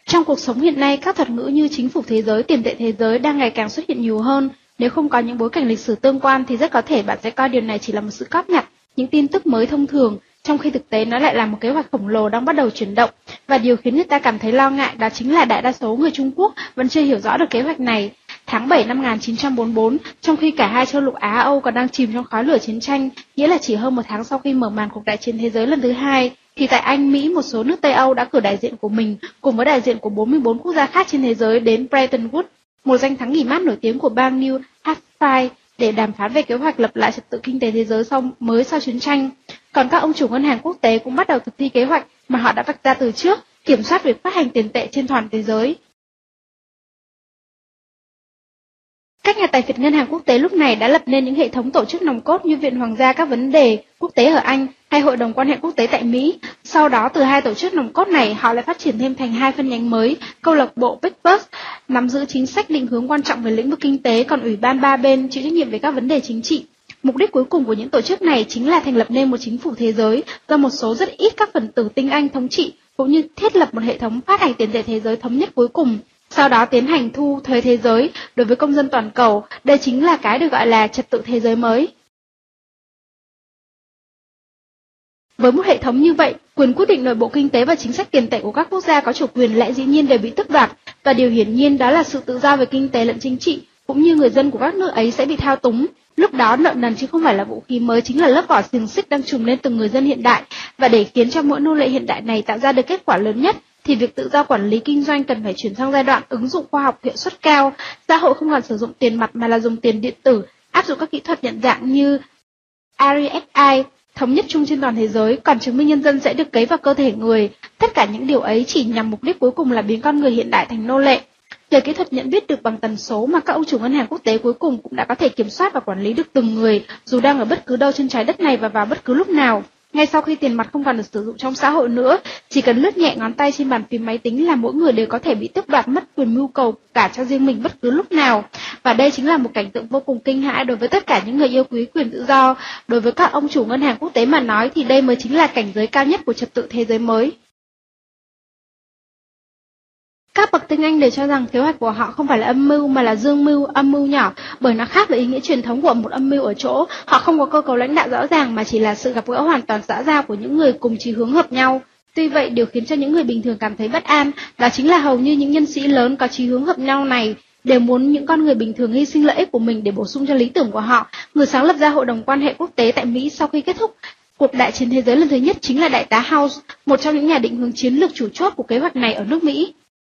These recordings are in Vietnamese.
Trong cuộc sống hiện nay, các thuật ngữ như chính phủ thế giới, tiền tệ thế giới đang ngày càng xuất hiện nhiều hơn. Nếu không có những bối cảnh lịch sử tương quan thì rất có thể bạn sẽ coi điều này chỉ là một sự cóp nhặt, những tin tức mới thông thường, trong khi thực tế nó lại là một kế hoạch khổng lồ đang bắt đầu chuyển động. Và điều khiến người ta cảm thấy lo ngại đó chính là đại đa số người Trung Quốc vẫn chưa hiểu rõ được kế hoạch này. Tháng 7 năm 1944, trong khi cả hai châu lục Á Âu còn đang chìm trong khói lửa chiến tranh, nghĩa là chỉ hơn một tháng sau khi mở màn cuộc đại chiến thế giới lần thứ hai, thì tại Anh, Mỹ, một số nước Tây Âu đã cử đại diện của mình cùng với đại diện của 44 quốc gia khác trên thế giới đến Bretton Woods, một danh thắng nghỉ mát nổi tiếng của bang New Hampshire, để đàm phán về kế hoạch lập lại trật tự kinh tế thế giới sau chiến tranh. Còn các ông chủ ngân hàng quốc tế cũng bắt đầu thực thi kế hoạch mà họ đã vạch ra từ trước, kiểm soát việc phát hành tiền tệ trên toàn thế giới. Các nhà tài phiệt ngân hàng quốc tế lúc này đã lập nên những hệ thống tổ chức nòng cốt như Viện Hoàng gia các vấn đề quốc tế ở Anh hay Hội đồng quan hệ quốc tế tại Mỹ. Sau đó từ hai tổ chức nòng cốt này họ lại phát triển thêm thành hai phân nhánh mới, câu lạc bộ Big Bird nắm giữ chính sách định hướng quan trọng về lĩnh vực kinh tế, còn ủy ban ba bên chịu trách nhiệm về các vấn đề chính trị. Mục đích cuối cùng của những tổ chức này chính là thành lập nên một chính phủ thế giới do một số rất ít các phần tử tinh Anh thống trị, cũng như thiết lập một hệ thống phát hành tiền tệ thế giới thống nhất cuối cùng. Sau đó tiến hành thu thuế thế giới đối với công dân toàn cầu, đây chính là cái được gọi là trật tự thế giới mới. Với một hệ thống như vậy, quyền quyết định nội bộ kinh tế và chính sách tiền tệ của các quốc gia có chủ quyền lại dĩ nhiên đều bị tước đoạt, và điều hiển nhiên đó là sự tự do về kinh tế lẫn chính trị, cũng như người dân của các nước ấy sẽ bị thao túng. Lúc đó nợ nần chứ không phải là vũ khí mới, chính là lớp vỏ xiềng xích đang trùm lên từng người dân hiện đại, và để khiến cho mỗi nô lệ hiện đại này tạo ra được kết quả lớn nhất, thì việc tự do quản lý kinh doanh cần phải chuyển sang giai đoạn ứng dụng khoa học hiệu suất cao. Xã hội không còn sử dụng tiền mặt mà là dùng tiền điện tử, áp dụng các kỹ thuật nhận dạng như RFID, thống nhất chung trên toàn thế giới, còn chứng minh nhân dân sẽ được cấy vào cơ thể người. Tất cả những điều ấy chỉ nhằm mục đích cuối cùng là biến con người hiện đại thành nô lệ. Nhờ kỹ thuật nhận biết được bằng tần số mà các ông chủ ngân hàng quốc tế cuối cùng cũng đã có thể kiểm soát và quản lý được từng người, dù đang ở bất cứ đâu trên trái đất này và vào bất cứ lúc nào. Ngay sau khi tiền mặt không còn được sử dụng trong xã hội nữa, chỉ cần lướt nhẹ ngón tay trên bàn phím máy tính là mỗi người đều có thể bị tước đoạt mất quyền mưu cầu cả cho riêng mình bất cứ lúc nào. Và đây chính là một cảnh tượng vô cùng kinh hãi đối với tất cả những người yêu quý quyền tự do. Đối với các ông chủ ngân hàng quốc tế mà nói thì đây mới chính là cảnh giới cao nhất của trật tự thế giới mới. Các bậc tinh Anh đều cho rằng kế hoạch của họ không phải là âm mưu mà là dương mưu, âm mưu nhỏ, bởi nó khác với ý nghĩa truyền thống của một âm mưu ở chỗ họ không có cơ cấu lãnh đạo rõ ràng mà chỉ là sự gặp gỡ hoàn toàn xã giao của những người cùng chí hướng hợp nhau. Tuy vậy, điều khiến cho những người bình thường cảm thấy bất an đó chính là hầu như những nhân sĩ lớn có chí hướng hợp nhau này đều muốn những con người bình thường hy sinh lợi ích của mình để bổ sung cho lý tưởng của họ. Người sáng lập ra Hội đồng quan hệ quốc tế tại Mỹ sau khi kết thúc cuộc đại chiến thế giới lần thứ nhất chính là đại tá House, một trong những nhà định hướng chiến lược chủ chốt của kế hoạch này ở nước Mỹ.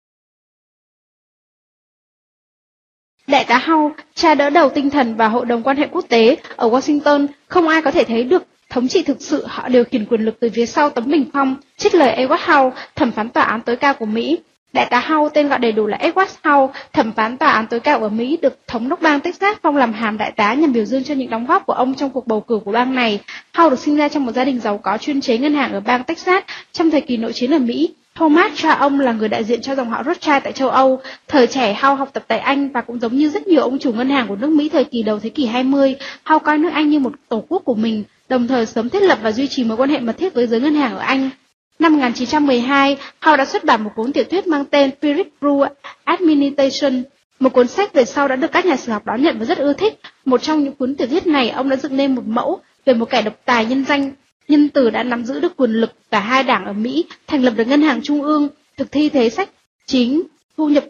Đại tá Howe, cha đỡ đầu tinh thần và Hội đồng quan hệ quốc tế ở Washington, không ai có thể thấy được thống trị thực sự, họ điều khiển quyền lực từ phía sau tấm bình phong, trích lời Edward Howe, thẩm phán tòa án tối cao của Mỹ. Đại tá Howe, tên gọi đầy đủ là Edward Howe, thẩm phán tòa án tối cao ở Mỹ, được thống đốc bang Texas phong làm hàm đại tá nhằm biểu dương cho những đóng góp của ông trong cuộc bầu cử của bang này. Howe được sinh ra trong một gia đình giàu có chuyên chế ngân hàng ở bang Texas trong thời kỳ nội chiến ở Mỹ. Thomas, cha ông, là người đại diện cho dòng họ Rothschild tại châu Âu. Thời trẻ, Howe học tập tại Anh và cũng giống như rất nhiều ông chủ ngân hàng của nước Mỹ thời kỳ đầu thế kỷ 20, Howe coi nước Anh như một tổ quốc của mình, đồng thời sớm thiết lập và duy trì mối quan hệ mật thiết với giới ngân hàng ở Anh. Năm 1912, Howe đã xuất bản một cuốn tiểu thuyết mang tên Pirate Administration, một cuốn sách về sau đã được các nhà sử học đón nhận và rất ưa thích. Một trong những cuốn tiểu thuyết này, ông đã dựng nên một mẫu về một kẻ độc tài nhân danh, nhân từ đã nắm giữ được quyền lực cả hai đảng ở Mỹ, thành lập được ngân hàng trung ương, thực thi thế sách chính, thu nhập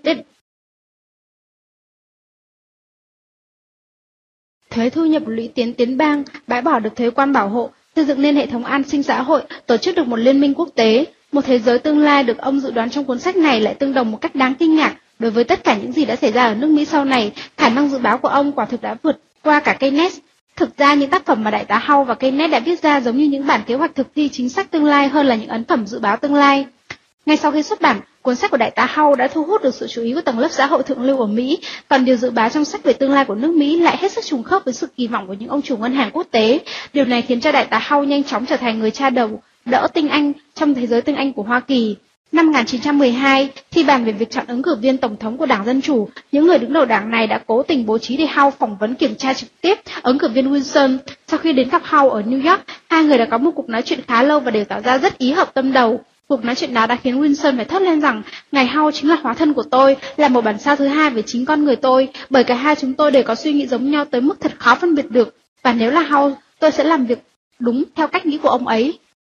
thuế thu nhập lũy tiến bang, bãi bỏ được thuế quan bảo hộ, xây dựng nên hệ thống an sinh xã hội, tổ chức được một liên minh quốc tế. Một thế giới tương lai được ông dự đoán trong cuốn sách này lại tương đồng một cách đáng kinh ngạc đối với tất cả những gì đã xảy ra ở nước Mỹ sau này. Khả năng dự báo của ông quả thực đã vượt qua cả Keynes. Thực ra những tác phẩm mà đại tá Howe và Keynes đã viết ra giống như những bản kế hoạch thực thi chính sách tương lai hơn là những ấn phẩm dự báo tương lai. Ngay sau khi xuất bản, cuốn sách của đại tá Howe đã thu hút được sự chú ý của tầng lớp xã hội thượng lưu ở Mỹ, còn điều dự báo trong sách về tương lai của nước Mỹ lại hết sức trùng khớp với sự kỳ vọng của những ông chủ ngân hàng quốc tế. Điều này khiến cho đại tá Howe nhanh chóng trở thành người cha đầu đỡ tinh Anh trong thế giới tinh Anh của Hoa Kỳ. Năm 1912, khi bàn về việc chọn ứng cử viên tổng thống của Đảng Dân Chủ, những người đứng đầu đảng này đã cố tình bố trí để Howe phỏng vấn kiểm tra trực tiếp ứng cử viên Wilson. Sau khi đến gặp Howe ở New York, hai người đã có một cuộc nói chuyện khá lâu và đều tỏ ra rất ý hợp tâm đầu. Cuộc nói chuyện đó đã khiến Wilson phải thốt lên rằng ngài Howe chính là hóa thân của tôi, là một bản sao thứ hai với chính con người tôi, bởi cả hai chúng tôi đều có suy nghĩ giống nhau tới mức thật khó phân biệt được, và nếu là Howe, tôi sẽ làm việc đúng theo cách nghĩ của ông ấy.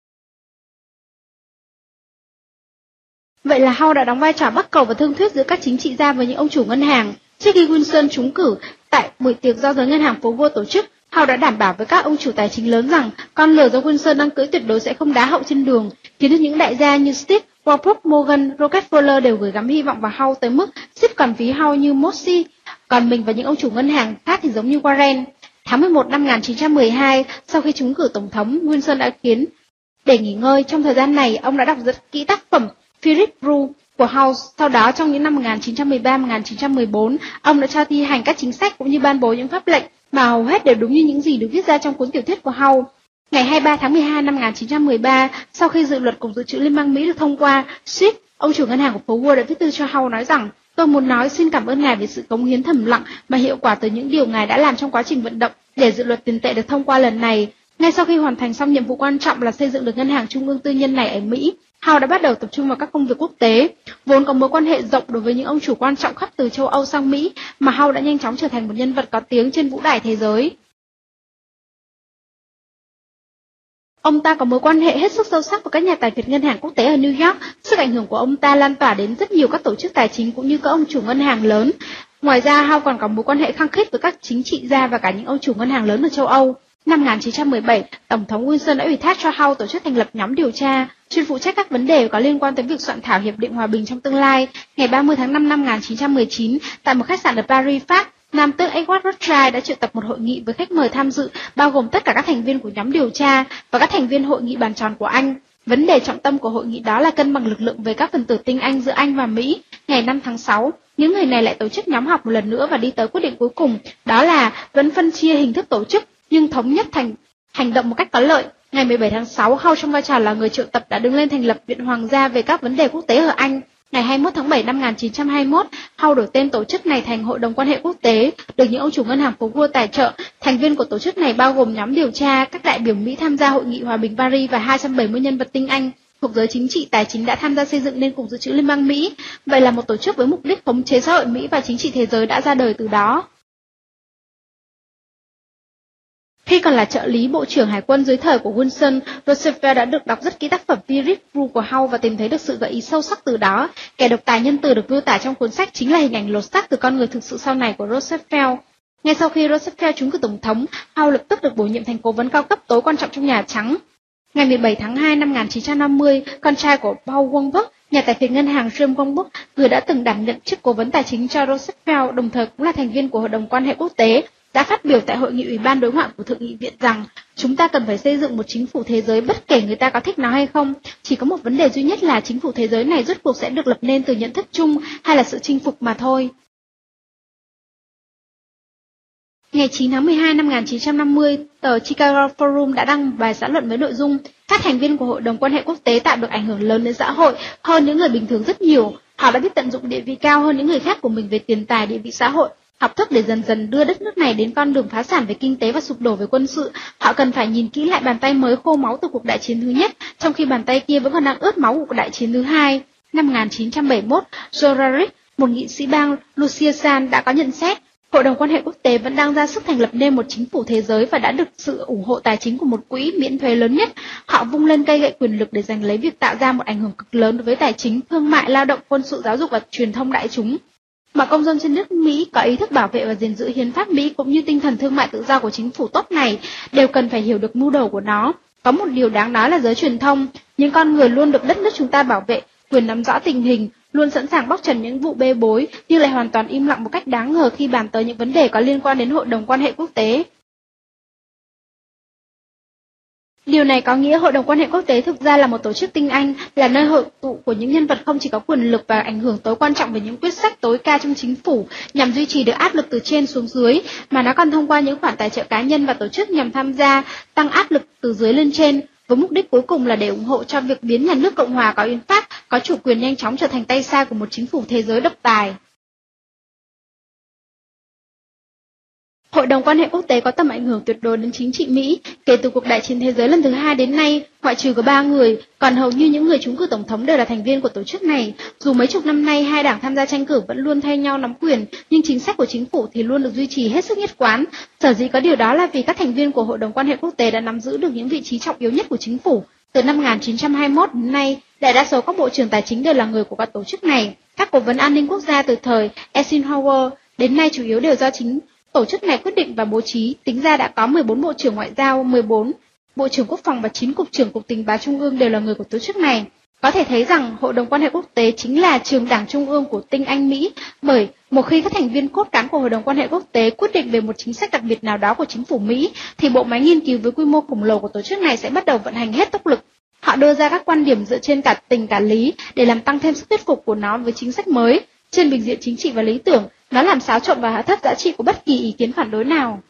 Vậy là Howe đã đóng vai trò bắc cầu và thương thuyết giữa các chính trị gia với những ông chủ ngân hàng. Trước khi Wilson trúng cử tại buổi tiệc do giới ngân hàng phố Wall tổ chức, Howe đã đảm bảo với các ông chủ tài chính lớn rằng con lừa do Wilson đang cưỡi tuyệt đối sẽ không đá hậu trên đường, khiến cho những đại gia như Steve, Warburg, Morgan, Rockefeller đều gửi gắm hy vọng vào Howe tới mức xếp còn phí Howe như Mossy, còn mình và những ông chủ ngân hàng khác thì giống như Warren. Tháng 11 năm 1912, sau khi trúng cử tổng thống, Wilson đã kiến để nghỉ ngơi. Trong thời gian này, ông đã đọc rất kỹ tác phẩm Philip Roe của Howe. Sau đó, trong những năm 1913-1914, ông đã cho thi hành các chính sách cũng như ban bố những pháp lệnh mà hầu hết đều đúng như những gì được viết ra trong cuốn tiểu thuyết của Howe. Ngày 23 tháng 12 năm 1913, sau khi dự luật Cục Dự trữ Liên bang Mỹ được thông qua, Swift, ông chủ ngân hàng của phố Wall đã viết thư cho Howe nói rằng: "Tôi muốn nói xin cảm ơn ngài về sự cống hiến thầm lặng mà hiệu quả từ những điều ngài đã làm trong quá trình vận động để dự luật tiền tệ được thông qua lần này." Ngay sau khi hoàn thành xong nhiệm vụ quan trọng là xây dựng được ngân hàng trung ương tư nhân này ở Mỹ, Howe đã bắt đầu tập trung vào các công việc quốc tế. Vốn có mối quan hệ rộng đối với những ông chủ quan trọng khắp từ châu Âu sang Mỹ, mà Howe đã nhanh chóng trở thành một nhân vật có tiếng trên vũ đài thế giới. Ông ta có mối quan hệ hết sức sâu sắc với các nhà tài phiệt ngân hàng quốc tế ở New York. Sức ảnh hưởng của ông ta lan tỏa đến rất nhiều các tổ chức tài chính cũng như các ông chủ ngân hàng lớn. Ngoài ra, Howe còn có mối quan hệ khăng khít với các chính trị gia và cả những ông chủ ngân hàng lớn ở châu Âu. Năm 1917, Tổng thống Wilson đã ủy thác cho Howe tổ chức thành lập nhóm điều tra, chuyên phụ trách các vấn đề có liên quan tới việc soạn thảo hiệp định hòa bình trong tương lai. Ngày 30 tháng 5 năm 1919, tại một khách sạn ở Paris, Pháp, Nam tước Edward Rothschild đã triệu tập một hội nghị với khách mời tham dự, bao gồm tất cả các thành viên của nhóm điều tra và các thành viên hội nghị bàn tròn của Anh. Vấn đề trọng tâm của hội nghị đó là cân bằng lực lượng về các phần tử tinh Anh giữa Anh và Mỹ. Ngày 5 tháng 6, những người này lại tổ chức nhóm họp một lần nữa và đi tới quyết định cuối cùng, đó là vẫn phân chia hình thức tổ chức nhưng thống nhất thành hành động một cách có lợi. Ngày 17 tháng 6, Howe trong vai trò là người triệu tập đã đứng lên thành lập Viện Hoàng gia về các vấn đề quốc tế ở Anh. Ngày 21 tháng 7 năm 1921, Howe đổi tên tổ chức này thành Hội đồng quan hệ quốc tế, được những ông chủ ngân hàng phố Wall tài trợ. Thành viên của tổ chức này bao gồm nhóm điều tra, các đại biểu Mỹ tham gia Hội nghị Hòa bình Paris và 270 nhân vật tinh Anh thuộc giới chính trị tài chính đã tham gia xây dựng nên Cục Dự trữ Liên bang Mỹ. Vậy là một tổ chức với mục đích khống chế xã hội Mỹ và chính trị thế giới đã ra đời từ đó. Khi còn là trợ lý Bộ trưởng Hải quân dưới thời của Wilson, Roosevelt đã được đọc rất kỹ tác phẩm Philip Roe của Howe và tìm thấy được sự gợi ý sâu sắc từ đó. Kẻ độc tài nhân từ được miêu tả trong cuốn sách chính là hình ảnh lột xác từ con người thực sự sau này của Roosevelt. Ngay sau khi Roosevelt trúng cử tổng thống, Howe lập tức được bổ nhiệm thành cố vấn cao cấp tối quan trọng trong Nhà Trắng. Ngày 17 tháng 2 năm 1950, con trai của Paul Warburg, nhà tài phiệt ngân hàng James Warburg, người đã từng đảm nhận chức cố vấn tài chính cho Roosevelt, đồng thời cũng là thành viên của Hội đồng quan hệ quốc tế, đã phát biểu tại hội nghị Ủy ban đối ngoại của Thượng nghị viện rằng chúng ta cần phải xây dựng một chính phủ thế giới bất kể người ta có thích nó hay không. Chỉ có một vấn đề duy nhất là chính phủ thế giới này rốt cuộc sẽ được lập nên từ nhận thức chung hay là sự chinh phục mà thôi. Ngày 9 tháng 12 năm 1950, tờ Chicago Forum đã đăng bài xã luận với nội dung các thành viên của Hội đồng quan hệ quốc tế tạo được ảnh hưởng lớn đến xã hội hơn những người bình thường rất nhiều. Họ đã biết tận dụng địa vị cao hơn những người khác của mình về tiền tài, địa vị xã hội, học thức để dần dần đưa đất nước này đến con đường phá sản về kinh tế và sụp đổ về quân sự. Họ cần phải nhìn kỹ lại bàn tay mới khô máu từ cuộc đại chiến thứ nhất, trong khi bàn tay kia vẫn còn đang ướt máu của cuộc đại chiến thứ hai. Năm 1971, Joe Rarick, một nghị sĩ bang Louisiana đã có nhận xét, Hội đồng quan hệ quốc tế vẫn đang ra sức thành lập nên một chính phủ thế giới và đã được sự ủng hộ tài chính của một quỹ miễn thuế lớn nhất. Họ vung lên cây gậy quyền lực để giành lấy việc tạo ra một ảnh hưởng cực lớn đối với tài chính, thương mại, lao động, quân sự, giáo dục và truyền thông đại chúng. Mọi công dân trên nước Mỹ có ý thức bảo vệ và gìn giữ hiến pháp Mỹ cũng như tinh thần thương mại tự do của chính phủ tốt này đều cần phải hiểu được mưu đồ của nó. Có một điều đáng nói là giới truyền thông, những con người luôn được đất nước chúng ta bảo vệ, quyền nắm rõ tình hình, luôn sẵn sàng bóc trần những vụ bê bối, nhưng lại hoàn toàn im lặng một cách đáng ngờ khi bàn tới những vấn đề có liên quan đến Hội đồng quan hệ quốc tế. Điều này có nghĩa Hội đồng quan hệ quốc tế thực ra là một tổ chức tinh Anh, là nơi hội tụ của những nhân vật không chỉ có quyền lực và ảnh hưởng tối quan trọng về những quyết sách tối cao trong chính phủ nhằm duy trì được áp lực từ trên xuống dưới, mà nó còn thông qua những khoản tài trợ cá nhân và tổ chức nhằm tham gia tăng áp lực từ dưới lên trên, với mục đích cuối cùng là để ủng hộ cho việc biến nhà nước Cộng hòa có hiến pháp, có chủ quyền nhanh chóng trở thành tay sai của một chính phủ thế giới độc tài. Hội đồng quan hệ quốc tế có tầm ảnh hưởng tuyệt đối đến chính trị Mỹ. Kể từ cuộc đại chiến thế giới lần thứ 2 đến nay, ngoại trừ có 3 người, còn hầu như những người trúng cử tổng thống đều là thành viên của tổ chức này. Dù mấy chục năm nay hai đảng tham gia tranh cử vẫn luôn thay nhau nắm quyền, nhưng chính sách của chính phủ thì luôn được duy trì hết sức nhất quán. Sở dĩ có điều đó là vì các thành viên của Hội đồng quan hệ quốc tế đã nắm giữ được những vị trí trọng yếu nhất của chính phủ. Từ năm 1921 đến nay, đại đa số các bộ trưởng tài chính đều là người của các tổ chức này. Các cố vấn an ninh quốc gia từ thời Eisenhower đến nay chủ yếu đều do chính tổ chức này quyết định và bố trí. Tính ra đã có 14 bộ trưởng ngoại giao, 14 bộ trưởng quốc phòng và 9 cục trưởng cục tình báo trung ương đều là người của tổ chức này. Có thể thấy rằng Hội đồng quan hệ quốc tế chính là trường đảng trung ương của tinh Anh Mỹ, bởi một khi các thành viên cốt cán của Hội đồng quan hệ quốc tế quyết định về một chính sách đặc biệt nào đó của chính phủ Mỹ, thì bộ máy nghiên cứu với quy mô khổng lồ của tổ chức này sẽ bắt đầu vận hành hết tốc lực. Họ đưa ra các quan điểm dựa trên cả tình cả lý để làm tăng thêm sức thuyết phục của nó với chính sách mới. Trên bình diện chính trị và lý tưởng, nó làm xáo trộn và hạ thấp giá trị của bất kỳ ý kiến phản đối nào.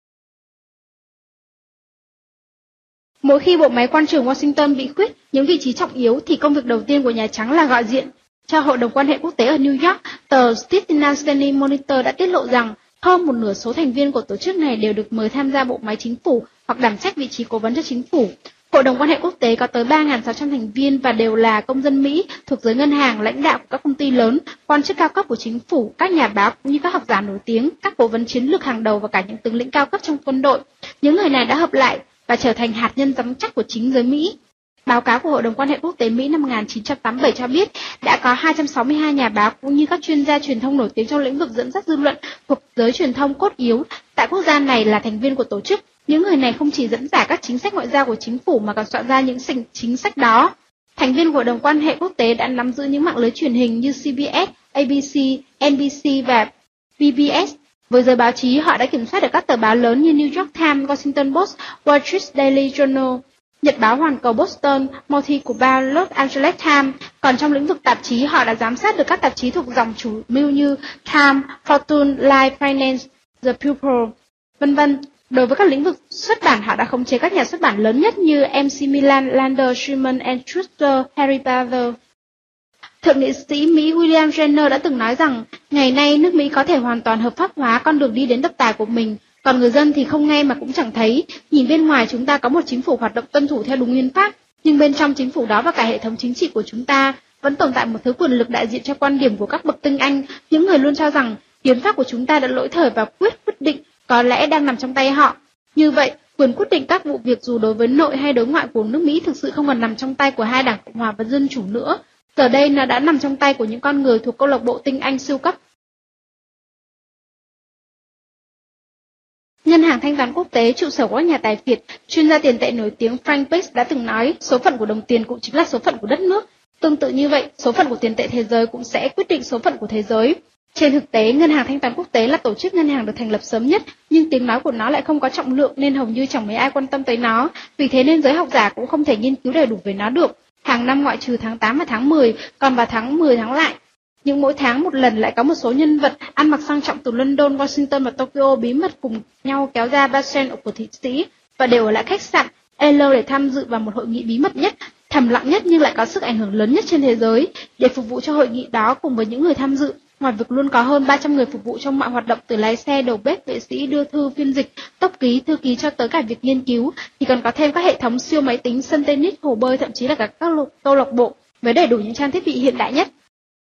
Mỗi khi bộ máy quan trường Washington bị khuyết những vị trí trọng yếu thì công việc đầu tiên của Nhà Trắng là gọi diện cho Hội đồng quan hệ quốc tế ở New York. Tờ Citizen Monitor đã tiết lộ rằng hơn một nửa số thành viên của tổ chức này đều được mời tham gia bộ máy chính phủ hoặc đảm trách vị trí cố vấn cho chính phủ. Hội đồng quan hệ quốc tế có tới 3.600 thành viên và đều là công dân Mỹ thuộc giới ngân hàng, lãnh đạo của các công ty lớn, quan chức cao cấp của chính phủ, các nhà báo cũng như các học giả nổi tiếng, các cố vấn chiến lược hàng đầu và cả những tướng lĩnh cao cấp trong quân đội. Những người này đã hợp lại và trở thành hạt nhân giám chắc của chính giới Mỹ. Báo cáo của Hội đồng quan hệ quốc tế Mỹ năm 1987 cho biết đã có 262 nhà báo cũng như các chuyên gia truyền thông nổi tiếng trong lĩnh vực dẫn dắt dư luận thuộc giới truyền thông cốt yếu tại quốc gia này là thành viên của tổ chức. Những người này không chỉ dẫn giải các chính sách ngoại giao của chính phủ mà còn soạn ra những chính sách đó. Thành viên của Hội đồng quan hệ quốc tế đã nắm giữ những mạng lưới truyền hình như CBS, ABC, NBC và PBS. Với giới báo chí, họ đã kiểm soát được các tờ báo lớn như New York Times, Washington Post, Wall Street Daily Journal, Nhật báo Hoàn cầu Boston, Multi của bang Los Angeles Times. Còn trong lĩnh vực tạp chí, họ đã giám sát được các tạp chí thuộc dòng chủ mưu như Time, Fortune, Life, Finance, The People, v.v. Đối với các lĩnh vực xuất bản, họ đã khống chế các nhà xuất bản lớn nhất như MC Milan, Lander, Schumann & Schuster, Harry Potter. Thượng nghị sĩ Mỹ William Jenner đã từng nói rằng, ngày nay nước Mỹ có thể hoàn toàn hợp pháp hóa con đường đi đến độc tài của mình, còn người dân thì không nghe mà cũng chẳng thấy. Nhìn bên ngoài chúng ta có một chính phủ hoạt động tuân thủ theo đúng nguyên pháp, nhưng bên trong chính phủ đó và cả hệ thống chính trị của chúng ta vẫn tồn tại một thứ quyền lực đại diện cho quan điểm của các bậc tinh anh, những người luôn cho rằng hiến pháp của chúng ta đã lỗi thời và quyết định có lẽ đang nằm trong tay họ. Như vậy, quyền quyết định các vụ việc dù đối với nội hay đối ngoại của nước Mỹ thực sự không còn nằm trong tay của hai đảng Cộng hòa và Dân chủ nữa. Giờ đây nó đã nằm trong tay của những con người thuộc câu lạc bộ tinh anh siêu cấp. Ngân hàng thanh toán quốc tế, trụ sở của các nhà tài phiệt, chuyên gia tiền tệ nổi tiếng Frank Bates đã từng nói, số phận của đồng tiền cũng chính là số phận của đất nước. Tương tự như vậy, số phận của tiền tệ thế giới cũng sẽ quyết định số phận của thế giới. Trên thực tế, Ngân hàng Thanh toán Quốc tế là tổ chức ngân hàng được thành lập sớm nhất, nhưng tiếng nói của nó lại không có trọng lượng nên hầu như chẳng mấy ai quan tâm tới nó, vì thế nên giới học giả cũng không thể nghiên cứu đầy đủ về nó được. Hàng năm ngoại trừ tháng 8 và tháng 10, còn vào tháng 10 tháng lại. Nhưng mỗi tháng một lần lại có một số nhân vật ăn mặc sang trọng từ London, Washington và Tokyo bí mật cùng nhau kéo ra Basel của Thụy Sĩ và đều ở lại khách sạn Elo để tham dự vào một hội nghị bí mật nhất, thầm lặng nhất nhưng lại có sức ảnh hưởng lớn nhất trên thế giới. Để phục vụ cho hội nghị đó cùng với những người tham dự, ngoài việc luôn có hơn 300 người phục vụ trong mọi hoạt động từ lái xe, đầu bếp, vệ sĩ, đưa thư, phiên dịch, tốc ký, thư ký cho tới cả việc nghiên cứu, thì còn có thêm các hệ thống siêu máy tính, sân tennis, hồ bơi, thậm chí là các câu lạc bộ với đầy đủ những trang thiết bị hiện đại nhất.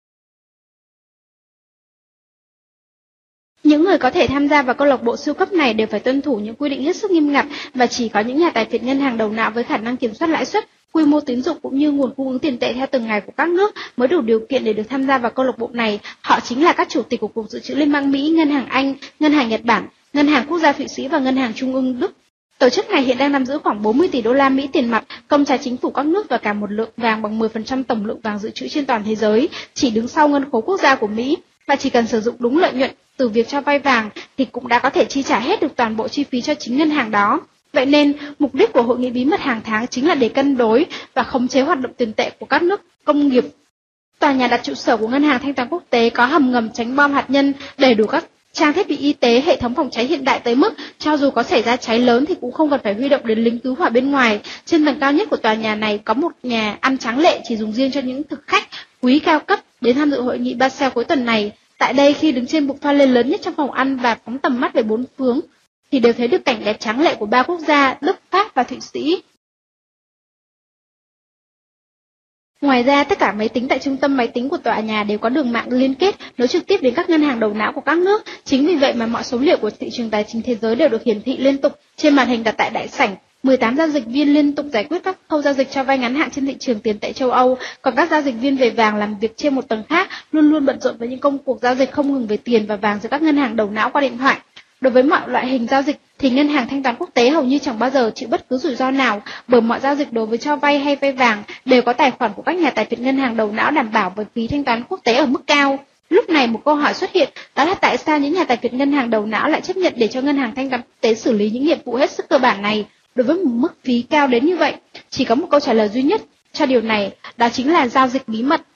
Những người có thể tham gia vào câu lạc bộ siêu cấp này đều phải tuân thủ những quy định hết sức nghiêm ngặt và chỉ có những nhà tài phiệt ngân hàng đầu não với khả năng kiểm soát lãi suất, quy mô tín dụng cũng như nguồn cung ứng tiền tệ theo từng ngày của các nước mới đủ điều kiện để được tham gia vào câu lạc bộ này. Họ chính là các chủ tịch của Cục Dự trữ Liên bang Mỹ, Ngân hàng Anh, Ngân hàng Nhật Bản, Ngân hàng Quốc gia Thụy Sĩ và Ngân hàng Trung ương Đức. Tổ chức này hiện đang nắm giữ khoảng 40 tỷ đô la Mỹ tiền mặt, công trái chính phủ các nước và cả một lượng vàng bằng 10% tổng lượng vàng dự trữ trên toàn thế giới, chỉ đứng sau ngân khố quốc gia của Mỹ. Và chỉ cần sử dụng đúng lợi nhuận từ việc cho vay vàng thì cũng đã có thể chi trả hết được toàn bộ chi phí cho chính ngân hàng đó. Vậy nên, mục đích của hội nghị bí mật hàng tháng chính là để cân đối và khống chế hoạt động tiền tệ của các nước công nghiệp. Tòa nhà đặt trụ sở của Ngân hàng Thanh toán Quốc tế có hầm ngầm tránh bom hạt nhân, đầy đủ các trang thiết bị y tế, hệ thống phòng cháy hiện đại tới mức cho dù có xảy ra cháy lớn thì cũng không cần phải huy động đến lính cứu hỏa bên ngoài. Trên tầng cao nhất của tòa nhà này có một nhà ăn tráng lệ chỉ dùng riêng cho những thực khách quý cao cấp đến tham dự hội nghị Basel cuối tuần này. Tại đây, khi đứng trên bục pha lê lớn nhất trong phòng ăn và phóng tầm mắt về bốn phương, thì đều thấy được cảnh đẹp tráng lệ của ba quốc gia Đức, Pháp và Thụy Sĩ. Ngoài ra, tất cả máy tính tại trung tâm máy tính của tòa nhà đều có đường mạng liên kết nối trực tiếp đến các ngân hàng đầu não của các nước. Chính vì vậy mà mọi số liệu của thị trường tài chính thế giới đều được hiển thị liên tục trên màn hình đặt tại đại sảnh. 18 giao dịch viên liên tục giải quyết các khâu giao dịch cho vay ngắn hạn trên thị trường tiền tệ châu Âu, còn các giao dịch viên về vàng làm việc trên một tầng khác, luôn luôn bận rộn với những công cuộc giao dịch không ngừng về tiền và vàng giữa các ngân hàng đầu não qua điện thoại. Đối với mọi loại hình giao dịch thì ngân hàng thanh toán quốc tế hầu như chẳng bao giờ chịu bất cứ rủi ro nào, bởi mọi giao dịch đối với cho vay hay vay vàng đều có tài khoản của các nhà tài phiệt ngân hàng đầu não đảm bảo với phí thanh toán quốc tế ở mức cao. Lúc này một câu hỏi xuất hiện, đó là tại sao những nhà tài phiệt ngân hàng đầu não lại chấp nhận để cho ngân hàng thanh toán quốc tế xử lý những nhiệm vụ hết sức cơ bản này đối với một mức phí cao đến như vậy? Chỉ có một câu trả lời duy nhất cho điều này, đó chính là giao dịch bí mật.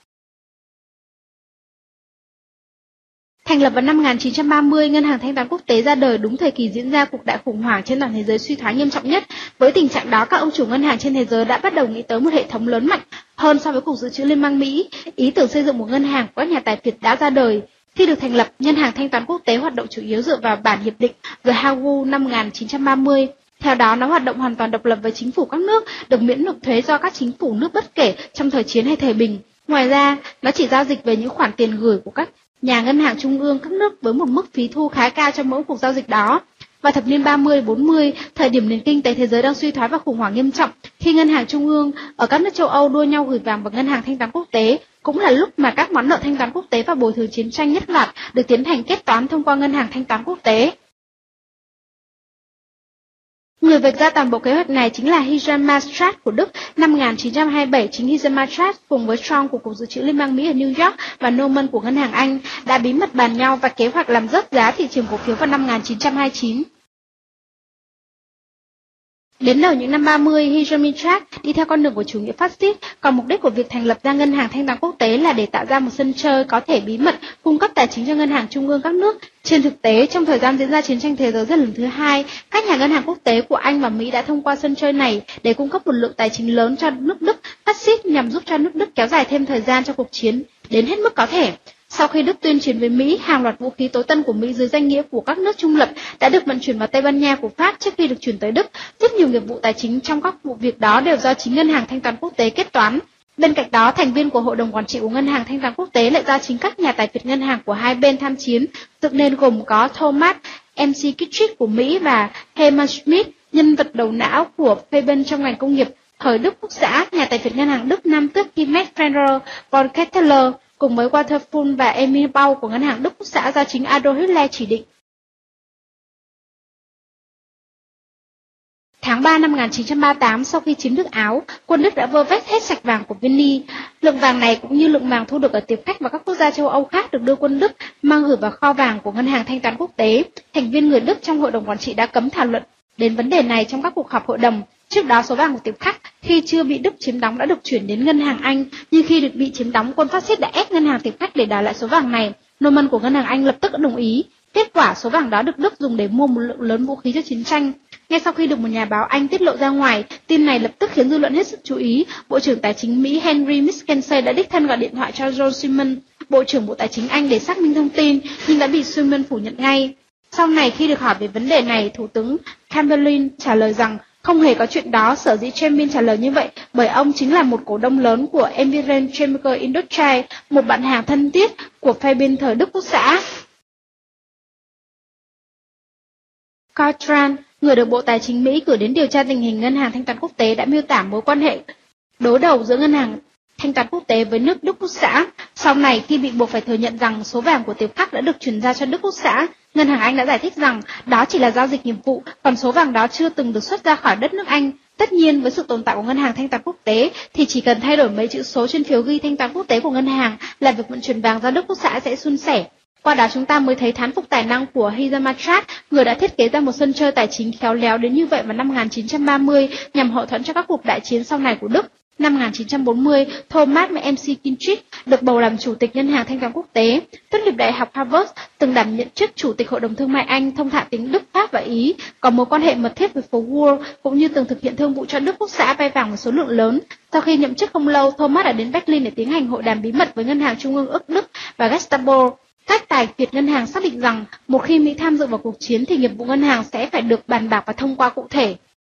Thành lập vào năm 1930, Ngân hàng Thanh toán Quốc tế ra đời đúng thời kỳ diễn ra cuộc đại khủng hoảng trên toàn thế giới suy thoái nghiêm trọng nhất. Với tình trạng đó, các ông chủ ngân hàng trên thế giới đã bắt đầu nghĩ tới một hệ thống lớn mạnh hơn so với Cục Dự trữ Liên bang Mỹ. Ý tưởng xây dựng một ngân hàng của các nhà tài phiệt đã ra đời. Khi được thành lập, Ngân hàng Thanh toán Quốc tế hoạt động chủ yếu dựa vào bản hiệp định The Hague năm 1930. Theo đó, nó hoạt động hoàn toàn độc lập với chính phủ các nước, được miễn nộp thuế do các chính phủ nước bất kể trong thời chiến hay thời bình. Ngoài ra, nó chỉ giao dịch về những khoản tiền gửi của các nhà ngân hàng trung ương các nước với một mức phí thu khá cao cho mỗi cuộc giao dịch đó. Vào thập niên 30-40, thời điểm nền kinh tế thế giới đang suy thoái và khủng hoảng nghiêm trọng, khi ngân hàng trung ương ở các nước châu Âu đua nhau gửi vàng vào ngân hàng thanh toán quốc tế, cũng là lúc mà các món nợ thanh toán quốc tế và bồi thường chiến tranh nhất loạt được tiến hành kết toán thông qua ngân hàng thanh toán quốc tế. Người vạch ra toàn bộ kế hoạch này chính là Hiram Maastricht của Đức. Năm 1927, chính Hiram Maastricht cùng với Strong của Cục Dự trữ Liên bang Mỹ ở New York và Norman của Ngân hàng Anh đã bí mật bàn nhau và kế hoạch làm rớt giá thị trường cổ phiếu vào năm 1929. Đến đầu những năm 30, Hiram Maastricht đi theo con đường của chủ nghĩa phát xít, còn mục đích của việc thành lập ra ngân hàng thanh toán quốc tế là để tạo ra một sân chơi có thể bí mật cung cấp tài chính cho ngân hàng trung ương các nước. Trên thực tế, trong thời gian diễn ra chiến tranh thế giới lần thứ hai, các nhà ngân hàng quốc tế của Anh và Mỹ đã thông qua sân chơi này để cung cấp một lượng tài chính lớn cho nước Đức phát xít nhằm giúp cho nước Đức kéo dài thêm thời gian cho cuộc chiến đến hết mức có thể. Sau khi Đức tuyên chiến với Mỹ, hàng loạt vũ khí tối tân của Mỹ dưới danh nghĩa của các nước trung lập đã được vận chuyển vào Tây Ban Nha của Pháp trước khi được chuyển tới Đức. Rất nhiều nghiệp vụ tài chính trong các vụ việc đó đều do chính ngân hàng thanh toán quốc tế kết toán. Bên cạnh đó, thành viên của hội đồng quản trị của ngân hàng thanh toán quốc tế lại do chính các nhà tài phiệt ngân hàng của hai bên tham chiến, dựng nên gồm có Thomas McKittrick của Mỹ và Hermann Schmidt, nhân vật đầu não của Faber trong ngành công nghiệp thời Đức Quốc xã, nhà tài phiệt ngân hàng Đức nam tước Kenneth Federer von Ketteler, cùng với Walter Full và Emil Bau của ngân hàng Đức Quốc xã do chính Adolf Hitler chỉ định. Tháng 3 năm 1938, sau khi chiếm được Áo, quân Đức đã vơ vét hết sạch vàng của Vinny. Lượng vàng này cũng như lượng vàng thu được ở tiếp khách và các quốc gia châu Âu khác được đưa quân Đức mang gửi vào kho vàng của ngân hàng thanh toán quốc tế. Thành viên người Đức trong hội đồng quản trị đã cấm thảo luận đến vấn đề này trong các cuộc họp hội đồng. Trước đó, số vàng của tiếp khách khi chưa bị Đức chiếm đóng đã được chuyển đến ngân hàng Anh, nhưng khi được bị chiếm đóng, quân phát xít đã ép ngân hàng tiếp khách để đòi lại số vàng này. Norman của ngân hàng Anh lập tức đồng ý. Kết quả, số vàng đó được Đức dùng để mua một lượng lớn vũ khí cho chiến tranh. Ngay sau khi được một nhà báo Anh tiết lộ ra ngoài, tin này lập tức khiến dư luận hết sức chú ý. Bộ trưởng Tài chính Mỹ Henry Mackenzie đã đích thân gọi điện thoại cho John Simon, Bộ trưởng Bộ Tài chính Anh để xác minh thông tin, nhưng đã bị Simon phủ nhận ngay. Sau này khi được hỏi về vấn đề này, Thủ tướng Chamberlain trả lời rằng không hề có chuyện đó. Sở dĩ Chamberlain trả lời như vậy bởi ông chính là một cổ đông lớn của Environ Chemical Industries, một bạn hàng thân thiết của Faber thời Đức Quốc xã. Cochran, người được Bộ Tài chính Mỹ cử đến điều tra tình hình ngân hàng thanh toán quốc tế, đã miêu tả mối quan hệ đối đầu giữa ngân hàng thanh toán quốc tế với nước Đức Quốc xã. Sau này, khi bị buộc phải thừa nhận rằng số vàng của tiếp khách đã được chuyển ra cho Đức Quốc xã, ngân hàng Anh đã giải thích rằng đó chỉ là giao dịch nghiệp vụ, còn số vàng đó chưa từng được xuất ra khỏi đất nước Anh. Tất nhiên, với sự tồn tại của ngân hàng thanh toán quốc tế thì chỉ cần thay đổi mấy chữ số trên phiếu ghi thanh toán quốc tế của ngân hàng là việc vận chuyển vàng ra Đức Quốc xã sẽ suôn sẻ. Qua đó chúng ta mới thấy thán phục tài năng của Hiram Maastricht, người đã thiết kế ra một sân chơi tài chính khéo léo đến như vậy vào năm 1930 nhằm hậu thuẫn cho các cuộc đại chiến sau này của Đức. Năm 1940, Thomas McKittrick được bầu làm chủ tịch ngân hàng thanh toán quốc tế. Tốt nghiệp Đại học Harvard, từng đảm nhận chức chủ tịch Hội đồng Thương mại Anh, thông thạo tiếng Đức, Pháp và Ý, có mối quan hệ mật thiết với phố Wall, cũng như từng thực hiện thương vụ cho Đức Quốc xã vay vàng một số lượng lớn. Sau khi nhậm chức không lâu, Thomas đã đến Berlin để tiến hành hội đàm bí mật với ngân hàng trung ương ước Đức và Gestapo. Các tài phiệt ngân hàng xác định rằng một khi Mỹ tham dự vào cuộc chiến thì nghiệp vụ ngân hàng sẽ phải được bàn bạc và thông qua cụ thể.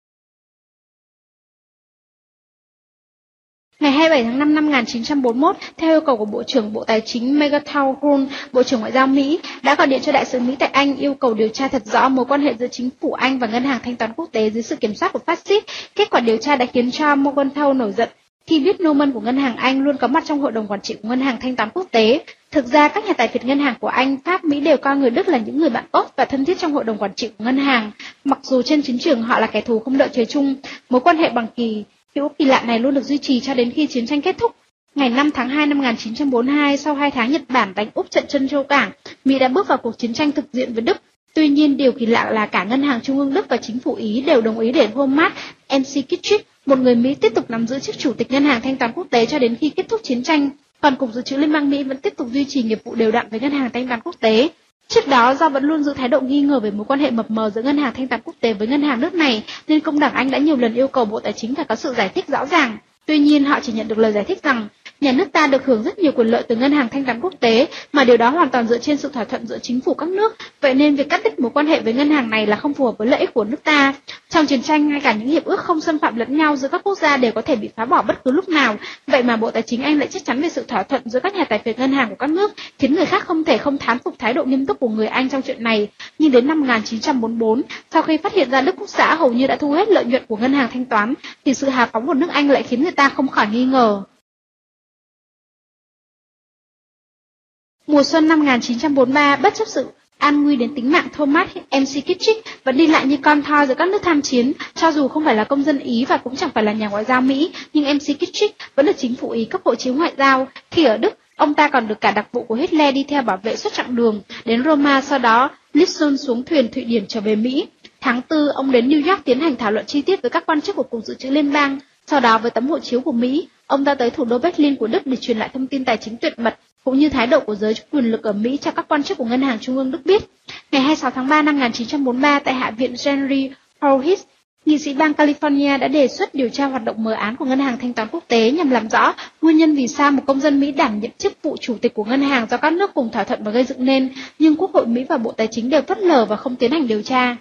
Ngày 27 tháng 5 năm 1941, theo yêu cầu của Bộ trưởng Bộ Tài chính Megathaw Hull, Bộ trưởng Ngoại giao Mỹ, đã gọi điện cho Đại sứ Mỹ tại Anh yêu cầu điều tra thật rõ mối quan hệ giữa chính phủ Anh và Ngân hàng Thanh toán Quốc tế dưới sự kiểm soát của phát xít. Kết quả điều tra đã khiến cho Morgenthau nổi giận khi biết Norman của Ngân hàng Anh luôn có mặt trong hội đồng quản trị của Ngân hàng Thanh toán Quốc tế. Thực ra, các nhà tài phiệt ngân hàng của Anh, Pháp, Mỹ đều coi người Đức là những người bạn tốt và thân thiết trong hội đồng quản trị của ngân hàng. Mặc dù trên chiến trường họ là kẻ thù không đợi trời chung, mối quan hệ bằng hữu kỳ lạ này luôn được duy trì cho đến khi chiến tranh kết thúc. Ngày 5 tháng 2 năm 1942, sau 2 tháng Nhật Bản đánh úp trận Trân Châu Cảng, Mỹ đã bước vào cuộc chiến tranh thực diện với Đức. Tuy nhiên, điều kỳ lạ là cả Ngân hàng Trung ương Đức và chính phủ Ý đều đồng ý để Thomas McKittrick, một người Mỹ, tiếp tục nắm giữ chức chủ tịch Ngân hàng Thanh toán Quốc tế cho đến khi kết thúc chiến tranh. Còn Cục Dự trữ Liên bang Mỹ vẫn tiếp tục duy trì nghiệp vụ đều đặn với Ngân hàng Thanh toán Quốc tế. Trước đó, do vẫn luôn giữ thái độ nghi ngờ về mối quan hệ mập mờ giữa Ngân hàng Thanh toán Quốc tế với ngân hàng nước này, nên Công đảng Anh đã nhiều lần yêu cầu Bộ Tài chính phải có sự giải thích rõ ràng. Tuy nhiên, họ chỉ nhận được lời giải thích rằng nhà nước ta được hưởng rất nhiều quyền lợi từ Ngân hàng Thanh toán Quốc tế, mà điều đó hoàn toàn dựa trên sự thỏa thuận giữa chính phủ các nước, vậy nên việc cắt đứt mối quan hệ với ngân hàng này là không phù hợp với lợi ích của nước ta. Trong chiến tranh, ngay cả những hiệp ước không xâm phạm lẫn nhau giữa các quốc gia đều có thể bị phá bỏ bất cứ lúc nào, vậy mà Bộ Tài chính Anh lại chắc chắn về sự thỏa thuận giữa các nhà tài phiệt ngân hàng của các nước, khiến người khác không thể không thán phục thái độ nghiêm túc của người Anh trong chuyện này. Nhưng đến năm 1944, sau khi phát hiện ra Đức Quốc xã hầu như đã thu hết lợi nhuận của ngân hàng thanh toán, thì sự hào phóng của nước Anh lại khiến người ta không khỏi nghi ngờ. Mùa xuân năm 1943, bất chấp sự an nguy đến tính mạng, Thomas McKittrick vẫn đi lại như con thoi giữa các nước tham chiến. Cho dù không phải là công dân Ý và cũng chẳng phải là nhà ngoại giao Mỹ, nhưng McKittrick vẫn được chính phủ Ý cấp hộ chiếu ngoại giao. Khi ở Đức, ông ta còn được cả đặc vụ của Hitler đi theo bảo vệ suốt chặng đường đến Roma, sau đó Lipson xuống thuyền Thụy Điển trở về Mỹ. Tháng 4, ông đến New York tiến hành thảo luận chi tiết với các quan chức của Cục Dự trữ Liên bang. Sau đó, với tấm hộ chiếu của Mỹ, ông ta tới thủ đô Berlin của Đức để truyền lại thông tin tài chính tuyệt mật, cũng như thái độ của giới quyền lực ở Mỹ cho các quan chức của Ngân hàng Trung ương Đức biết. Ngày 26 tháng 3 năm 1943, tại Hạ viện Henry Howitz, nghị sĩ bang California đã đề xuất điều tra hoạt động mờ ám của Ngân hàng Thanh toán Quốc tế nhằm làm rõ nguyên nhân vì sao một công dân Mỹ đảm nhiệm chức vụ chủ tịch của ngân hàng do các nước cùng thỏa thuận và gây dựng nên, nhưng Quốc hội Mỹ và Bộ Tài chính đều phớt lờ và không tiến hành điều tra.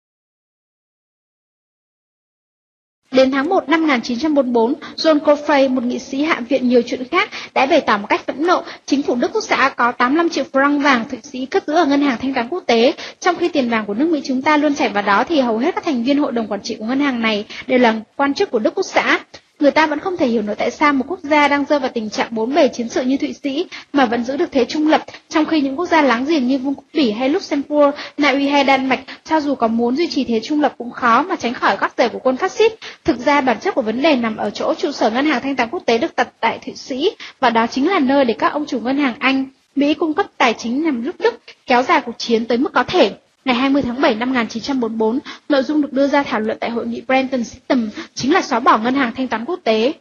Đến tháng 1 năm 1944, John Coffey, một nghị sĩ Hạ viện nhiều chuyện khác, đã bày tỏ một cách phẫn nộ, chính phủ Đức Quốc xã có 85 triệu franc vàng Thụy Sĩ cất giữ ở Ngân hàng Thanh toán Quốc tế, trong khi tiền vàng của nước Mỹ chúng ta luôn chảy vào đó, thì hầu hết các thành viên hội đồng quản trị của ngân hàng này đều là quan chức của Đức Quốc xã. Người ta vẫn không thể hiểu nổi tại sao một quốc gia đang rơi vào tình trạng bốn bề chiến sự như Thụy Sĩ mà vẫn giữ được thế trung lập, trong khi những quốc gia láng giềng như Vương quốc Bỉ hay Luxembourg, Na Uy hay Đan Mạch, cho dù có muốn duy trì thế trung lập cũng khó mà tránh khỏi gót giày của quân phát xít. Thực ra bản chất của vấn đề nằm ở chỗ trụ sở Ngân hàng Thanh toán Quốc tế được đặt tại Thụy Sĩ, và đó chính là nơi để các ông chủ ngân hàng Anh, Mỹ cung cấp tài chính nhằm giúp Đức kéo dài cuộc chiến tới mức có thể. Ngày 20 tháng 7 năm 1944, nội dung được đưa ra thảo luận tại hội nghị Brenton System chính là xóa bỏ Ngân hàng Thanh toán Quốc tế.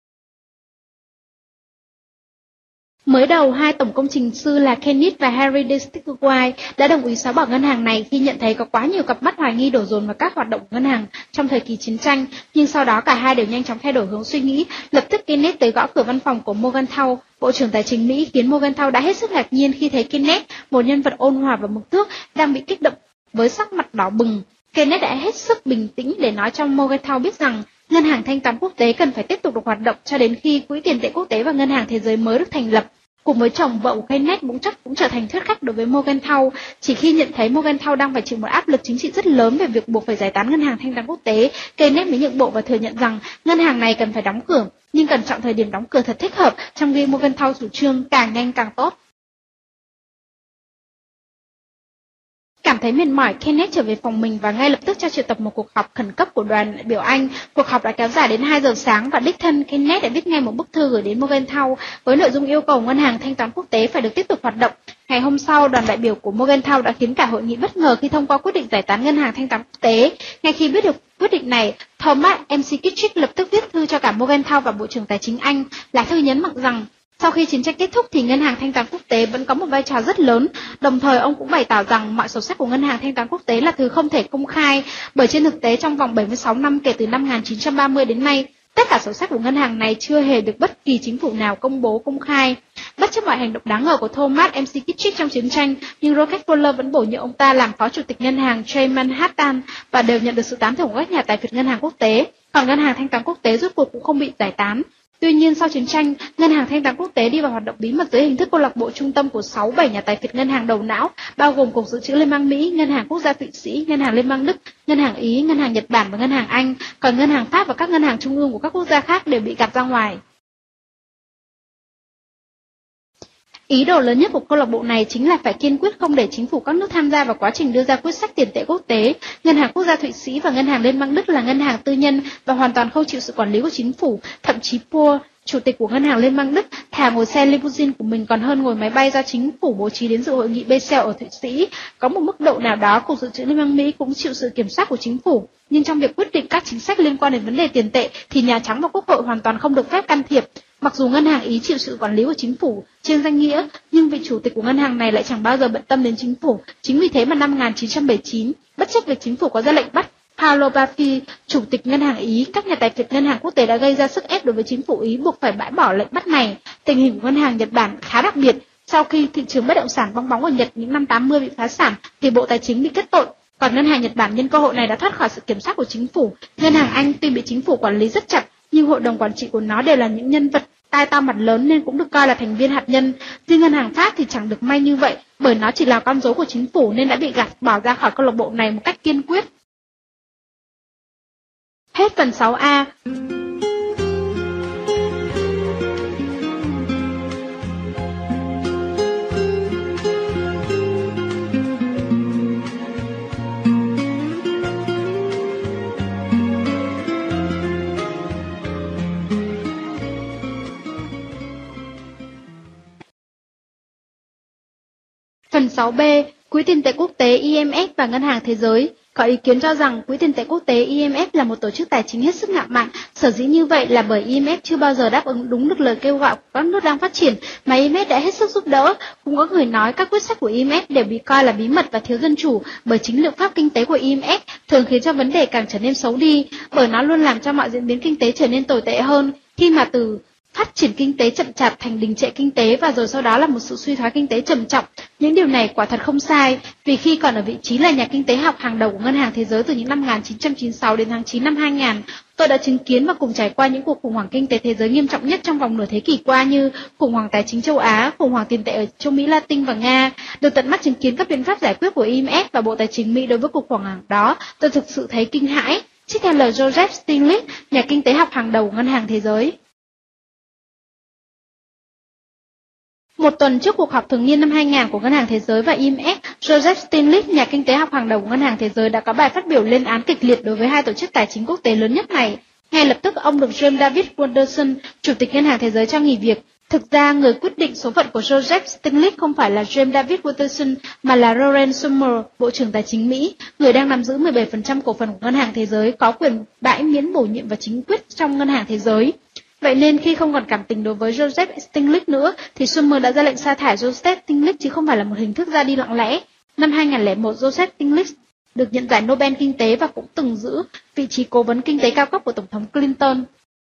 Mới đầu, hai tổng công trình sư là Kenneth và Harry D. Stigwell đã đồng ý xóa bỏ ngân hàng này khi nhận thấy có quá nhiều cặp mắt hoài nghi đổ dồn vào các hoạt động của ngân hàng trong thời kỳ chiến tranh, nhưng sau đó cả hai đều nhanh chóng thay đổi hướng suy nghĩ. Lập tức Kenneth tới gõ cửa văn phòng của Morgenthau, Bộ trưởng Tài chính Mỹ, khiến Morgenthau đã hết sức ngạc nhiên khi thấy Kenneth, một nhân vật ôn hòa và mực thước, đang bị kích động với sắc mặt đỏ bừng. Kenneth đã hết sức bình tĩnh để nói cho Morgenthau biết rằng Ngân hàng Thanh toán Quốc tế cần phải tiếp tục được hoạt động cho đến khi Quỹ tiền tệ quốc tế và Ngân hàng Thế giới mới được thành lập. Cùng với chồng, vợ của Kenneth cũng trở thành thuyết khách đối với Morgenthau. Chỉ khi nhận thấy Morgenthau đang phải chịu một áp lực chính trị rất lớn về việc buộc phải giải tán Ngân hàng Thanh toán Quốc tế, Kenneth mới nhượng bộ và thừa nhận rằng ngân hàng này cần phải đóng cửa, nhưng cần chọn thời điểm đóng cửa thật thích hợp, trong khi Morgenthau chủ trương càng nhanh càng tốt. Cảm thấy mệt mỏi, Kenneth trở về phòng mình và ngay lập tức cho triệu tập một cuộc họp khẩn cấp của đoàn đại biểu Anh. Cuộc họp đã kéo dài đến 2 giờ sáng và đích thân Kenneth đã viết ngay một bức thư gửi đến Morgenthau với nội dung yêu cầu Ngân hàng Thanh toán Quốc tế phải được tiếp tục hoạt động. Ngày hôm sau, đoàn đại biểu của Morgenthau đã khiến cả hội nghị bất ngờ khi thông qua quyết định giải tán Ngân hàng Thanh toán Quốc tế. Ngay khi biết được quyết định này, Thomas McKittrick lập tức viết thư cho cả Morgenthau và Bộ trưởng Tài chính Anh. Lá thư nhấn mạnh rằng sau khi chiến tranh kết thúc thì Ngân hàng Thanh toán Quốc tế vẫn có một vai trò rất lớn, đồng thời ông cũng bày tỏ rằng mọi sổ sách của Ngân hàng Thanh toán Quốc tế là thứ không thể công khai, bởi trên thực tế trong vòng 76 năm kể từ năm 1930 đến nay, tất cả sổ sách của ngân hàng này chưa hề được bất kỳ chính phủ nào công bố công khai. Bất chấp mọi hành động đáng ngờ của Thomas MC Kittrick trong chiến tranh, nhưng Rockefeller vẫn bổ nhiệm ông ta làm phó chủ tịch ngân hàng Chase Manhattan và đều nhận được sự tán thưởng của các nhà tài phiệt ngân hàng quốc tế. Còn ngân hàng thanh toán quốc tế rốt cuộc cũng không bị giải tán. Tuy nhiên, sau chiến tranh, ngân hàng thanh toán quốc tế đi vào hoạt động bí mật dưới hình thức câu lạc bộ trung tâm của 6-7 nhà tài phiệt ngân hàng đầu não, bao gồm Cục Dự trữ Liên bang Mỹ, Ngân hàng Quốc gia Thụy Sĩ, Ngân hàng Liên bang Đức, Ngân hàng Ý, Ngân hàng Nhật Bản và Ngân hàng Anh. Còn ngân hàng Pháp và các ngân hàng trung ương của các quốc gia khác đều bị gạt ra ngoài. Ý đồ lớn nhất của câu lạc bộ này chính là phải kiên quyết không để chính phủ các nước tham gia vào quá trình đưa ra quyết sách tiền tệ quốc tế. Ngân hàng Quốc gia Thụy Sĩ và Ngân hàng Liên bang Đức là ngân hàng tư nhân và hoàn toàn không chịu sự quản lý của chính phủ. Thậm chí Paul, chủ tịch của Ngân hàng Liên bang Đức, thà ngồi xe limousine của mình còn hơn ngồi máy bay do chính phủ bố trí đến dự hội nghị Basel ở Thụy Sĩ. Có một mức độ nào đó, Cục Dự trữ Liên bang Mỹ cũng chịu sự kiểm soát của chính phủ. Nhưng trong việc quyết định các chính sách liên quan đến vấn đề tiền tệ thì Nhà Trắng và Quốc hội hoàn toàn không được phép can thiệp. Mặc dù ngân hàng Ý chịu sự quản lý của chính phủ trên danh nghĩa, nhưng vị chủ tịch của ngân hàng này lại chẳng bao giờ bận tâm đến chính phủ. Chính vì thế mà năm 1979, bất chấp việc chính phủ có ra lệnh bắt Paolo Baffi, chủ tịch ngân hàng Ý, các nhà tài phiệt ngân hàng quốc tế đã gây ra sức ép đối với chính phủ Ý buộc phải bãi bỏ lệnh bắt này. Tình hình của ngân hàng Nhật Bản khá đặc biệt. Sau khi thị trường bất động sản bong bóng ở Nhật những năm 80 bị phá sản, thì Bộ Tài chính bị kết tội. Còn ngân hàng Nhật Bản nhân cơ hội này đã thoát khỏi sự kiểm soát của chính phủ. Ngân hàng Anh tuy bị chính phủ quản lý rất chặt, nhưng hội đồng quản trị của nó đều là những nhân vật tai to mặt lớn nên cũng được coi là thành viên hạt nhân. Riêng ngân hàng Pháp thì chẳng được may như vậy, bởi nó chỉ là con rối của chính phủ nên đã bị gạt bỏ ra khỏi câu lạc bộ này một cách kiên quyết. Hết phần 6A. Phần 6B, Quỹ tiền tệ quốc tế IMF và Ngân hàng Thế giới. Có ý kiến cho rằng Quỹ tiền tệ quốc tế IMF là một tổ chức tài chính hết sức ngạo mạn. Sở dĩ như vậy là bởi IMF chưa bao giờ đáp ứng đúng được lời kêu gọi của các nước đang phát triển mà IMF đã hết sức giúp đỡ. Cũng có người nói các quyết sách của IMF đều bị coi là bí mật và thiếu dân chủ, bởi chính liệu pháp kinh tế của IMF thường khiến cho vấn đề càng trở nên xấu đi, bởi nó luôn làm cho mọi diễn biến kinh tế trở nên tồi tệ hơn, khi mà từ phát triển kinh tế chậm chạp thành đình trệ kinh tế và rồi sau đó là một sự suy thoái kinh tế trầm trọng. Những điều này quả thật không sai, vì khi còn ở vị trí là nhà kinh tế học hàng đầu của Ngân hàng Thế giới từ những năm 1996 đến tháng 9 năm 2000, tôi đã chứng kiến và cùng trải qua những cuộc khủng hoảng kinh tế thế giới nghiêm trọng nhất trong vòng nửa thế kỷ qua như khủng hoảng tài chính châu Á, khủng hoảng tiền tệ ở châu Mỹ Latin và Nga. Được tận mắt chứng kiến các biện pháp giải quyết của IMF và Bộ Tài chính Mỹ đối với cuộc khủng hoảng đó, tôi thực sự thấy kinh hãi. Trích theo lời Joseph Stiglitz, nhà kinh tế học hàng đầu của Ngân hàng Thế giới. Một tuần trước cuộc họp thường niên năm 2000 của Ngân hàng Thế giới và IMF, Joseph Stiglitz, nhà kinh tế học hàng đầu của Ngân hàng Thế giới đã có bài phát biểu lên án kịch liệt đối với hai tổ chức tài chính quốc tế lớn nhất này. Ngay lập tức, ông được James David Walterson, Chủ tịch Ngân hàng Thế giới cho nghỉ việc. Thực ra, người quyết định số phận của Joseph Stiglitz không phải là James David Walterson mà là Lawrence Summers, Bộ trưởng Tài chính Mỹ, người đang nắm giữ 17% cổ phần của Ngân hàng Thế giới, có quyền bãi miễn bổ nhiệm và chính quyết trong Ngân hàng Thế giới. Vậy nên khi không còn cảm tình đối với Joseph Stiglitz nữa, thì Summers đã ra lệnh sa thải Joseph Stiglitz chứ không phải là một hình thức ra đi lặng lẽ. Năm 2001, Joseph Stiglitz được nhận giải Nobel Kinh tế và cũng từng giữ vị trí cố vấn kinh tế cao cấp của Tổng thống Clinton.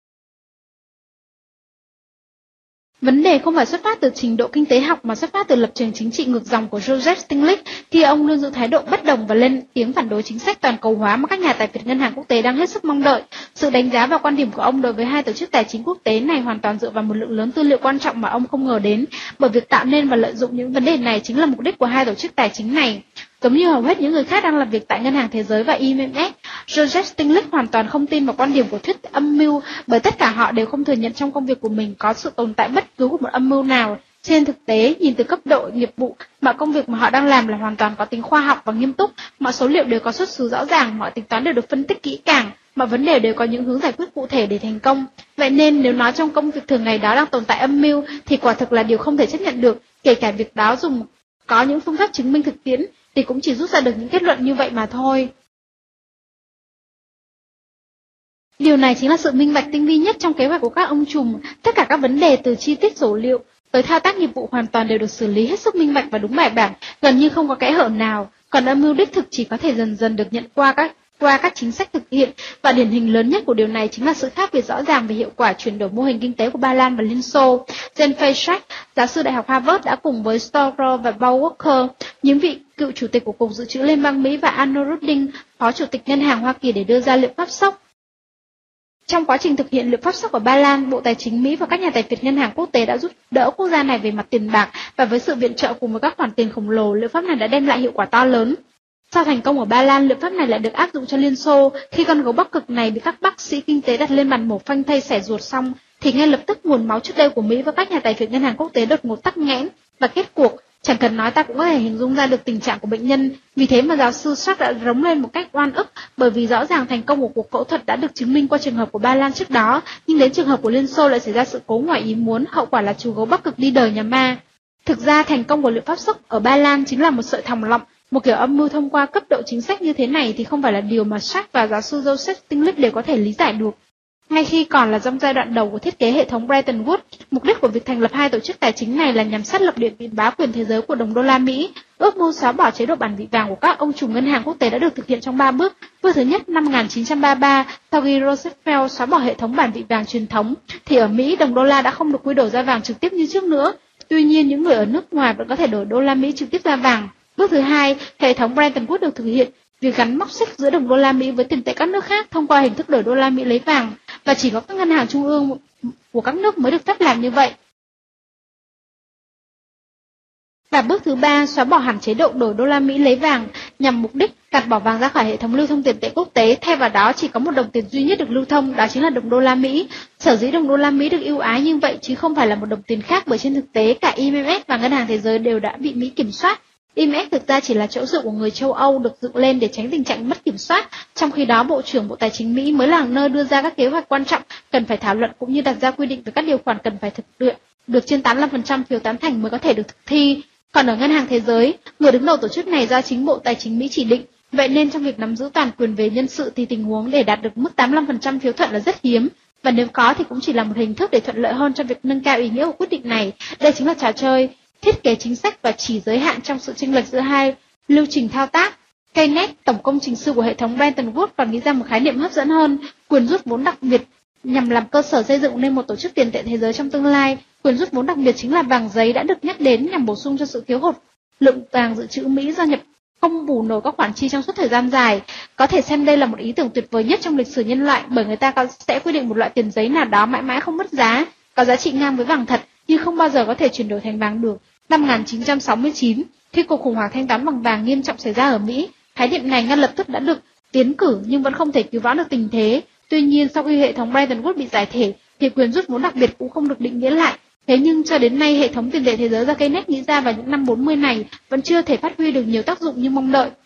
Vấn đề không phải xuất phát từ trình độ kinh tế học mà xuất phát từ lập trường chính trị ngược dòng của Joseph Stiglitz, khi ông luôn giữ thái độ bất đồng và lên tiếng phản đối chính sách toàn cầu hóa mà các nhà tài phiệt ngân hàng quốc tế đang hết sức mong đợi. Sự đánh giá và quan điểm của ông đối với hai tổ chức tài chính quốc tế này hoàn toàn dựa vào một lượng lớn tư liệu quan trọng mà ông không ngờ đến, bởi việc tạo nên và lợi dụng những vấn đề này chính là mục đích của hai tổ chức tài chính này. Giống như hầu hết những người khác đang làm việc tại Ngân hàng Thế giới và IMF, Joseph Stiglitz hoàn toàn không tin vào quan điểm của thuyết âm mưu, bởi tất cả họ đều không thừa nhận trong công việc của mình có sự tồn tại bất cứ của một âm mưu nào. Trên thực tế, nhìn từ cấp độ nghiệp vụ, mọi công việc mà họ đang làm là hoàn toàn có tính khoa học và nghiêm túc, mọi số liệu đều có xuất xứ rõ ràng, mọi tính toán đều được phân tích kỹ càng, mọi vấn đề đều có những hướng giải quyết cụ thể để thành công. Vậy nên nếu nói trong công việc thường ngày đó đang tồn tại âm mưu thì quả thực là điều không thể chấp nhận được, kể cả việc đó dùng có những phương pháp chứng minh thực tiễn thì cũng chỉ rút ra được những kết luận như vậy mà thôi. Điều này chính là sự minh bạch tinh vi nhất trong kế hoạch của các ông trùm. Tất cả các vấn đề từ chi tiết số liệu tới thao tác nghiệp vụ hoàn toàn đều được xử lý hết sức minh bạch và đúng bài bản, gần như không có kẽ hở nào. Còn âm mưu đích thực chỉ có thể dần dần được nhận qua các qua các chính sách thực hiện, và điển hình lớn nhất của điều này chính là sự khác biệt rõ ràng về hiệu quả chuyển đổi mô hình kinh tế của Ba Lan và Liên Xô. Jen Psaki, giáo sư Đại học Harvard đã cùng với Stoker và Paul Walker, những vị cựu chủ tịch của Cục Dự trữ Liên bang Mỹ và Arnold Rudin, phó chủ tịch Ngân hàng Hoa Kỳ để đưa ra liệu pháp sốc. Trong quá trình thực hiện liệu pháp sốc ở Ba Lan, Bộ Tài chính Mỹ và các nhà tài phiệt ngân hàng quốc tế đã giúp đỡ quốc gia này về mặt tiền bạc, và với sự viện trợ cùng với các khoản tiền khổng lồ, liệu pháp này đã đem lại hiệu quả to lớn. Sau thành công ở Ba Lan, liệu pháp này lại được áp dụng cho Liên Xô. Khi con gấu Bắc Cực này bị các bác sĩ kinh tế đặt lên bàn mổ phanh thây xẻ ruột xong, thì ngay lập tức nguồn máu trước đây của Mỹ và các nhà tài phiệt ngân hàng quốc tế đột ngột tắc nghẽn, và kết cuộc chẳng cần nói ta cũng có thể hình dung ra được tình trạng của bệnh nhân. Vì thế mà giáo sư Sharp đã rống lên một cách oan ức, bởi vì rõ ràng thành công của cuộc phẫu thuật đã được chứng minh qua trường hợp của Ba Lan trước đó, nhưng đến trường hợp của Liên Xô lại xảy ra sự cố ngoài ý muốn, hậu quả là chú gấu Bắc Cực đi đời nhà ma. Thực ra thành công của liệu pháp sốc ở Ba Lan chính là một sợi thòng lọng. Một kiểu âm mưu thông qua cấp độ chính sách như thế này thì không phải là điều mà Sharp và giáo sư Joseph Stiglitz đều có thể lý giải được. Ngay khi còn là trong giai đoạn đầu của thiết kế hệ thống Bretton Woods, mục đích của việc thành lập hai tổ chức tài chính này là nhằm xác lập địa vị bá quyền thế giới của đồng đô la Mỹ. Ước mưu xóa bỏ chế độ bản vị vàng của các ông trùm ngân hàng quốc tế đã được thực hiện trong 3 bước. Bước thứ nhất, năm 1933, sau khi Roosevelt xóa bỏ hệ thống bản vị vàng truyền thống, thì ở Mỹ đồng đô la đã không được quy đổi ra vàng trực tiếp như trước nữa. Tuy nhiên, những người ở nước ngoài vẫn có thể đổi đô la Mỹ trực tiếp ra vàng. Bước thứ hai, hệ thống Bretton Woods được thực hiện, việc gắn móc xích giữa đồng đô la Mỹ với tiền tệ các nước khác thông qua hình thức đổi đô la Mỹ lấy vàng, và chỉ có các ngân hàng trung ương của các nước mới được phép làm như vậy. Và bước thứ ba, xóa bỏ hẳn chế độ đổi đô la Mỹ lấy vàng nhằm mục đích gạt bỏ vàng ra khỏi hệ thống lưu thông tiền tệ quốc tế, thay vào đó chỉ có một đồng tiền duy nhất được lưu thông, đó chính là đồng đô la Mỹ. Sở dĩ đồng đô la Mỹ được ưu ái như vậy chứ không phải là một đồng tiền khác, bởi trên thực tế cả IMF và Ngân hàng Thế giới đều đã bị Mỹ kiểm soát. IMF thực ra chỉ là chỗ dựa của người châu Âu được dựng lên để tránh tình trạng mất kiểm soát, trong khi đó Bộ trưởng Bộ Tài chính Mỹ mới là nơi đưa ra các kế hoạch quan trọng cần phải thảo luận cũng như đặt ra quy định về các điều khoản cần phải thực hiện, được trên 85% phiếu tán thành mới có thể được thực thi. Còn ở Ngân hàng Thế giới, người đứng đầu tổ chức này do chính Bộ Tài chính Mỹ chỉ định, vậy nên trong việc nắm giữ toàn quyền về nhân sự thì tình huống để đạt được mức 85% phiếu thuận là rất hiếm, và nếu có thì cũng chỉ là một hình thức để thuận lợi hơn cho việc nâng cao ý nghĩa của quyết định này. Đây chính là trò chơi thiết kế chính sách và chỉ giới hạn trong sự chênh lệch giữa hai lưu trình thao tác. Keynes, tổng công trình sư của hệ thống Bretton Woods, còn nghĩ ra một khái niệm hấp dẫn hơn, quyền rút vốn đặc biệt, nhằm làm cơ sở xây dựng nên một tổ chức tiền tệ thế giới trong tương lai. Quyền rút vốn đặc biệt chính là vàng giấy đã được nhắc đến nhằm bổ sung cho sự thiếu hụt lượng vàng dự trữ Mỹ do nhập không bù nổi các khoản chi trong suốt thời gian dài. Có thể xem đây là một ý tưởng tuyệt vời nhất trong lịch sử nhân loại, bởi người ta sẽ quy định một loại tiền giấy nào đó mãi mãi không mất giá, có giá trị ngang với vàng thật nhưng không bao giờ có thể chuyển đổi thành vàng được. Năm 1969, khi cuộc khủng hoảng thanh toán bằng vàng nghiêm trọng xảy ra ở Mỹ, khái niệm này ngay lập tức đã được tiến cử nhưng vẫn không thể cứu vãn được tình thế. Tuy nhiên, sau khi hệ thống Bretton Woods bị giải thể, thì quyền rút vốn đặc biệt cũng không được định nghĩa lại. Thế nhưng cho đến nay, hệ thống tiền tệ thế giới do Keynes nghĩ ra vào những năm 40 này vẫn chưa thể phát huy được nhiều tác dụng như mong đợi.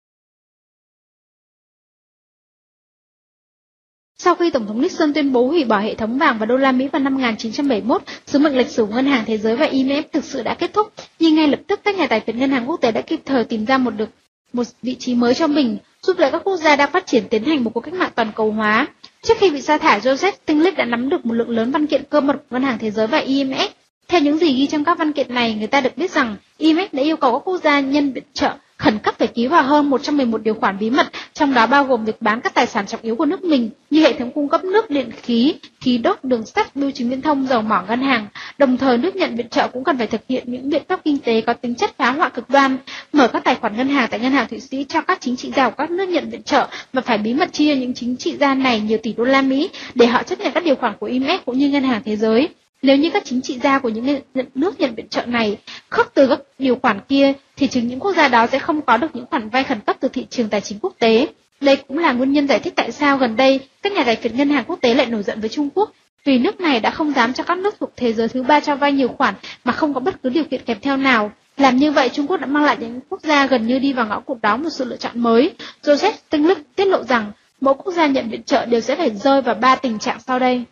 Sau khi Tổng thống Nixon tuyên bố hủy bỏ hệ thống vàng và đô la Mỹ vào năm 1971, sứ mệnh lịch sử của Ngân hàng Thế giới và IMF thực sự đã kết thúc, nhưng ngay lập tức các nhà tài phiệt ngân hàng quốc tế đã kịp thời tìm ra một vị trí mới cho mình, giúp đỡ các quốc gia đang phát triển tiến hành một cuộc cách mạng toàn cầu hóa. Trước khi bị sa thải, Joseph Stiglitz đã nắm được một lượng lớn văn kiện cơ mật của Ngân hàng Thế giới và IMF. Theo những gì ghi trong các văn kiện này, người ta được biết rằng IMF đã yêu cầu các quốc gia nhân viện trợ khẩn cấp phải ký vào hơn 111 điều khoản bí mật, trong đó bao gồm việc bán các tài sản trọng yếu của nước mình như hệ thống cung cấp nước, điện khí, khí đốt, đường sắt, bưu chính viễn thông, dầu mỏ, ngân hàng. Đồng thời, nước nhận viện trợ cũng cần phải thực hiện những biện pháp kinh tế có tính chất phá hoại cực đoan, mở các tài khoản ngân hàng tại Ngân hàng Thụy Sĩ cho các chính trị gia của các nước nhận viện trợ và phải bí mật chia những chính trị gia này nhiều tỷ đô la Mỹ để họ chấp nhận các điều khoản của IMF cũng như Ngân hàng Thế giới. Nếu như các chính trị gia của những nước nhận viện trợ này khước từ các điều khoản kia, thì chính những quốc gia đó sẽ không có được những khoản vay khẩn cấp từ thị trường tài chính quốc tế. Đây cũng là nguyên nhân giải thích tại sao gần đây các nhà tài phiệt ngân hàng quốc tế lại nổi giận với Trung Quốc, vì nước này đã không dám cho các nước thuộc thế giới thứ ba cho vay nhiều khoản mà không có bất cứ điều kiện kèm theo nào. Làm như vậy, Trung Quốc đã mang lại những quốc gia gần như đi vào ngõ cụt đó một sự lựa chọn mới. Joseph Stiglitz tiết lộ rằng mỗi quốc gia nhận viện trợ đều sẽ phải rơi vào 3 tình trạng sau đây.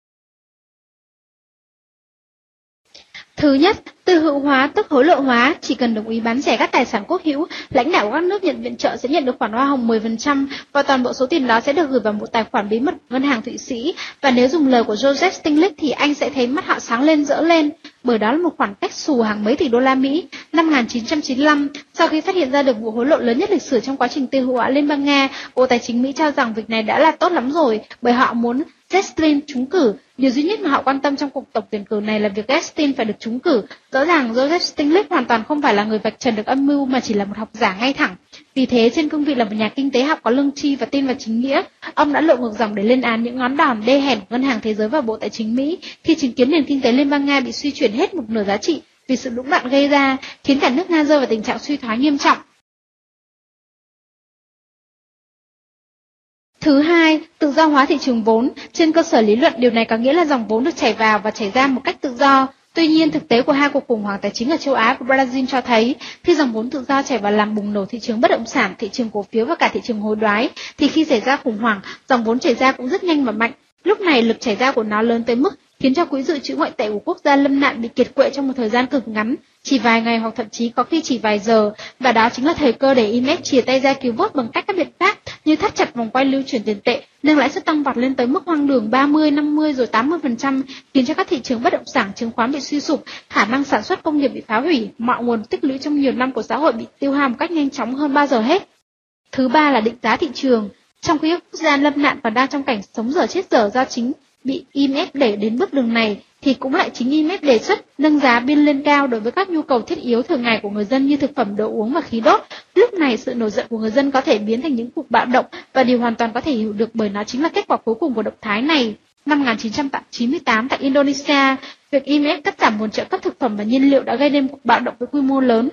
Thứ nhất, tư hữu hóa tức hối lộ hóa, chỉ cần đồng ý bán rẻ các tài sản quốc hữu, lãnh đạo của các nước nhận viện trợ sẽ nhận được khoản hoa hồng 10% và toàn bộ số tiền đó sẽ được gửi vào một tài khoản bí mật của Ngân hàng Thụy Sĩ, và nếu dùng lời của Joseph Stiglitz thì anh sẽ thấy mắt họ sáng lên rỡ lên, bởi đó là một khoản cách xù hàng mấy tỷ đô la Mỹ. Năm 1995, sau khi phát hiện ra được vụ hối lộ lớn nhất lịch sử trong quá trình tư hữu hóa Liên bang Nga, Bộ Tài chính Mỹ cho rằng việc này đã là tốt lắm rồi, bởi họ muốn Yeltsin trúng cử. Điều duy nhất mà họ quan tâm trong cuộc tổng tuyển cử này là việc Yeltsin phải được trúng cử. Rõ ràng Joseph Stiglitz hoàn toàn không phải là người vạch trần được âm mưu mà chỉ là một học giả ngay thẳng. Vì thế, trên cương vị là một nhà kinh tế học có lương tri và tin vào chính nghĩa, ông đã lội ngược dòng để lên án những ngón đòn đê hèn của Ngân hàng Thế giới và Bộ Tài chính Mỹ khi chứng kiến nền kinh tế Liên bang Nga bị suy chuyển hết một nửa giá trị vì sự lũng đoạn gây ra, khiến cả nước Nga rơi vào tình trạng suy thoái nghiêm trọng. Thứ hai, tự do hóa thị trường vốn. Trên cơ sở lý luận, điều này có nghĩa là dòng vốn được chảy vào và chảy ra một cách tự do. Tuy nhiên, thực tế của hai cuộc khủng hoảng tài chính ở châu Á và Brazil cho thấy, khi dòng vốn tự do chảy vào làm bùng nổ thị trường bất động sản, thị trường cổ phiếu và cả thị trường hối đoái, thì khi xảy ra khủng hoảng, dòng vốn chảy ra cũng rất nhanh và mạnh. Lúc này, lực chảy ra của nó lớn tới mức khiến cho quỹ dự trữ ngoại tệ của quốc gia lâm nạn bị kiệt quệ trong một thời gian cực ngắn, chỉ vài ngày hoặc thậm chí có khi chỉ vài giờ, và đó chính là thời cơ để IMF chìa tay ra cứu vớt bằng cách các biện pháp như thắt chặt vòng quay lưu chuyển tiền tệ, nâng lãi suất tăng vọt lên tới mức hoang đường 30, 50 rồi 80%, khiến cho các thị trường bất động sản, chứng khoán bị suy sụp, khả năng sản xuất công nghiệp bị phá hủy, mọi nguồn tích lũy trong nhiều năm của xã hội bị tiêu hao một cách nhanh chóng hơn bao giờ hết. Thứ ba là định giá thị trường. Trong khi các quốc gia lâm nạn còn đang trong cảnh sống dở chết dở do chính bị IMF đẩy đến bước đường này, thì cũng lại chính IMF đề xuất nâng giá biên lên cao đối với các nhu cầu thiết yếu thường ngày của người dân như thực phẩm, đồ uống và khí đốt. Lúc này sự nổi giận của người dân có thể biến thành những cuộc bạo động, và điều hoàn toàn có thể hiểu được bởi nó chính là kết quả cuối cùng của động thái này. Năm 1998 tại Indonesia, việc IMF cắt giảm nguồn trợ cấp thực phẩm và nhiên liệu đã gây nên cuộc bạo động với quy mô lớn.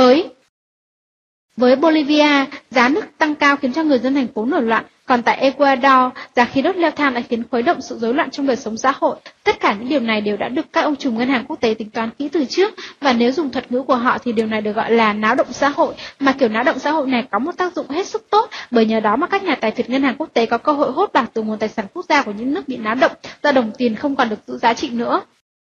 Với Bolivia, giá nước tăng cao khiến cho người dân thành phố nổi loạn, còn tại Ecuador, giá khí đốt leo thang đã khiến khuấy động sự rối loạn trong đời sống xã hội. Tất cả những điều này đều đã được các ông trùm ngân hàng quốc tế tính toán kỹ từ trước, và nếu dùng thuật ngữ của họ thì điều này được gọi là náo động xã hội, mà kiểu náo động xã hội này có một tác dụng hết sức tốt, bởi nhờ đó mà các nhà tài phiệt ngân hàng quốc tế có cơ hội hốt bạc từ nguồn tài sản quốc gia của những nước bị náo động, do đồng tiền không còn được giữ giá trị nữa.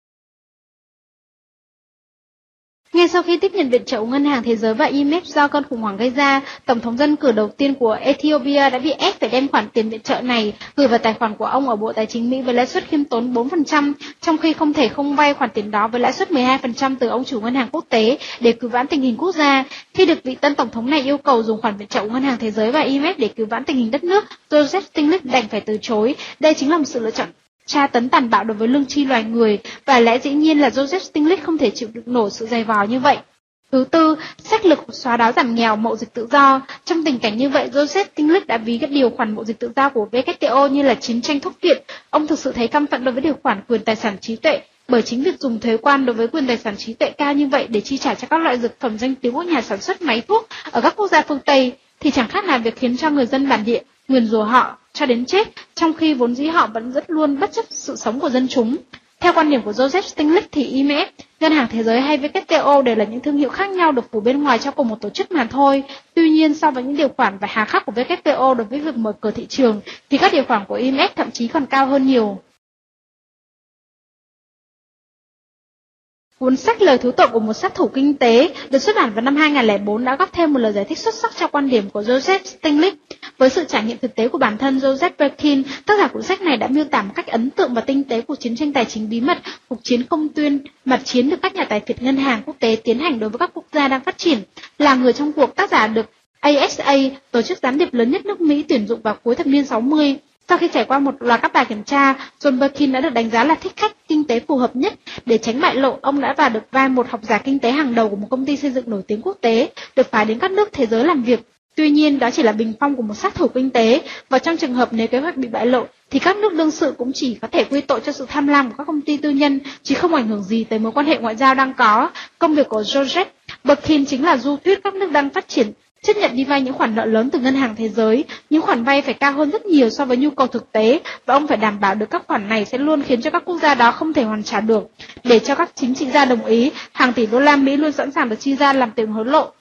Ngay sau khi tiếp nhận viện trợ của Ngân hàng Thế giới và IMF do cơn khủng hoảng gây ra, Tổng thống dân cử đầu tiên của Ethiopia đã bị ép phải đem khoản tiền viện trợ này gửi vào tài khoản của ông ở Bộ Tài chính Mỹ với lãi suất khiêm tốn 4%, trong khi không thể không vay khoản tiền đó với lãi suất 12% từ ông chủ Ngân hàng Quốc tế để cứu vãn tình hình quốc gia. Khi được vị tân Tổng thống này yêu cầu dùng khoản viện trợ của Ngân hàng Thế giới và IMF để cứu vãn tình hình đất nước, Joseph Stiglitz đành phải từ chối. Đây chính là một sự lựa chọn tra tấn tàn bạo đối với lương tri loài người, và lẽ dĩ nhiên là Joseph Stiglitz không thể chịu đựng nổi sự dày vò như vậy. Thứ tư, sách lược xóa đói giảm nghèo, mậu dịch tự do. Trong tình cảnh như vậy, Joseph Stiglitz đã ví các điều khoản mậu dịch tự do của WTO như là chiến tranh thuốc viện. Ông thực sự thấy căm phẫn đối với điều khoản quyền tài sản trí tuệ, bởi chính việc dùng thuế quan đối với quyền tài sản trí tuệ cao như vậy để chi trả cho các loại dược phẩm danh tiếng của nhà sản xuất máy thuốc ở các quốc gia phương Tây thì chẳng khác nào việc khiến cho người dân bản địa nguyền rủa họ cho đến chết, trong khi vốn dĩ họ vẫn rất luôn bất chấp sự sống của dân chúng. Theo quan điểm của Joseph Stiglitz thì IMF, Ngân hàng Thế giới hay WTO đều là những thương hiệu khác nhau được phủ bên ngoài cho cùng một tổ chức mà thôi. Tuy nhiên, so với những điều khoản và hà khắc của WTO đối với việc mở cửa thị trường, thì các điều khoản của IMF thậm chí còn cao hơn nhiều. Cuốn sách Lời thú tội của một sát thủ kinh tế được xuất bản vào năm 2004 đã góp thêm một lời giải thích xuất sắc cho quan điểm của Joseph Stiglitz. Với sự trải nghiệm thực tế của bản thân Joseph Birkin, tác giả cuốn sách này đã miêu tả một cách ấn tượng và tinh tế cuộc chiến tranh tài chính bí mật, cuộc chiến không tuyên, mặt chiến được các nhà tài phiệt ngân hàng quốc tế tiến hành đối với các quốc gia đang phát triển. Là người trong cuộc, tác giả được ASA, tổ chức gián điệp lớn nhất nước Mỹ, tuyển dụng vào cuối thập niên 60. Sau khi trải qua một loạt các bài kiểm tra, John Birkin đã được đánh giá là thích khách kinh tế phù hợp nhất. Để tránh bại lộ, ông đã vào được vai một học giả kinh tế hàng đầu của một công ty xây dựng nổi tiếng quốc tế, được phái đến các nước thế giới làm việc. Tuy nhiên, đó chỉ là bình phong của một sát thủ kinh tế, và trong trường hợp nếu kế hoạch bị bại lộ, thì các nước đương sự cũng chỉ có thể quy tội cho sự tham lam của các công ty tư nhân, chứ không ảnh hưởng gì tới mối quan hệ ngoại giao đang có. Công việc của Joseph Birkin chính là du thuyết các nước đang phát triển chấp nhận đi vay những khoản nợ lớn từ Ngân hàng Thế giới. Những khoản vay phải cao hơn rất nhiều so với nhu cầu thực tế, và ông phải đảm bảo được các khoản này sẽ luôn khiến cho các quốc gia đó không thể hoàn trả được. Để cho các chính trị gia đồng ý, hàng tỷ đô la Mỹ luôn sẵn sàng được chi ra làm tiền hối lộ.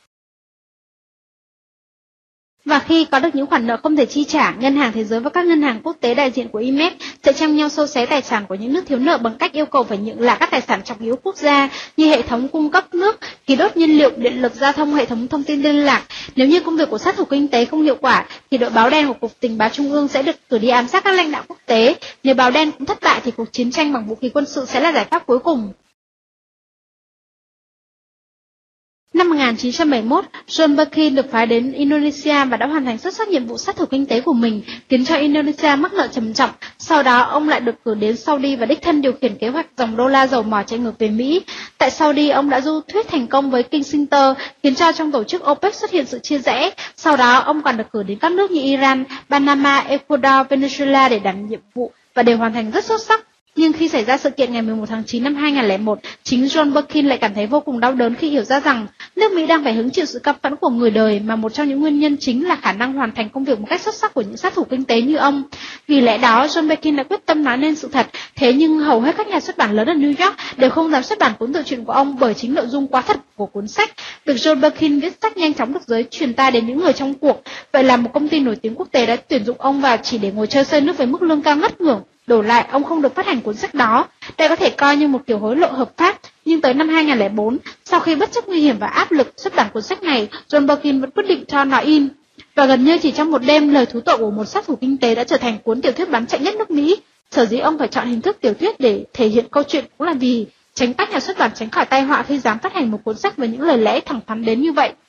Và khi có được những khoản nợ không thể chi trả, Ngân hàng Thế giới và các ngân hàng quốc tế đại diện của IMF sẽ tranh nhau xô xé tài sản của những nước thiếu nợ bằng cách yêu cầu phải nhượng lại các tài sản trọng yếu quốc gia như hệ thống cung cấp nước, khí đốt, nhiên liệu, điện lực, giao thông, hệ thống thông tin liên lạc. Nếu như công việc của sát thủ kinh tế không hiệu quả, thì đội báo đen của Cục Tình báo Trung ương sẽ được cử đi ám sát các lãnh đạo quốc tế. Nếu báo đen cũng thất bại thì cuộc chiến tranh bằng vũ khí quân sự sẽ là giải pháp cuối cùng. Năm 1971, John Birkin được phái đến Indonesia và đã hoàn thành xuất sắc nhiệm vụ sát thủ kinh tế của mình, khiến cho Indonesia mắc nợ trầm trọng. Sau đó, ông lại được cử đến Saudi và đích thân điều khiển kế hoạch dòng đô la dầu mỏ chạy ngược về Mỹ. Tại Saudi, ông đã du thuyết thành công với Kissinger, khiến cho trong tổ chức OPEC xuất hiện sự chia rẽ. Sau đó, ông còn được cử đến các nước như Iran, Panama, Ecuador, Venezuela để đảm nhiệm vụ và đều hoàn thành rất xuất sắc. Nhưng khi xảy ra sự kiện ngày 11 tháng 9 năm 2001, chính John Birkin lại cảm thấy vô cùng đau đớn khi hiểu ra rằng nước Mỹ đang phải hứng chịu sự căm phẫn của người đời, mà một trong những nguyên nhân chính là khả năng hoàn thành công việc một cách xuất sắc của những sát thủ kinh tế như ông. Vì lẽ đó, John Birkin đã quyết tâm nói nên sự thật, thế nhưng hầu hết các nhà xuất bản lớn ở New York đều không dám xuất bản cuốn tự truyện của ông bởi chính nội dung quá thật của cuốn sách. Việc John Birkin viết sách nhanh chóng được giới truyền tai đến những người trong cuộc. Vậy là một công ty nổi tiếng quốc tế đã tuyển dụng ông vào chỉ để ngồi chơi xơi nước với mức lương cao ngất ngưỡng. Đổi lại, ông không được phát hành cuốn sách đó. Đây có thể coi như một kiểu hối lộ hợp pháp. Nhưng tới năm 2004, sau khi bất chấp nguy hiểm và áp lực xuất bản cuốn sách này, John Birkin vẫn quyết định cho nó in. Và gần như chỉ trong một đêm, lời thú tội của một sát thủ kinh tế đã trở thành cuốn tiểu thuyết bán chạy nhất nước Mỹ. Sở dĩ ông phải chọn hình thức tiểu thuyết để thể hiện câu chuyện cũng là vì tránh các nhà xuất bản tránh khỏi tai họa khi dám phát hành một cuốn sách với những lời lẽ thẳng thắn đến như vậy.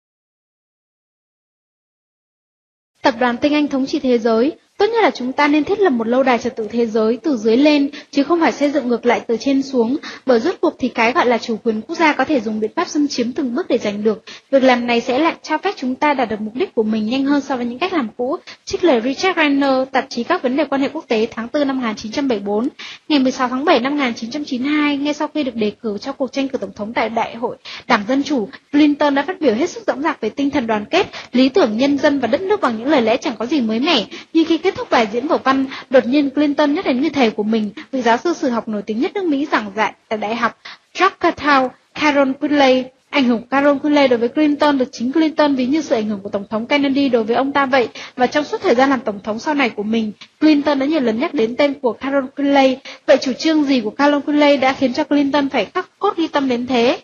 Tập đoàn tinh Anh thống trị thế giới. Tốt nhất là chúng ta nên thiết lập một lâu đài trật tự thế giới từ dưới lên, chứ không phải xây dựng ngược lại từ trên xuống, bởi rốt cuộc thì cái gọi là chủ quyền quốc gia có thể dùng biện pháp xâm chiếm từng bước để giành được. Việc làm này sẽ lại cho phép chúng ta đạt được mục đích của mình nhanh hơn so với những cách làm cũ. Trích lời Richard Renner, tạp chí các vấn đề quan hệ quốc tế tháng 4 năm 1974. Ngày 16 tháng 7 năm 1992, ngay sau khi được đề cử cho cuộc tranh cử tổng thống tại Đại hội Đảng Dân Chủ, Clinton đã phát biểu hết sức dõng dạc về tinh thần đoàn kết, lý tưởng nhân dân và đất nước bằng những lời lẽ chẳng có gì mới mẻ. Nhưng khi kết thúc bài diễn vở văn, đột nhiên Clinton nhắc đến người thầy của mình, vị giáo sư sử học nổi tiếng nhất nước Mỹ giảng dạy tại Đại học Georgetown, Carol Quinley. Ảnh hưởng của Carol Quinley đối với Clinton được chính Clinton ví như sự ảnh hưởng của Tổng thống Kennedy đối với ông ta vậy, và trong suốt thời gian làm Tổng thống sau này của mình, Clinton đã nhiều lần nhắc đến tên của Carol Quinley. Vậy chủ trương gì của Carol Quinley đã khiến cho Clinton phải khắc cốt ghi tâm đến thế?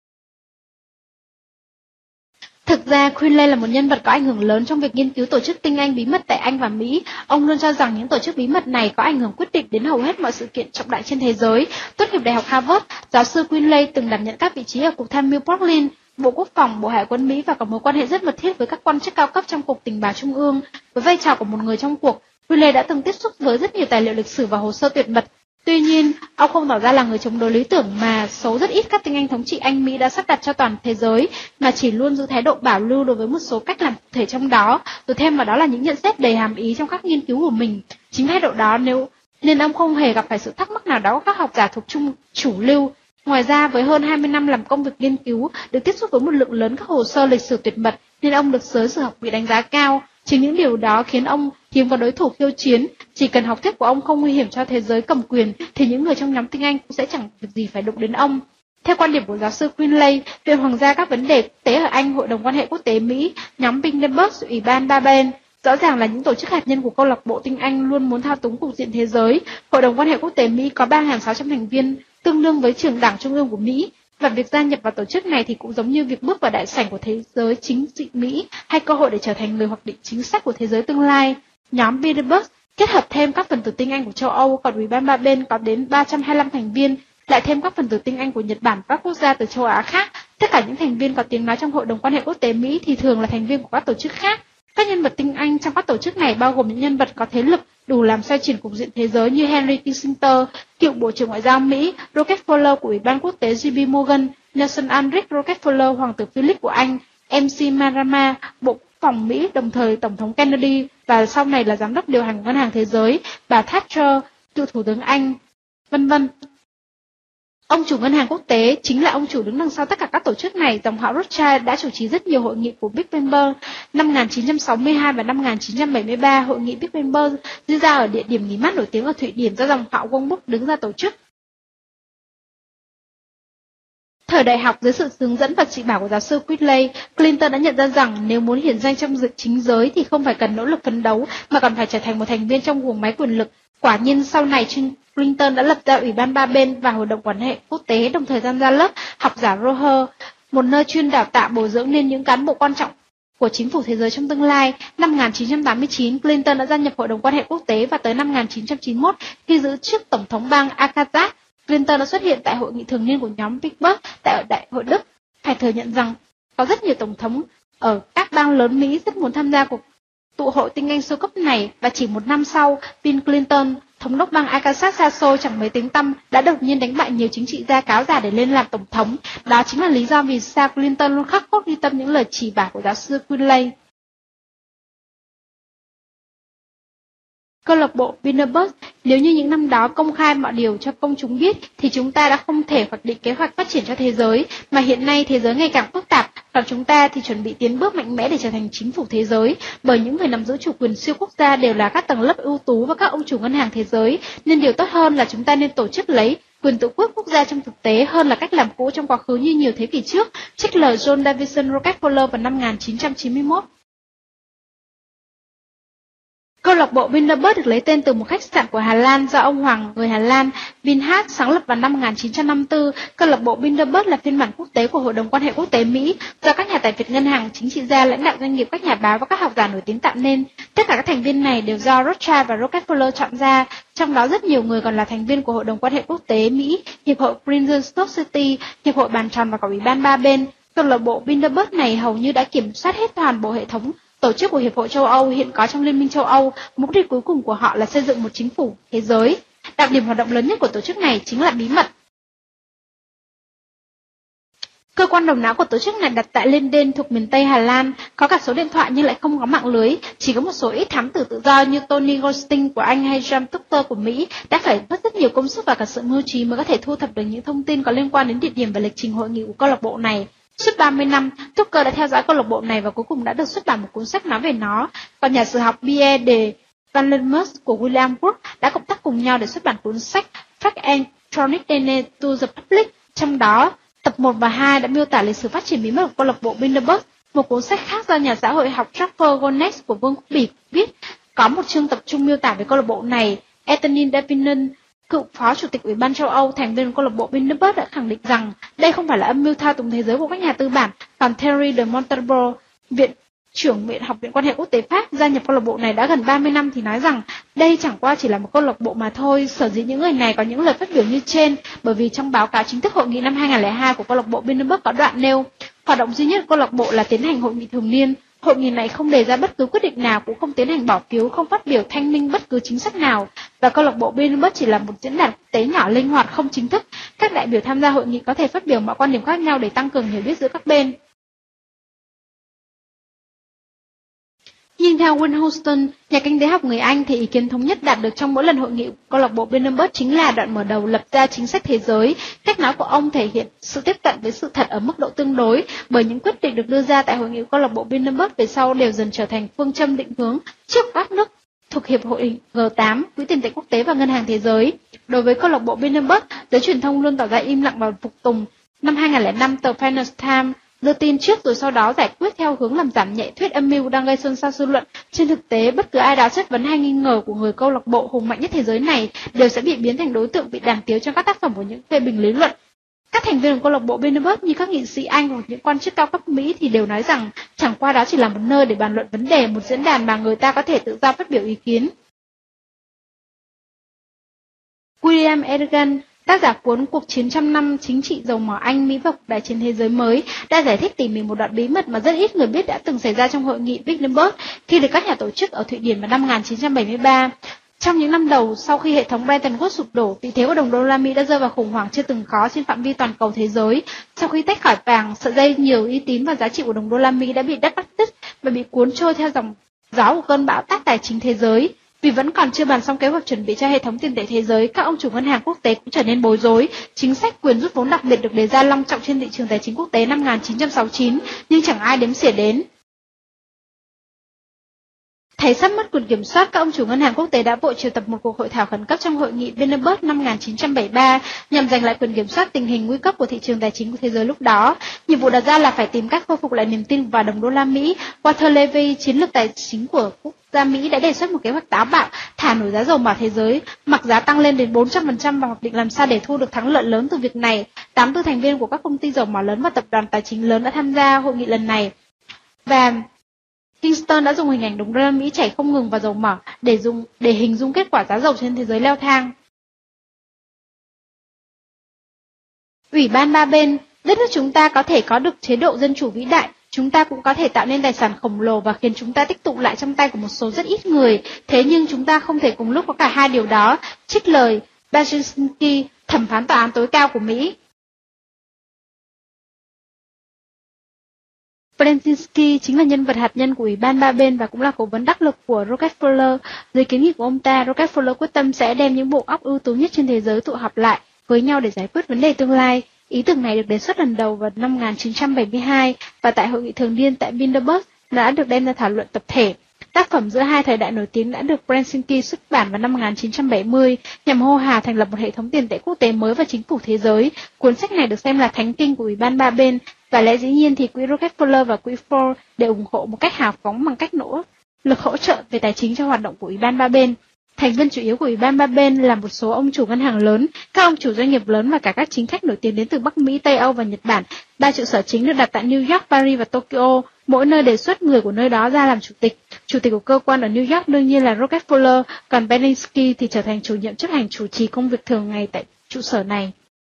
Thực ra, Quinley là một nhân vật có ảnh hưởng lớn trong việc nghiên cứu tổ chức tinh Anh bí mật tại Anh và Mỹ. Ông luôn cho rằng những tổ chức bí mật này có ảnh hưởng quyết định đến hầu hết mọi sự kiện trọng đại trên thế giới. Tốt nghiệp Đại học Harvard, giáo sư Quinley từng đảm nhận các vị trí ở Cục Tham mưu Portland, Bộ Quốc phòng, Bộ Hải quân Mỹ và có mối quan hệ rất mật thiết với các quan chức cao cấp trong Cục Tình báo Trung ương. Với vai trò của một người trong cuộc, Quinley đã từng tiếp xúc với rất nhiều tài liệu lịch sử và hồ sơ tuyệt mật. Tuy nhiên, ông không tỏ ra là người chống đối lý tưởng mà số rất ít các tinh Anh thống trị Anh Mỹ đã sắp đặt cho toàn thế giới, mà chỉ luôn giữ thái độ bảo lưu đối với một số cách làm cụ thể trong đó, rồi thêm vào đó là những nhận xét đầy hàm ý trong các nghiên cứu của mình. Chính thái độ đó nên ông không hề gặp phải sự thắc mắc nào đó của các học giả thuộc chủ lưu. Ngoài ra, với hơn 20 năm làm công việc nghiên cứu, được tiếp xúc với một lượng lớn các hồ sơ lịch sử tuyệt mật, nên ông được giới sử học Mỹ đánh giá cao. Chính những điều đó khiến ông hiếm có đối thủ khiêu chiến. Chỉ cần học thuyết của ông không nguy hiểm cho thế giới cầm quyền, thì những người trong nhóm tinh Anh cũng sẽ chẳng việc gì phải đụng đến ông. Theo quan điểm của giáo sư Quinley, Viện Hoàng gia các vấn đề quốc tế ở Anh, Hội đồng quan hệ quốc tế Mỹ, nhóm Bilderberg, Ủy ban Ba Bên, rõ ràng là những tổ chức hạt nhân của câu lạc bộ tinh Anh luôn muốn thao túng cục diện thế giới. Hội đồng quan hệ quốc tế Mỹ có 3.600 thành viên, tương đương với trường đảng trung ương của Mỹ. Và việc gia nhập vào tổ chức này thì cũng giống như việc bước vào đại sảnh của thế giới chính trị Mỹ, hay cơ hội để trở thành người hoạch định chính sách của thế giới tương lai. Nhóm Bilderberg kết hợp thêm các phần tử tinh Anh của châu Âu, còn Ủy ban Ba Bên có đến 325 thành viên, lại thêm các phần tử tinh Anh của Nhật Bản và các quốc gia từ châu Á khác. Tất cả những thành viên có tiếng nói trong Hội đồng quan hệ quốc tế Mỹ thì thường là thành viên của các tổ chức khác. Các nhân vật tinh Anh trong các tổ chức này bao gồm những nhân vật có thế lực đủ làm xoay chuyển cục diện thế giới như Henry Kissinger, cựu Bộ trưởng Ngoại giao Mỹ, Rockefeller của Ủy ban quốc tế JP Morgan, Nelson Ulrich Rockefeller, Hoàng tử Philip của Anh, MC Marama, Bộ Quốc phòng Mỹ, đồng thời Tổng thống Kennedy và sau này là Giám đốc điều hành Ngân hàng Thế giới, bà Thatcher, cựu Thủ tướng Anh, vân vân. Ông chủ ngân hàng quốc tế chính là ông chủ đứng đằng sau tất cả các tổ chức này. Dòng họ Rothschild đã chủ trì rất nhiều hội nghị của Big Bang. Năm 1962 và năm 1973, hội nghị Big Bang diễn ra ở địa điểm nghỉ mát nổi tiếng ở Thụy Điển do dòng họ Wong đứng ra tổ chức. Thời đại học, dưới sự hướng dẫn và chỉ bảo của giáo sư Quinley, Clinton đã nhận ra rằng nếu muốn hiển danh trong chính giới thì không phải cần nỗ lực phấn đấu mà còn phải trở thành một thành viên trong guồng máy quyền lực. Quả nhiên sau này Clinton đã lập ra Ủy ban Ba Bên và Hội đồng quan hệ quốc tế, đồng thời tham gia lớp học giả Roher, một nơi chuyên đào tạo bồi dưỡng nên những cán bộ quan trọng của chính phủ thế giới trong tương lai. Năm 1989, Clinton đã gia nhập Hội đồng quan hệ quốc tế và tới năm 1991, khi giữ chức Tổng thống bang Arkansas, Clinton đã xuất hiện tại hội nghị thường niên của nhóm Bilderberg tại Đại hội Đức. Phải thừa nhận rằng có rất nhiều tổng thống ở các bang lớn Mỹ rất muốn tham gia cuộc tụ hội tinh anh siêu cấp này, và chỉ một năm sau, Bill Clinton, thống đốc bang Arkansas xa xôi chẳng mấy tiếng tăm, đã đột nhiên đánh bại nhiều chính trị gia cáo già để lên làm tổng thống. Đó chính là lý do vì sao Clinton luôn khắc cốt ghi tâm những lời chỉ bảo của giáo sư Quinley. Câu lạc bộ Binderbus, nếu như những năm đó công khai mọi điều cho công chúng biết, thì chúng ta đã không thể hoạch định kế hoạch phát triển cho thế giới, mà hiện nay thế giới ngày càng phức tạp, còn chúng ta thì chuẩn bị tiến bước mạnh mẽ để trở thành chính phủ thế giới, bởi những người nắm giữ chủ quyền siêu quốc gia đều là các tầng lớp ưu tú và các ông chủ ngân hàng thế giới, nên điều tốt hơn là chúng ta nên tổ chức lấy quyền tự quyết quốc gia trong thực tế hơn là cách làm cũ trong quá khứ như nhiều thế kỷ trước, trích lời John Davison Rockefeller vào năm 1991. Câu lạc bộ Binderbus được lấy tên từ một khách sạn của Hà Lan do ông Hoàng người Hà Lan Vinhart sáng lập vào năm 1954. Câu lạc bộ Binderbus là phiên bản quốc tế của Hội đồng quan hệ quốc tế Mỹ do các nhà tài phiệt ngân hàng, chính trị gia, lãnh đạo doanh nghiệp, các nhà báo và các học giả nổi tiếng tạo nên. Tất cả các thành viên này đều do Rothschild và Rockefeller chọn ra, trong đó rất nhiều người còn là thành viên của Hội đồng quan hệ quốc tế Mỹ, Hiệp hội Princeton Society, Hiệp hội Bàn tròn và cả Ủy ban ba bên. Câu lạc bộ Binderbus này hầu như đã kiểm soát hết toàn bộ hệ thống tổ chức của Hiệp hội châu Âu hiện có trong Liên minh châu Âu. Mục đích cuối cùng của họ là xây dựng một chính phủ thế giới. Đặc điểm hoạt động lớn nhất của tổ chức này chính là bí mật. Cơ quan đầu não của tổ chức này đặt tại Leiden thuộc miền Tây Hà Lan, có cả số điện thoại nhưng lại không có mạng lưới. Chỉ có một số ít thám tử tự do như Tony Goldstein của Anh hay James Tucker của Mỹ đã phải mất rất nhiều công sức và cả sự mưu trí mới có thể thu thập được những thông tin có liên quan đến địa điểm và lịch trình hội nghị của câu lạc bộ này. Suốt 30 năm, Tucker đã theo dõi câu lạc bộ này và cuối cùng đã được xuất bản một cuốn sách nói về nó. Còn nhà sử học Pierre de Vandermeer của William Wood đã cộng tác cùng nhau để xuất bản cuốn sách Fact and Chronicle to the Public. Trong đó, tập 1 và 2 đã miêu tả lịch sử phát triển bí mật của câu lạc bộ Binderbus. Một cuốn sách khác do nhà xã hội học Trevor Gones của Vương quốc Bỉ viết có một chương tập trung miêu tả về câu lạc bộ này. Anthony Davinen, cựu phó chủ tịch Ủy ban châu Âu, thành viên câu lạc bộ Binderbus đã khẳng định rằng đây không phải là âm mưu thao túng thế giới của các nhà tư bản. Còn Thierry de Montebourg, viện trưởng Học viện quan hệ quốc tế Pháp, gia nhập câu lạc bộ này đã gần 30 năm thì nói rằng đây chẳng qua chỉ là một câu lạc bộ mà thôi. Sở dĩ những người này có những lời phát biểu như trên, bởi vì trong báo cáo chính thức hội nghị năm 2002 của câu lạc bộ Binderbus có đoạn nêu hoạt động duy nhất của câu lạc bộ là tiến hành hội nghị thường niên. Hội nghị này không đề ra bất cứ quyết định nào, cũng không tiến hành bỏ phiếu, không phát biểu thanh minh bất cứ chính sách nào, và câu lạc bộ Binderbus chỉ là một diễn đàn quốc tế nhỏ linh hoạt không chính thức. Các đại biểu tham gia hội nghị có thể phát biểu mọi quan điểm khác nhau để tăng cường hiểu biết giữa các bên. Nhưng theo Win Houston, nhà kinh tế học người Anh, thì ý kiến thống nhất đạt được trong mỗi lần hội nghị của câu lạc bộ Binderbus chính là đoạn mở đầu lập ra chính sách thế giới. Cách nói của ông thể hiện sự tiếp cận với sự thật ở mức độ tương đối, bởi những quyết định được đưa ra tại hội nghị của câu lạc bộ Binderbus về sau đều dần trở thành phương châm định hướng trước các nước thuộc Hiệp hội G8, Quỹ tiền tệ quốc tế và Ngân hàng Thế giới. Đối với câu lạc bộ Binderbus, giới truyền thông luôn tỏ ra im lặng và phục tùng. Năm 2005, tờ Financial Times đưa tin trước rồi sau đó giải quyết theo hướng làm giảm nhẹ thuyết âm mưu đang gây xôn xao dư luận. Trên thực tế, bất cứ ai đó chất vấn hay nghi ngờ của người câu lạc bộ hùng mạnh nhất thế giới này đều sẽ bị biến thành đối tượng bị đàm tiếu trong các tác phẩm của những phê bình lý luận. Các thành viên của câu lạc bộ Binderbus như các nghị sĩ Anh hoặc những quan chức cao cấp Mỹ thì đều nói rằng chẳng qua đó chỉ là một nơi để bàn luận vấn đề, một diễn đàn mà người ta có thể tự do phát biểu ý kiến. William Egan, tác giả cuốn Cuộc chiến trăm năm chính trị dầu mỏ Anh, Mỹ và cuộc đại chiến thế giới mới, đã giải thích tỉ mỉ một đoạn bí mật mà rất ít người biết đã từng xảy ra trong hội nghị Binderbus khi được các nhà tổ chức ở Thụy Điển vào năm 1973. Trong những năm đầu sau khi hệ thống Bretton Woods sụp đổ, vị thế của đồng đô la Mỹ đã rơi vào khủng hoảng chưa từng có trên phạm vi toàn cầu thế giới. Sau khi tách khỏi vàng, sợi dây nhiều uy tín và giá trị của đồng đô la Mỹ đã bị cắt đứt và bị cuốn trôi theo dòng gió của cơn bão táp tài chính thế giới. Vì vẫn còn chưa bàn xong kế hoạch chuẩn bị cho hệ thống tiền tệ thế giới, các ông chủ ngân hàng quốc tế cũng trở nên bối rối. Chính sách quyền rút vốn đặc biệt được đề ra long trọng trên thị trường tài chính quốc tế năm 1969, nhưng chẳng ai đếm xỉa đến. Thấy sắp mất quyền kiểm soát, các ông chủ ngân hàng quốc tế đã vội triệu tập một cuộc hội thảo khẩn cấp trong hội nghị Binderbus năm 1973 nhằm giành lại quyền kiểm soát tình hình nguy cấp của thị trường tài chính của thế giới lúc đó. Nhiệm vụ đặt ra là phải tìm cách khôi phục lại niềm tin vào đồng đô la Mỹ. Walter Levy, chiến lược tài chính của quốc gia Mỹ, đã đề xuất một kế hoạch táo bạo thả nổi giá dầu mỏ thế giới, mặc giá tăng lên đến 400% và hoạch định làm sao để thu được thắng lợi lớn từ việc này. 84 thành viên của các công ty dầu mỏ lớn và tập đoàn tài chính lớn đã tham gia hội nghị lần này. Và Kingston đã dùng hình ảnh đồng đô la Mỹ chảy không ngừng vào dầu mỏ để hình dung kết quả giá dầu trên thế giới leo thang. Ủy ban ba bên Đất nước chúng ta có thể có được chế độ dân chủ vĩ đại, chúng ta cũng có thể tạo nên tài sản khổng lồ và khiến chúng ta tích tụ lại trong tay của một số rất ít người. Thế nhưng chúng ta không thể cùng lúc có cả hai điều đó, trích lời Brzezinski, thẩm phán tòa án tối cao của Mỹ. Brzezinski chính là nhân vật hạt nhân của Ủy ban ba bên và cũng là cố vấn đắc lực của Rockefeller. Dưới kiến nghị của ông ta, Rockefeller quyết tâm sẽ đem những bộ óc ưu tú nhất trên thế giới tụ họp lại với nhau để giải quyết vấn đề tương lai. Ý tưởng này được đề xuất lần đầu vào năm 1972 và tại hội nghị thường niên tại Bilderberg đã được đem ra thảo luận tập thể. Tác phẩm giữa hai thời đại nổi tiếng đã được Brzezinski xuất bản vào năm 1970 nhằm hô hào thành lập một hệ thống tiền tệ quốc tế mới và chính phủ thế giới. Cuốn sách này được xem là thánh kinh của Ủy ban ba bên và lẽ dĩ nhiên thì quỹ Rockefeller và quỹ Ford đều ủng hộ một cách hào phóng bằng cách nỗ lực hỗ trợ về tài chính cho hoạt động của Ủy ban ba bên. Thành viên chủ yếu của Ủy ban ba bên là một số ông chủ ngân hàng lớn, các ông chủ doanh nghiệp lớn và cả các chính khách nổi tiếng đến từ Bắc Mỹ, Tây Âu và Nhật Bản. 3 trụ sở chính được đặt tại New York, Paris và Tokyo. Mỗi nơi đề xuất người của nơi đó ra làm chủ tịch. Chủ tịch của cơ quan ở New York đương nhiên là Rockefeller, còn Brzezinski thì trở thành chủ nhiệm chấp hành chủ trì công việc thường ngày tại trụ sở này.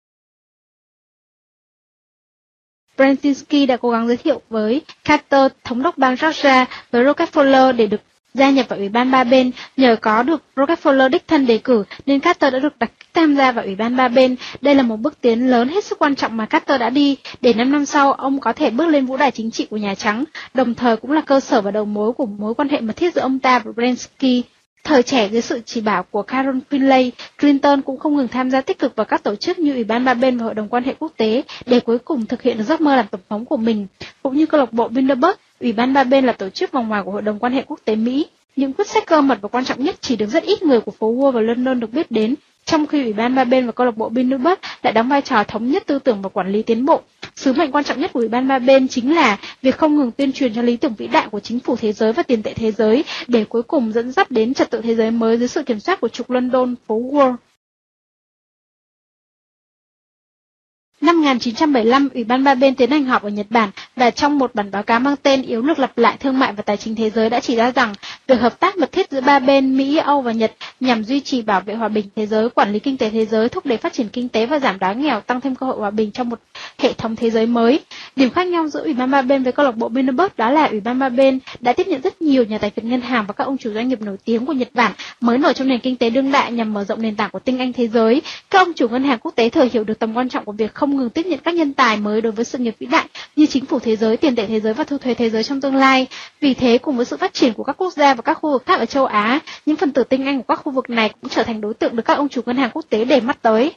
Brzezinski đã cố gắng giới thiệu với Carter, thống đốc bang Georgia, với Rockefeller để được gia nhập vào Ủy ban ba bên. Nhờ có được Rockefeller đích thân đề cử nên Carter đã được đặt tham gia vào Ủy ban ba bên. Đây là một bước tiến lớn hết sức quan trọng mà Carter đã đi để 5 năm sau ông có thể bước lên vũ đài chính trị của Nhà Trắng, đồng thời cũng là cơ sở và đầu mối của mối quan hệ mật thiết giữa ông ta và Brzezinski. Thời trẻ dưới sự chỉ bảo của Carol Finlay, Clinton cũng không ngừng tham gia tích cực vào các tổ chức như Ủy ban ba bên và Hội đồng quan hệ quốc tế để cuối cùng thực hiện được giấc mơ làm tổng thống của mình. Cũng như câu lạc bộ Bilderberg, Ủy ban ba bên là tổ chức vòng ngoài của Hội đồng quan hệ quốc tế Mỹ. Những quyết sách cơ mật và quan trọng nhất chỉ được rất ít người của phố Wall và London được biết đến, trong khi Ủy ban ba bên và câu lạc bộ Bilderberg lại đóng vai trò thống nhất tư tưởng và quản lý tiến bộ. Sứ mệnh quan trọng nhất của Ủy ban ba bên chính là việc không ngừng tuyên truyền cho lý tưởng vĩ đại của chính phủ thế giới và tiền tệ thế giới để cuối cùng dẫn dắt đến trật tự thế giới mới dưới sự kiểm soát của trục London, phố Wall. Năm 1975, Ủy ban ba bên tiến hành họp ở Nhật Bản và trong một bản báo cáo mang tên Yếu lược lặp lại thương mại và tài chính thế giới đã chỉ ra rằng việc hợp tác mật thiết giữa ba bên Mỹ, Âu và Nhật nhằm duy trì bảo vệ hòa bình thế giới, quản lý kinh tế thế giới, thúc đẩy phát triển kinh tế và giảm đói nghèo, tăng thêm cơ hội hòa bình trong một hệ thống thế giới mới. Điểm khác nhau giữa Ủy ban ba bên với câu lạc bộ Bilderberg đó là Ủy ban ba bên đã tiếp nhận rất nhiều nhà tài phiệt ngân hàng và các ông chủ doanh nghiệp nổi tiếng của Nhật Bản mới nổi trong nền kinh tế đương đại nhằm mở rộng nền tảng của tinh anh thế giới. Các ông chủ ngân hàng quốc tế thừa hiểu được tầm quan trọng của việc không ngừng tiếp nhận các nhân tài mới đối với sự nghiệp vĩ đại như chính phủ thế giới, tiền tệ thế giới và thu thuế thế giới trong tương lai. Vì thế, cùng với sự phát triển của các quốc gia và các khu vực khác ở châu Á, những phần tử tinh anh của các khu vực này cũng trở thành đối tượng được các ông chủ ngân hàng quốc tế để mắt tới.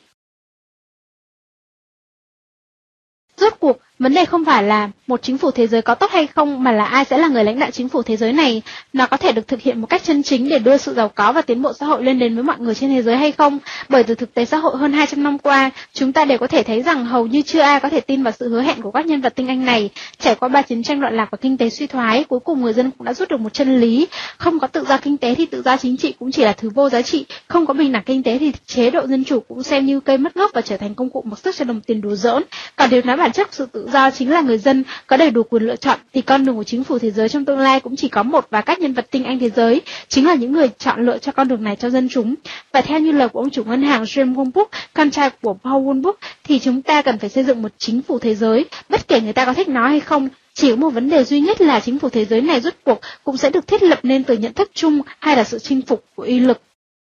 Rốt cuộc, vấn đề không phải là một chính phủ thế giới có tốt hay không mà là ai sẽ là người lãnh đạo chính phủ thế giới này. Nó có thể được thực hiện một cách chân chính để đưa sự giàu có và tiến bộ xã hội lên đến với mọi người trên thế giới hay không? Bởi từ thực tế xã hội hơn 200 năm qua, chúng ta đều có thể thấy rằng hầu như chưa ai có thể tin vào sự hứa hẹn của các nhân vật tinh anh này. Trải qua 3 chiến tranh loạn lạc và kinh tế suy thoái, cuối cùng người dân cũng đã rút được một chân lý. Không có tự do kinh tế thì tự do chính trị cũng chỉ là thứ vô giá trị. Không có bình đẳng kinh tế thì chế độ dân chủ cũng xem như cây mất gốc và trở thành công cụ mặc sức cho đồng tiền đùa giỡn. Còn điều nói bản chất sự tự do chính là người dân có đầy đủ quyền lựa chọn, thì con đường của chính phủ thế giới trong tương lai cũng chỉ có một và các nhân vật tinh anh thế giới chính là những người chọn lựa cho con đường này cho dân chúng. Và theo như lời của ông chủ ngân hàng James Woolbrook, con trai của Paul Woolbrook, thì chúng ta cần phải xây dựng một chính phủ thế giới, bất kể người ta có thích nó hay không. Chỉ có một vấn đề duy nhất là chính phủ thế giới này rốt cuộc cũng sẽ được thiết lập nên từ nhận thức chung hay là sự chinh phục của uy lực.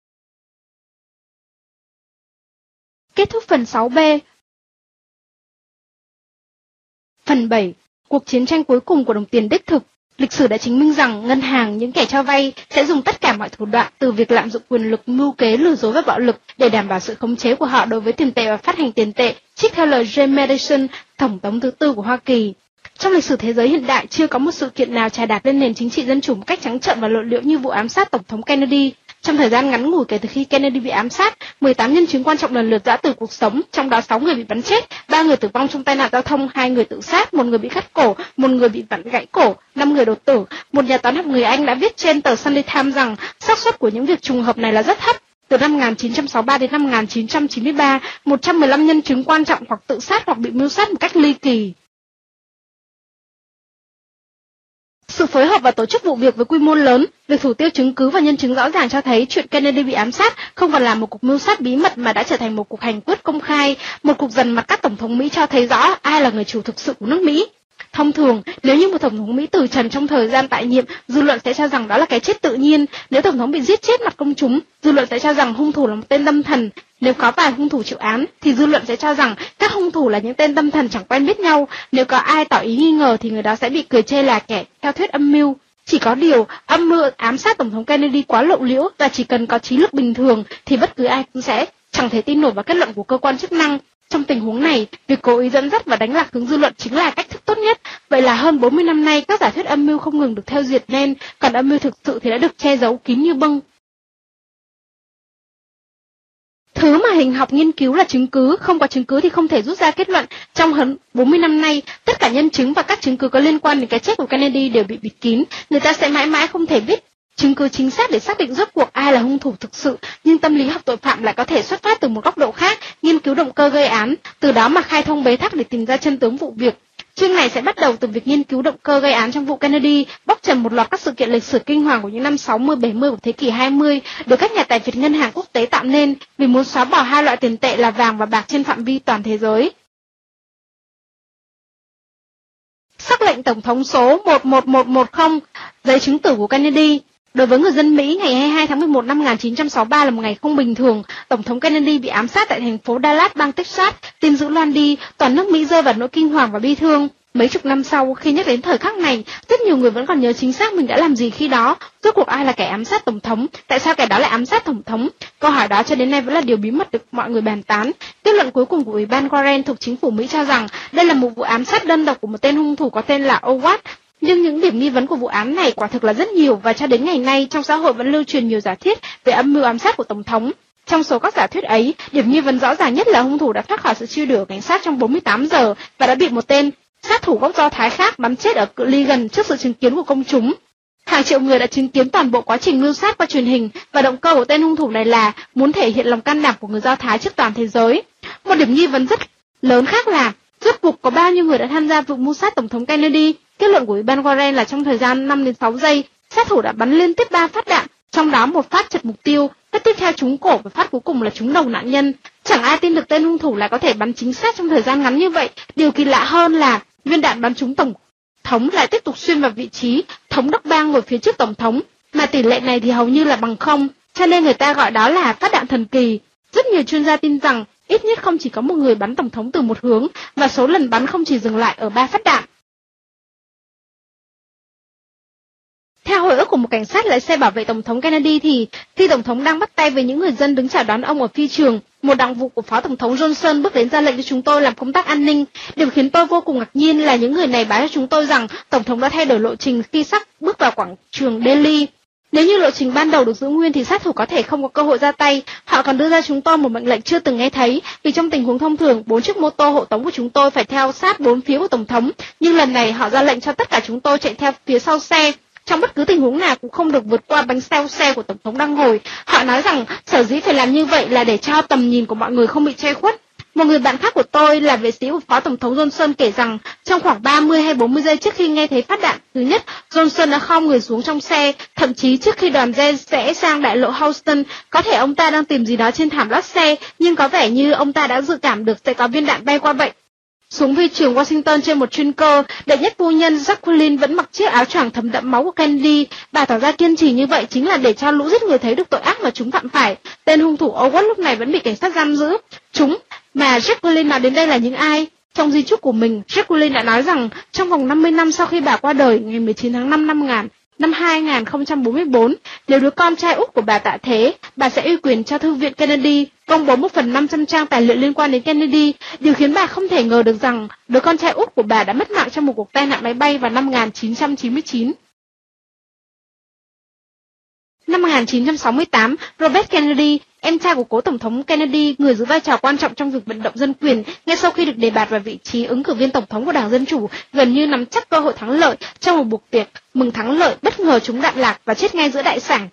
Kết thúc phần 6B. Phần 7. Cuộc chiến tranh cuối cùng của đồng tiền đích thực. Lịch sử đã chứng minh rằng ngân hàng, những kẻ cho vay sẽ dùng tất cả mọi thủ đoạn từ việc lạm dụng quyền lực, mưu kế, lừa dối và bạo lực để đảm bảo sự khống chế của họ đối với tiền tệ và phát hành tiền tệ, trích theo lời James Madison, Tổng thống thứ 4 của Hoa Kỳ. Trong lịch sử thế giới hiện đại, chưa có một sự kiện nào chà đạp lên nền chính trị dân chủ một cách trắng trợn và lộ liễu như vụ ám sát Tổng thống Kennedy. Trong thời gian ngắn ngủi kể từ khi Kennedy bị ám sát, 18 nhân chứng quan trọng lần lượt giã từ cuộc sống, trong đó 6 người bị bắn chết, 3 người tử vong trong tai nạn giao thông, 2 người tự sát, 1 người bị cắt cổ, 1 người bị vặn gãy cổ, 5 người đột tử. Một nhà toán học người Anh đã viết trên tờ Sunday Times rằng xác suất của những việc trùng hợp này là rất thấp. Từ năm 1963 đến năm 1993, 115 nhân chứng quan trọng hoặc tự sát hoặc bị mưu sát một cách ly kỳ. Sự phối hợp và tổ chức vụ việc với quy mô lớn, việc thủ tiêu chứng cứ và nhân chứng rõ ràng cho thấy chuyện Kennedy bị ám sát không còn là một cuộc mưu sát bí mật mà đã trở thành một cuộc hành quyết công khai, một cuộc dần mặt các tổng thống Mỹ cho thấy rõ ai là người chủ thực sự của nước Mỹ. Thông thường, nếu như một tổng thống Mỹ từ trần trong thời gian tại nhiệm, dư luận sẽ cho rằng đó là cái chết tự nhiên. Nếu tổng thống bị giết chết mặt công chúng, dư luận sẽ cho rằng hung thủ là một tên tâm thần. Nếu có vài hung thủ chịu án, thì dư luận sẽ cho rằng các hung thủ là những tên tâm thần chẳng quen biết nhau. Nếu có ai tỏ ý nghi ngờ thì người đó sẽ bị cười chê là kẻ theo thuyết âm mưu. Chỉ có điều, âm mưu ám sát tổng thống Kennedy quá lộ liễu và chỉ cần có trí lực bình thường thì bất cứ ai cũng sẽ chẳng thể tin nổi vào kết luận của cơ quan chức năng. Trong tình huống này, việc cố ý dẫn dắt và đánh lạc hướng dư luận chính là cách thức tốt nhất. Vậy là hơn 40 năm nay, các giả thuyết âm mưu không ngừng được theo dệt nên, còn âm mưu thực sự thì đã được che giấu kín như bưng. Thứ mà hình học nghiên cứu là chứng cứ, không có chứng cứ thì không thể rút ra kết luận. Trong hơn 40 năm nay, tất cả nhân chứng và các chứng cứ có liên quan đến cái chết của Kennedy đều bị bịt kín. Người ta sẽ mãi mãi không thể biết chứng cứ chính xác để xác định rốt cuộc ai là hung thủ thực sự, nhưng tâm lý học tội phạm lại có thể xuất phát từ một góc độ khác, nghiên cứu động cơ gây án, từ đó mà khai thông bế tắc để tìm ra chân tướng vụ việc. Chương này sẽ bắt đầu từ việc nghiên cứu động cơ gây án trong vụ Kennedy, bóc trần một loạt các sự kiện lịch sử kinh hoàng của những năm 60-70 của thế kỷ 20, được các nhà tài phiệt ngân hàng quốc tế tạo nên vì muốn xóa bỏ hai loại tiền tệ là vàng và bạc trên phạm vi toàn thế giới. Sắc lệnh Tổng thống số 11110, giấy chứng tử của Kennedy. Đối với người dân Mỹ, ngày 22 tháng 11 năm 1963 là một ngày không bình thường. Tổng thống Kennedy bị ám sát tại thành phố Dallas, bang Texas. Tin dữ loan đi, toàn nước Mỹ rơi vào nỗi kinh hoàng và bi thương. Mấy chục năm sau, khi nhắc đến thời khắc này, rất nhiều người vẫn còn nhớ chính xác mình đã làm gì khi đó. Rốt cuộc ai là kẻ ám sát tổng thống? Tại sao kẻ đó lại ám sát tổng thống? Câu hỏi đó cho đến nay vẫn là điều bí mật được mọi người bàn tán. Kết luận cuối cùng của Ủy ban Warren thuộc chính phủ Mỹ cho rằng đây là một vụ ám sát đơn độc của một tên hung thủ có tên là Howard. Nhưng những điểm nghi vấn của vụ án này quả thực là rất nhiều và cho đến ngày nay trong xã hội vẫn lưu truyền nhiều giả thuyết về âm mưu ám sát của tổng thống. Trong số các giả thuyết ấy, điểm nghi vấn rõ ràng nhất là hung thủ đã thoát khỏi sự truy đuổi của cảnh sát trong 48 giờ và đã bị một tên sát thủ gốc Do Thái khác bắn chết ở cự ly gần trước sự chứng kiến của công chúng. Hàng triệu người đã chứng kiến toàn bộ quá trình mưu sát qua truyền hình và động cơ của tên hung thủ này là muốn thể hiện lòng can đảm của người Do Thái trước toàn thế giới. Một điểm nghi vấn rất lớn khác là rốt cuộc có bao nhiêu người đã tham gia vụ mưu sát tổng thống Kennedy. Kết luận của Ủy ban Warren là trong thời gian 5 đến 6 giây, sát thủ đã bắn liên tiếp 3 phát đạn, trong đó một phát chật mục tiêu, phát tiếp theo trúng cổ và phát cuối cùng là trúng đầu nạn nhân. Chẳng ai tin được tên hung thủ lại có thể bắn chính xác trong thời gian ngắn như vậy. Điều kỳ lạ hơn là viên đạn bắn trúng tổng thống lại tiếp tục xuyên vào vị trí thống đốc bang ngồi phía trước tổng thống, mà tỷ lệ này thì hầu như là bằng không, cho nên người ta gọi đó là phát đạn thần kỳ. Rất nhiều chuyên gia tin rằng ít nhất không chỉ có một người bắn tổng thống từ một hướng, và số lần bắn không chỉ dừng lại ở 3 phát đạn. Theo hồi ức của một cảnh sát lái xe bảo vệ tổng thống Kennedy thì khi tổng thống đang bắt tay với những người dân đứng chào đón ông ở phi trường, một đặc vụ của phó tổng thống Johnson bước đến ra lệnh cho chúng tôi làm công tác an ninh. Điều khiến tôi vô cùng ngạc nhiên là những người này báo cho chúng tôi rằng tổng thống đã thay đổi lộ trình khi sắp bước vào quảng trường Delhi. Nếu như lộ trình ban đầu được giữ nguyên thì sát thủ có thể không có cơ hội ra tay. Họ còn đưa ra chúng tôi một mệnh lệnh chưa từng nghe thấy, vì trong tình huống thông thường, 4 chiếc mô tô hộ tống của chúng tôi phải theo sát 4 phía của tổng thống, nhưng lần này họ ra lệnh cho tất cả chúng tôi chạy theo phía sau xe. Trong bất cứ tình huống nào cũng không được vượt qua bánh xe của tổng thống đang ngồi. Họ nói rằng sở dĩ phải làm như vậy là để cho tầm nhìn của mọi người không bị che khuất. Một người bạn khác của tôi là vệ sĩ của phó tổng thống Johnson kể rằng trong khoảng 30 hay 40 giây trước khi nghe thấy phát đạn thứ nhất, Johnson đã khom người xuống trong xe. Thậm chí trước khi đoàn xe sẽ sang đại lộ Houston, có thể ông ta đang tìm gì đó trên thảm lót xe, nhưng có vẻ như ông ta đã dự cảm được sẽ có viên đạn bay qua vậy. Xuống phi trường Washington trên một chuyên cơ, đệ nhất phu nhân Jacqueline vẫn mặc chiếc áo choàng thấm đẫm máu của Kennedy. Bà tỏ ra kiên trì như vậy chính là để cho lũ giết người thấy được tội ác mà chúng phạm phải. Tên hung thủ Howard lúc này vẫn bị cảnh sát giam giữ. Chúng mà Jacqueline nói đến đây là những ai? Trong di chúc của mình, Jacqueline đã nói rằng trong vòng 50 năm sau khi bà qua đời ngày 19 tháng 5 năm 2044, nếu đứa con trai út của bà tạ thế, bà sẽ ủy quyền cho Thư viện Kennedy công bố 1/500 trang tài liệu liên quan đến Kennedy. Điều khiến bà không thể ngờ được rằng đứa con trai út của bà đã mất mạng trong một cuộc tai nạn máy bay vào năm 1999. Năm 1968, Robert Kennedy, em trai của cố tổng thống Kennedy, người giữ vai trò quan trọng trong việc vận động dân quyền, ngay sau khi được đề bạt vào vị trí ứng cử viên tổng thống của Đảng Dân Chủ, gần như nắm chắc cơ hội thắng lợi trong một buổi tiệc mừng thắng lợi, bất ngờ trúng đạn lạc và chết ngay giữa đại sảnh.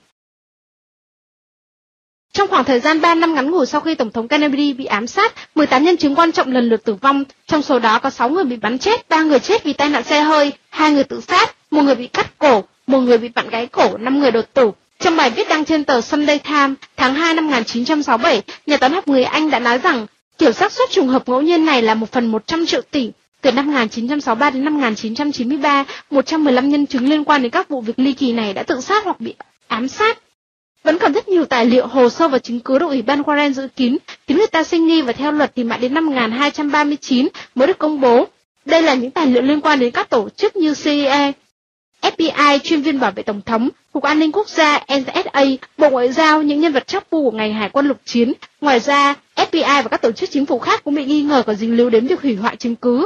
Trong khoảng thời gian 3 năm ngắn ngủi sau khi tổng thống Kennedy bị ám sát, 18 nhân chứng quan trọng lần lượt tử vong, trong số đó có 6 người bị bắn chết, 3 người chết vì tai nạn xe hơi, 2 người tự sát. một người bị cắt cổ, một người bị vặn gáy cổ, 5 người đột tử. Trong bài viết đăng trên tờ Sunday Times tháng 2 năm 1967, nhà toán học người Anh đã nói rằng kiểu xác suất trùng hợp ngẫu nhiên này là 1/100 triệu tỷ. Từ năm 1963 đến năm 1993, 115 nhân chứng liên quan đến các vụ việc ly kỳ này đã tự sát hoặc bị ám sát. Vẫn còn rất nhiều tài liệu, hồ sơ và chứng cứ được Ủy ban Warren giữ kín, khiến người ta sinh nghi và theo luật thì mãi đến năm 1239 mới được công bố. Đây là những tài liệu liên quan đến các tổ chức như CIA, FBI, chuyên viên bảo vệ Tổng thống, Cục An ninh Quốc gia, NSA, Bộ Ngoại giao, những nhân vật chắc pu của ngành hải quân lục chiến. Ngoài ra, FBI và các tổ chức chính phủ khác cũng bị nghi ngờ có dính líu đến việc hủy hoại chứng cứ.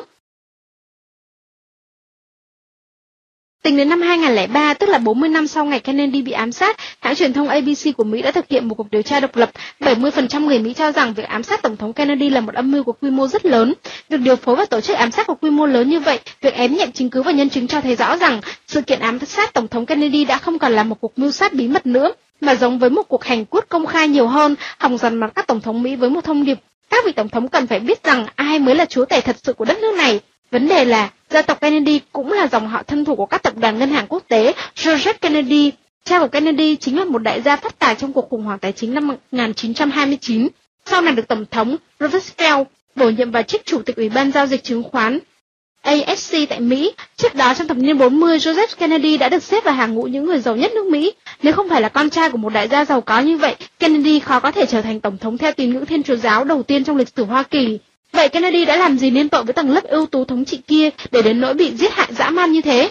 Tính đến năm 2003, tức là 40 năm sau ngày Kennedy bị ám sát, hãng truyền thông ABC của Mỹ đã thực hiện một cuộc điều tra độc lập. 70% người Mỹ cho rằng việc ám sát Tổng thống Kennedy là một âm mưu có quy mô rất lớn. Việc điều phối và tổ chức ám sát có quy mô lớn như vậy, việc ém nhẹm chứng cứ và nhân chứng cho thấy rõ rằng sự kiện ám sát Tổng thống Kennedy đã không còn là một cuộc mưu sát bí mật nữa, mà giống với một cuộc hành quyết công khai nhiều hơn, hòng dằn mặt các Tổng thống Mỹ với một thông điệp. Các vị Tổng thống cần phải biết rằng ai mới là chúa tể thật sự của đất nước này. Vấn đề là, gia tộc Kennedy cũng là dòng họ thân thuộc của các tập đoàn ngân hàng quốc tế. Joseph Kennedy, cha của Kennedy, chính là một đại gia phát tài trong cuộc khủng hoảng tài chính năm 1929. Sau này được Tổng thống Roosevelt bổ nhiệm vào chức Chủ tịch Ủy ban Giao dịch Chứng khoán ASC tại Mỹ. Trước đó trong thập niên 40, Joseph Kennedy đã được xếp vào hàng ngũ những người giàu nhất nước Mỹ. Nếu không phải là con trai của một đại gia giàu có như vậy, Kennedy khó có thể trở thành Tổng thống theo tín ngưỡng Thiên Chúa giáo đầu tiên trong lịch sử Hoa Kỳ. Vậy Kennedy đã làm gì nên tội với tầng lớp ưu tú thống trị kia để đến nỗi bị giết hại dã man như thế?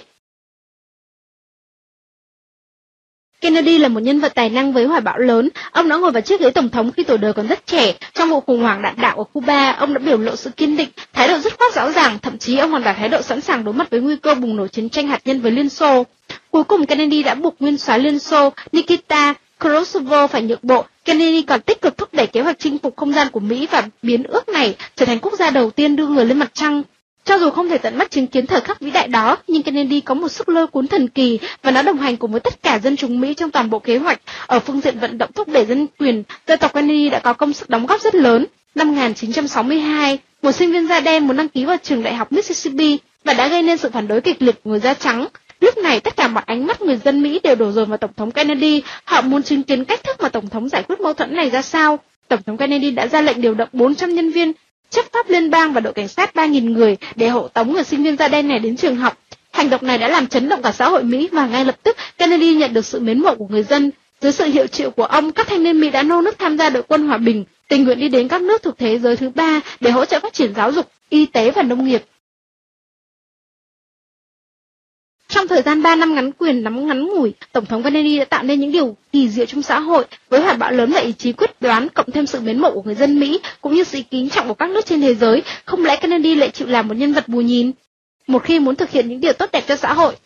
Kennedy là một nhân vật tài năng với hoài bão lớn. Ông đã ngồi vào chiếc ghế tổng thống khi tuổi đời còn rất trẻ. Trong vụ khủng hoảng đạn đạo ở Cuba, ông đã biểu lộ sự kiên định, thái độ dứt khoát rõ ràng, thậm chí ông còn tỏ thái độ sẵn sàng đối mặt với nguy cơ bùng nổ chiến tranh hạt nhân với Liên Xô. Cuối cùng Kennedy đã buộc nguyên soái Liên Xô Nikita Khrushchev phải nhượng bộ. Kennedy còn tích cực thúc đẩy kế hoạch chinh phục không gian của Mỹ và biến ước này trở thành quốc gia đầu tiên đưa người lên mặt trăng. Cho dù không thể tận mắt chứng kiến thời khắc vĩ đại đó, nhưng Kennedy có một sức lôi cuốn thần kỳ và nó đồng hành cùng với tất cả dân chúng Mỹ trong toàn bộ kế hoạch. Ở phương diện vận động thúc đẩy dân quyền, gia tộc Kennedy đã có công sức đóng góp rất lớn. Năm 1962, một sinh viên da đen muốn đăng ký vào trường đại học Mississippi và đã gây nên sự phản đối kịch liệt của người da trắng. Lúc này tất cả mọi ánh mắt người dân Mỹ đều đổ dồn vào Tổng thống Kennedy. Họ muốn chứng kiến cách thức mà Tổng thống giải quyết mâu thuẫn này ra sao. Tổng thống Kennedy đã ra lệnh điều động 400 nhân viên chấp pháp liên bang và đội cảnh sát 3.000 người để hộ tống người sinh viên da đen này đến trường học. Hành động này đã làm chấn động cả xã hội Mỹ và ngay lập tức Kennedy nhận được sự mến mộ của người dân. Dưới sự hiệu triệu của ông, các thanh niên Mỹ đã nô nức tham gia đội quân hòa bình, tình nguyện đi đến các nước thuộc thế giới thứ ba để hỗ trợ phát triển giáo dục, y tế và nông nghiệp. Trong thời gian 3 năm ngắn quyền nắm ngắn ngủi, Tổng thống Kennedy đã tạo nên những điều kỳ diệu trong xã hội, với hoài bão lớn và ý chí quyết đoán, cộng thêm sự mến mộ của người dân Mỹ, cũng như sự kính trọng của các nước trên thế giới. Không lẽ Kennedy lại chịu làm một nhân vật bù nhìn? Một khi muốn thực hiện những điều tốt đẹp cho xã hội,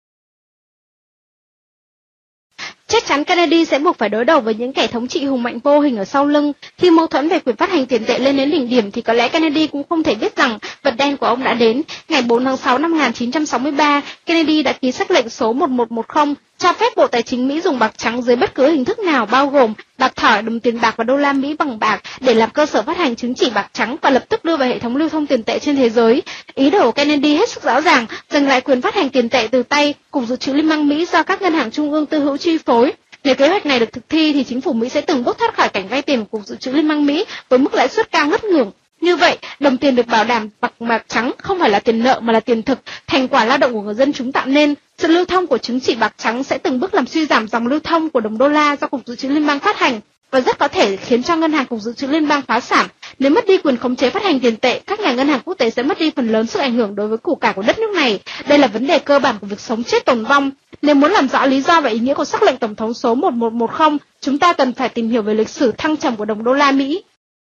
chắc chắn Kennedy sẽ buộc phải đối đầu với những kẻ thống trị hùng mạnh vô hình ở sau lưng. Khi mâu thuẫn về quyền phát hành tiền tệ lên đến đỉnh điểm thì có lẽ Kennedy cũng không thể biết rằng vật đen của ông đã đến. Ngày 4 tháng 6 năm 1963, Kennedy đã ký sắc lệnh số 1110 cho phép Bộ Tài chính Mỹ dùng bạc trắng dưới bất cứ hình thức nào, bao gồm bạc thỏi, đồng tiền bạc và đô la Mỹ bằng bạc, để làm cơ sở phát hành chứng chỉ bạc trắng và lập tức đưa vào hệ thống lưu thông tiền tệ trên thế giới. Ý đồ của Kennedy hết sức rõ ràng, giành lại quyền phát hành tiền tệ từ tay Cục Dự trữ Liên bang Mỹ do các ngân hàng trung ương tư hữu chi phối. Nếu kế hoạch này được thực thi thì chính phủ Mỹ sẽ từng bước thoát khỏi cảnh vay tiền của Cục Dự trữ Liên bang Mỹ với mức lãi suất cao ngất ngưởng. Như vậy, đồng tiền được bảo đảm bằng bạc trắng không phải là tiền nợ mà là tiền thực, thành quả lao động của người dân chúng tạo nên. Sự lưu thông của chứng chỉ bạc trắng sẽ từng bước làm suy giảm dòng lưu thông của đồng đô la do Cục Dự trữ Liên bang phát hành và rất có thể khiến cho ngân hàng Cục Dự trữ Liên bang phá sản. Nếu mất đi quyền khống chế phát hành tiền tệ, các nhà ngân hàng quốc tế sẽ mất đi phần lớn sức ảnh hưởng đối với củ cải của đất nước này. Đây là vấn đề cơ bản của việc sống chết tồn vong. Nếu muốn làm rõ lý do và ý nghĩa của sắc lệnh tổng thống số 1110, chúng ta cần phải tìm hiểu về lịch sử thăng trầm của đồng đô la Mỹ.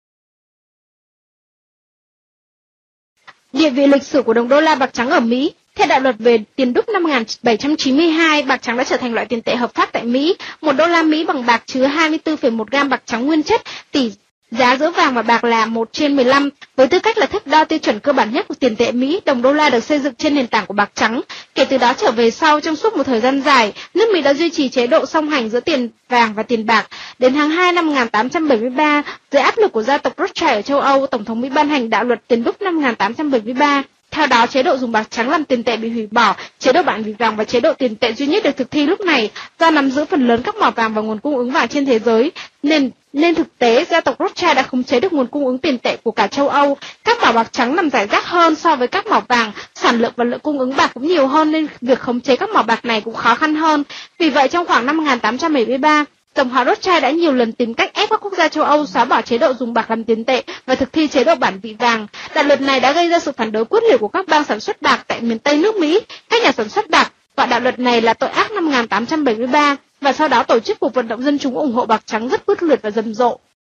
Địa vị lịch sử của đồng đô la bạc trắng ở Mỹ. Theo đạo luật về tiền đúc năm 1792, bạc trắng đã trở thành loại tiền tệ hợp pháp tại Mỹ. 1 đô la Mỹ bằng bạc chứa 24,1 gam bạc trắng nguyên chất, tỷ giá giữa vàng và bạc là 1/15. Với tư cách là thước đo tiêu chuẩn cơ bản nhất của tiền tệ Mỹ, đồng đô la được xây dựng trên nền tảng của bạc trắng. Kể từ đó trở về sau, trong suốt một thời gian dài, nước Mỹ đã duy trì chế độ song hành giữa tiền vàng và tiền bạc. Đến tháng 2 năm 1873, dưới áp lực của gia tộc Rothschild ở châu Âu, Tổng thống Mỹ ban hành đạo luật tiền đúc năm 1873. Theo đó, chế độ dùng bạc trắng làm tiền tệ bị hủy bỏ, Chế độ bản vị vàng và chế độ tiền tệ duy nhất được thực thi lúc này do nắm giữ phần lớn các mỏ vàng và nguồn cung ứng vàng trên thế giới, nên thực tế gia tộc Rothschild đã khống chế được nguồn cung ứng tiền tệ của cả châu Âu. Các mỏ bạc trắng nằm rải rác hơn so với các mỏ vàng, sản lượng và lượng cung ứng bạc cũng nhiều hơn nên việc khống chế các mỏ bạc này cũng khó khăn hơn. Vì vậy trong khoảng năm 1873, Dòng họ Rothschild đã nhiều lần tìm cách ép các quốc gia châu Âu xóa bỏ chế độ dùng bạc làm tiền tệ và thực thi chế độ bản vị vàng. Đạo luật này đã gây ra sự phản đối quyết liệt của các bang sản xuất bạc tại miền Tây nước Mỹ. Các nhà sản xuất bạc gọi đạo luật này là tội ác năm 1873 và sau đó tổ chức cuộc vận động dân chúng ủng hộ bạc trắng rất quyết liệt và rầm rộ.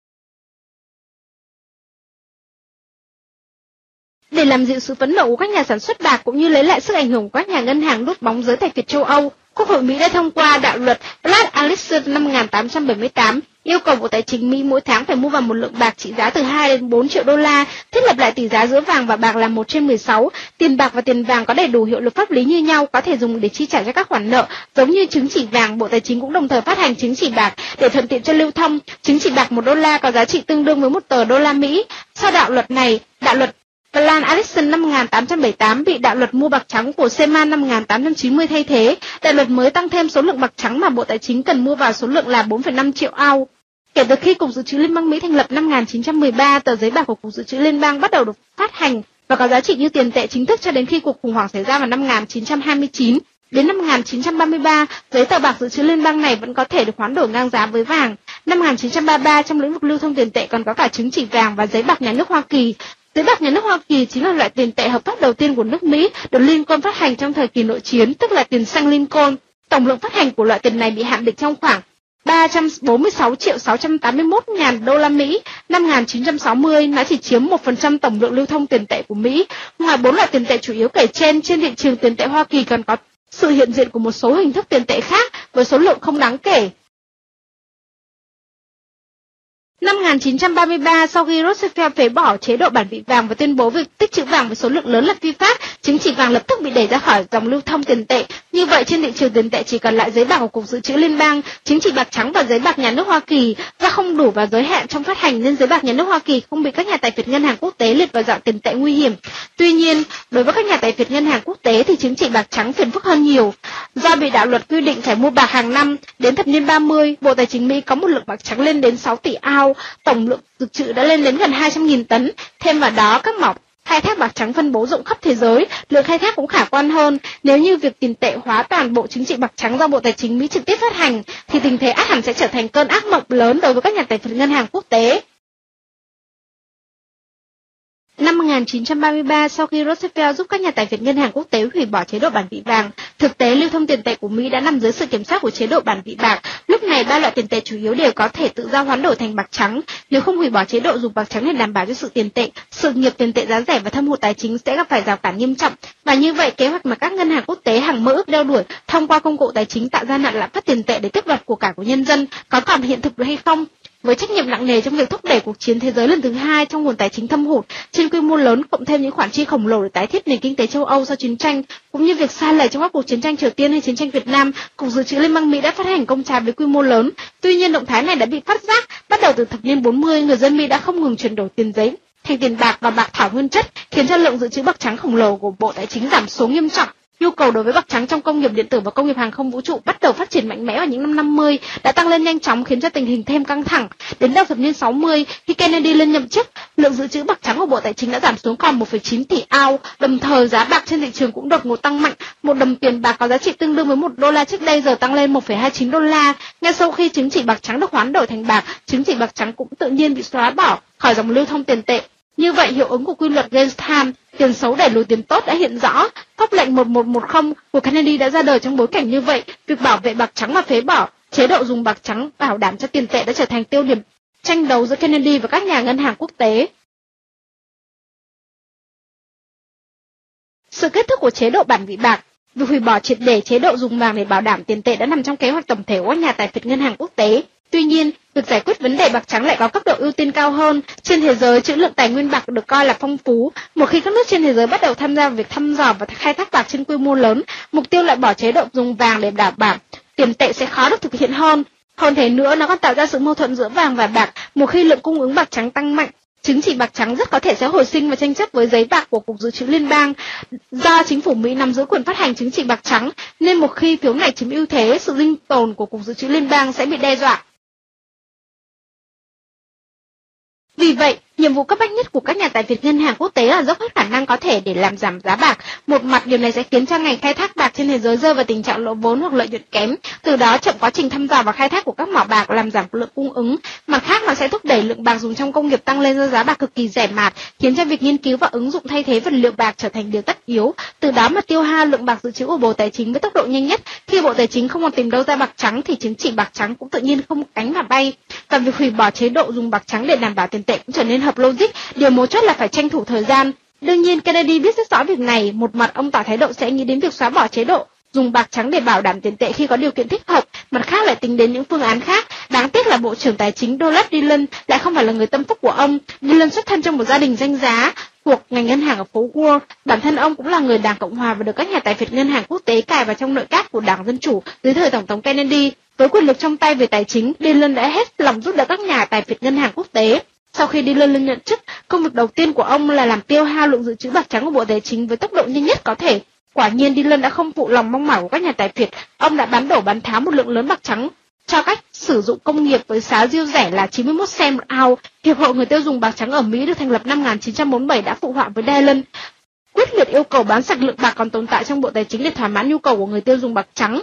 Để làm dịu sự phẫn nộ của các nhà sản xuất bạc cũng như lấy lại sức ảnh hưởng của các nhà ngân hàng núp bóng giới tài phiệt châu Âu, Quốc hội Mỹ đã thông qua đạo luật Black-Allison năm 1878, yêu cầu Bộ Tài chính Mỹ mỗi tháng phải mua vào một lượng bạc trị giá từ 2 đến 4 triệu đô la, thiết lập lại tỷ giá giữa vàng và bạc là 1/16. Tiền bạc và tiền vàng có đầy đủ hiệu lực pháp lý như nhau, có thể dùng để chi trả cho các khoản nợ. Giống như chứng chỉ vàng, Bộ Tài chính cũng đồng thời phát hành chứng chỉ bạc để thuận tiện cho lưu thông. Chứng chỉ bạc 1 đô la có giá trị tương đương với 1 tờ đô la Mỹ. Sau đạo luật này, đạo luật Black-Allison năm 1878 bị đạo luật mua bạc trắng của Seaman năm 1890 thay thế. Đạo luật mới tăng thêm số lượng bạc trắng mà Bộ Tài chính cần mua vào số lượng là 4,5 triệu ounce. Kể từ khi Cục Dự trữ Liên bang Mỹ thành lập năm 1913, tờ giấy bạc của Cục Dự trữ Liên bang bắt đầu được phát hành và có giá trị như tiền tệ chính thức cho đến khi cuộc khủng hoảng xảy ra vào năm 1929. Đến năm 1933, giấy tờ bạc dự trữ liên bang này vẫn có thể được hoán đổi ngang giá với vàng. Năm 1933, trong lĩnh vực lưu thông tiền tệ còn có cả chứng chỉ vàng và giấy bạc nhà nước Hoa Kỳ. Giấy bạc nhà nước Hoa Kỳ chính là loại tiền tệ hợp pháp đầu tiên của nước Mỹ, được Lincoln phát hành trong thời kỳ nội chiến, tức là tiền xanh Lincoln. Tổng lượng phát hành của loại tiền này bị hạn định trong khoảng 346.681.000 đô la Mỹ. Năm 1960, nó chỉ chiếm 1% tổng lượng lưu thông tiền tệ của Mỹ. Ngoài 4 loại tiền tệ chủ yếu kể trên thị trường tiền tệ Hoa Kỳ còn có sự hiện diện của một số hình thức tiền tệ khác với số lượng không đáng kể. Năm 1933, sau khi Roosevelt phế bỏ chế độ bản vị vàng và tuyên bố việc tích trữ vàng với số lượng lớn là phi pháp, chứng chỉ vàng lập tức bị đẩy ra khỏi dòng lưu thông tiền tệ. Như vậy, trên thị trường tiền tệ chỉ còn lại giấy bạc của Cục Dự trữ Liên bang, chứng chỉ bạc trắng và giấy bạc nhà nước Hoa Kỳ. Do không đủ vào giới hạn trong phát hành nên giấy bạc nhà nước Hoa Kỳ không bị các nhà tài phiệt ngân hàng quốc tế liệt vào dạng tiền tệ nguy hiểm. Tuy nhiên, đối với các nhà tài phiệt ngân hàng quốc tế thì chứng chỉ bạc trắng phiền phức hơn nhiều. Do bị đạo luật quy định phải mua bạc hàng năm, đến thập niên 30, Bộ Tài chính Mỹ có một lượng bạc trắng lên đến 6 tỷ ounce, tổng lượng dự trữ đã lên đến gần 200.000 tấn. Thêm vào đó, các mỏ khai thác bạc trắng phân bố rộng khắp thế giới, lượng khai thác cũng khả quan hơn. Nếu như việc tiền tệ hóa toàn bộ chứng chỉ bạc trắng do Bộ Tài chính Mỹ trực tiếp phát hành, thì tình thế ắt hẳn sẽ trở thành cơn ác mộng lớn đối với các nhà tài phiệt ngân hàng quốc tế. Năm 1933, sau khi Roosevelt giúp các nhà tài phiệt ngân hàng quốc tế hủy bỏ chế độ bản vị vàng, thực tế lưu thông tiền tệ của Mỹ đã nằm dưới sự kiểm soát của chế độ bản vị bạc. Lúc này, 3 loại tiền tệ chủ yếu đều có thể tự do hoán đổi thành bạc trắng. Nếu không hủy bỏ chế độ dùng bạc trắng để đảm bảo cho sự tiền tệ, sự nghiệp tiền tệ giá rẻ và thâm hụt tài chính sẽ gặp phải rào cản nghiêm trọng. Và như vậy, kế hoạch mà các ngân hàng quốc tế hàng mơ ước đeo đuổi thông qua công cụ tài chính tạo ra nạn lạm phát tiền tệ để tước đoạt của cải của nhân dân có còn hiện thực được hay không? Với trách nhiệm nặng nề trong việc thúc đẩy cuộc chiến thế giới lần thứ 2 trong nguồn tài chính thâm hụt trên quy mô lớn, cộng thêm những khoản chi khổng lồ để tái thiết nền kinh tế châu Âu sau chiến tranh, cũng như việc sa lầy trong các cuộc chiến tranh Triều Tiên hay chiến tranh Việt Nam, Cục Dự trữ Liên bang Mỹ đã phát hành công trái với quy mô lớn. Tuy nhiên, động thái này đã bị phát giác. Bắt đầu từ thập niên 40, người dân Mỹ đã không ngừng chuyển đổi tiền giấy thành tiền bạc và bạc thảo nguyên chất, khiến cho lượng dự trữ bạc trắng khổng lồ của Bộ Tài chính giảm xuống nghiêm trọng. Nhu cầu đối với bạc trắng trong công nghiệp điện tử và công nghiệp hàng không vũ trụ bắt đầu phát triển mạnh mẽ vào những năm 50, đã tăng lên nhanh chóng khiến cho tình hình thêm căng thẳng. Đến đầu thập niên 60, khi Kennedy lên nhậm chức, lượng dự trữ bạc trắng của Bộ Tài chính đã giảm xuống còn 1,9 tỷ ounce. Đồng thời, giá bạc trên thị trường cũng đột ngột tăng mạnh. Một đồng tiền bạc có giá trị tương đương với 1 đô la trước đây giờ tăng lên 1,29 đô la. Ngay sau khi chứng chỉ bạc trắng được hoán đổi thành bạc, chứng chỉ bạc trắng cũng tự nhiên bị xóa bỏ khỏi dòng lưu thông tiền tệ. Như vậy, hiệu ứng của quy luật Greenspan, tiền xấu đẩy lùi tiền tốt đã hiện rõ. Pháp lệnh 1110 của Kennedy đã ra đời trong bối cảnh như vậy. Việc bảo vệ bạc trắng và phế bỏ chế độ dùng bạc trắng bảo đảm cho tiền tệ đã trở thành tiêu điểm tranh đấu giữa Kennedy và các nhà ngân hàng quốc tế. Sự kết thúc của chế độ bản vị bạc. Việc hủy bỏ triệt để chế độ dùng vàng để bảo đảm tiền tệ đã nằm trong kế hoạch tổng thể của các nhà tài phiệt ngân hàng quốc tế. Tuy nhiên, việc giải quyết vấn đề bạc trắng lại có cấp độ ưu tiên cao hơn. Trên thế giới, trữ lượng tài nguyên bạc được coi là phong phú. Một khi các nước trên thế giới bắt đầu tham gia vào việc thăm dò và khai thác bạc trên quy mô lớn, mục tiêu loại bỏ chế độ dùng vàng để đảm bảo tiền tệ sẽ khó được thực hiện hơn. Hơn thế nữa, nó còn tạo ra sự mâu thuẫn giữa vàng và bạc. Một khi lượng cung ứng bạc trắng tăng mạnh, chứng chỉ bạc trắng rất có thể sẽ hồi sinh và tranh chấp với giấy bạc của Cục Dự trữ Liên bang. Do chính phủ Mỹ nắm giữ quyền phát hành chứng chỉ bạc trắng, nên một khi phiếu này chiếm ưu thế, sự sinh tồn của Cục Dự trữ Liên bang sẽ bị đe dọa. Vì vậy, nhiệm vụ cấp bách nhất của các nhà tài phiệt ngân hàng quốc tế là dốc hết khả năng có thể để làm giảm giá bạc. Một mặt, điều này sẽ khiến cho ngành khai thác bạc trên thế giới rơi vào tình trạng lỗ vốn hoặc lợi nhuận kém, từ đó chậm quá trình thăm dò và khai thác của các mỏ bạc, làm giảm lượng cung ứng. Mặt khác, nó sẽ thúc đẩy lượng bạc dùng trong công nghiệp tăng lên do giá bạc cực kỳ rẻ mạt, khiến cho việc nghiên cứu và ứng dụng thay thế vật liệu bạc trở thành điều tất yếu. Từ đó mà tiêu hao lượng bạc dự trữ của Bộ Tài chính với tốc độ nhanh nhất. Khi Bộ Tài chính không còn tìm đâu ra bạc trắng thì chứng chỉ bạc trắng cũng tự nhiên không cánh mà bay. Và việc hủy bỏ chế độ dùng bạc trắng để đảm bảo tiền tệ cũng trở nên hợp logic. Điều mấu chốt là phải tranh thủ thời gian. Đương nhiên, Kennedy biết rất rõ việc này. Một mặt, ông tỏ thái độ sẽ nghĩ đến việc xóa bỏ chế độ dùng bạc trắng để bảo đảm tiền tệ khi có điều kiện thích hợp, mặt khác lại tính đến những phương án khác. Đáng tiếc là Bộ trưởng Tài chính Douglas Dillon lại không phải là người tâm phúc của ông. Dillon xuất thân trong một gia đình danh giá thuộc ngành ngân hàng ở phố Wall. Bản thân ông cũng là người Đảng Cộng hòa và được các nhà tài phiệt ngân hàng quốc tế cài vào trong nội các của Đảng Dân Chủ dưới thời Tổng thống Kennedy. Với quyền lực trong tay về tài chính, Dillon đã hết lòng giúp đỡ các nhà tài phiệt ngân hàng quốc tế. Sau khi Dillon lên nhận chức, công việc đầu tiên của ông là làm tiêu hao lượng dự trữ bạc trắng của Bộ Tài chính với tốc độ nhanh nhất có thể. Quả nhiên, Dillon đã không phụ lòng mong mỏi của các nhà tài phiệt. Ông đã bán đổ bán tháo một lượng lớn bạc trắng cho cách sử dụng công nghiệp với giá riêu rẻ là 91 cent một ounce. Hiệp hội người tiêu dùng bạc trắng ở Mỹ được thành lập năm 1947 đã phụ họa với Dillon, quyết liệt yêu cầu bán sạch lượng bạc còn tồn tại trong Bộ Tài chính để thỏa mãn nhu cầu của người tiêu dùng bạc trắng.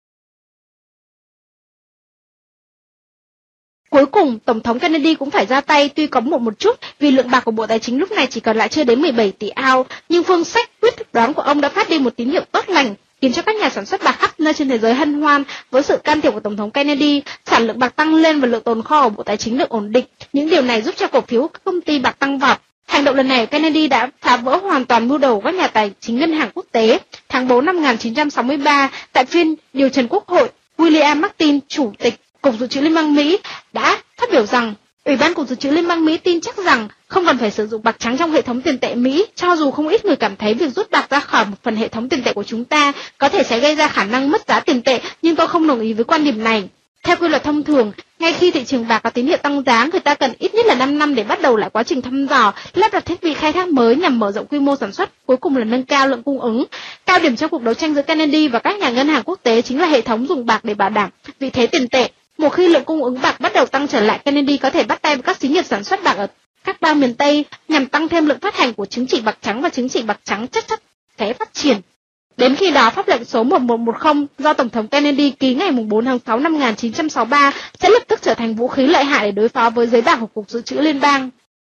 Cuối cùng, Tổng thống Kennedy cũng phải ra tay, tuy có một chút vì lượng bạc của Bộ Tài chính lúc này chỉ còn lại chưa đến 17 tỷ ounce, nhưng phương sách quyết đoán của ông đã phát đi một tín hiệu tốt lành, khiến cho các nhà sản xuất bạc khắp nơi trên thế giới hân hoan. Với sự can thiệp của Tổng thống Kennedy, sản lượng bạc tăng lên và lượng tồn kho của Bộ Tài chính được ổn định. Những điều này giúp cho cổ phiếu các công ty bạc tăng vọt. Hành động lần này của Kennedy đã phá vỡ hoàn toàn mưu đồ của các nhà tài chính ngân hàng quốc tế. Tháng 4 năm 1963, tại phiên điều trần Quốc hội, William Martin, Chủ tịch Cục Dự trữ Liên bang Mỹ đã phát biểu rằng Ủy ban Cục Dự trữ Liên bang Mỹ tin chắc rằng không cần phải sử dụng bạc trắng trong hệ thống tiền tệ Mỹ, cho dù không ít người cảm thấy việc rút bạc ra khỏi một phần hệ thống tiền tệ của chúng ta có thể sẽ gây ra khả năng mất giá tiền tệ, nhưng tôi không đồng ý với quan điểm này. Theo quy luật thông thường, ngay khi thị trường bạc có tín hiệu tăng giá, người ta cần ít nhất là 5 năm để bắt đầu lại quá trình thăm dò, lắp đặt thiết bị khai thác mới nhằm mở rộng quy mô sản xuất, cuối cùng là nâng cao lượng cung ứng. Cao điểm trong cuộc đấu tranh giữa Kennedy và các nhà ngân hàng quốc tế chính là hệ thống dùng bạc để bảo đảm vị thế tiền tệ. Một khi lượng cung ứng bạc bắt đầu tăng trở lại, Kennedy có thể bắt tay với các xí nghiệp sản xuất bạc ở các bang miền Tây nhằm tăng thêm lượng phát hành của chứng chỉ bạc trắng, và chứng chỉ bạc trắng chắc sẽ phát triển. Đến khi đó, pháp lệnh số 1110 do Tổng thống Kennedy ký ngày 4 tháng 6 năm 1963 sẽ lập tức trở thành vũ khí lợi hại để đối phó với giấy bạc của Cục Dự trữ Liên bang.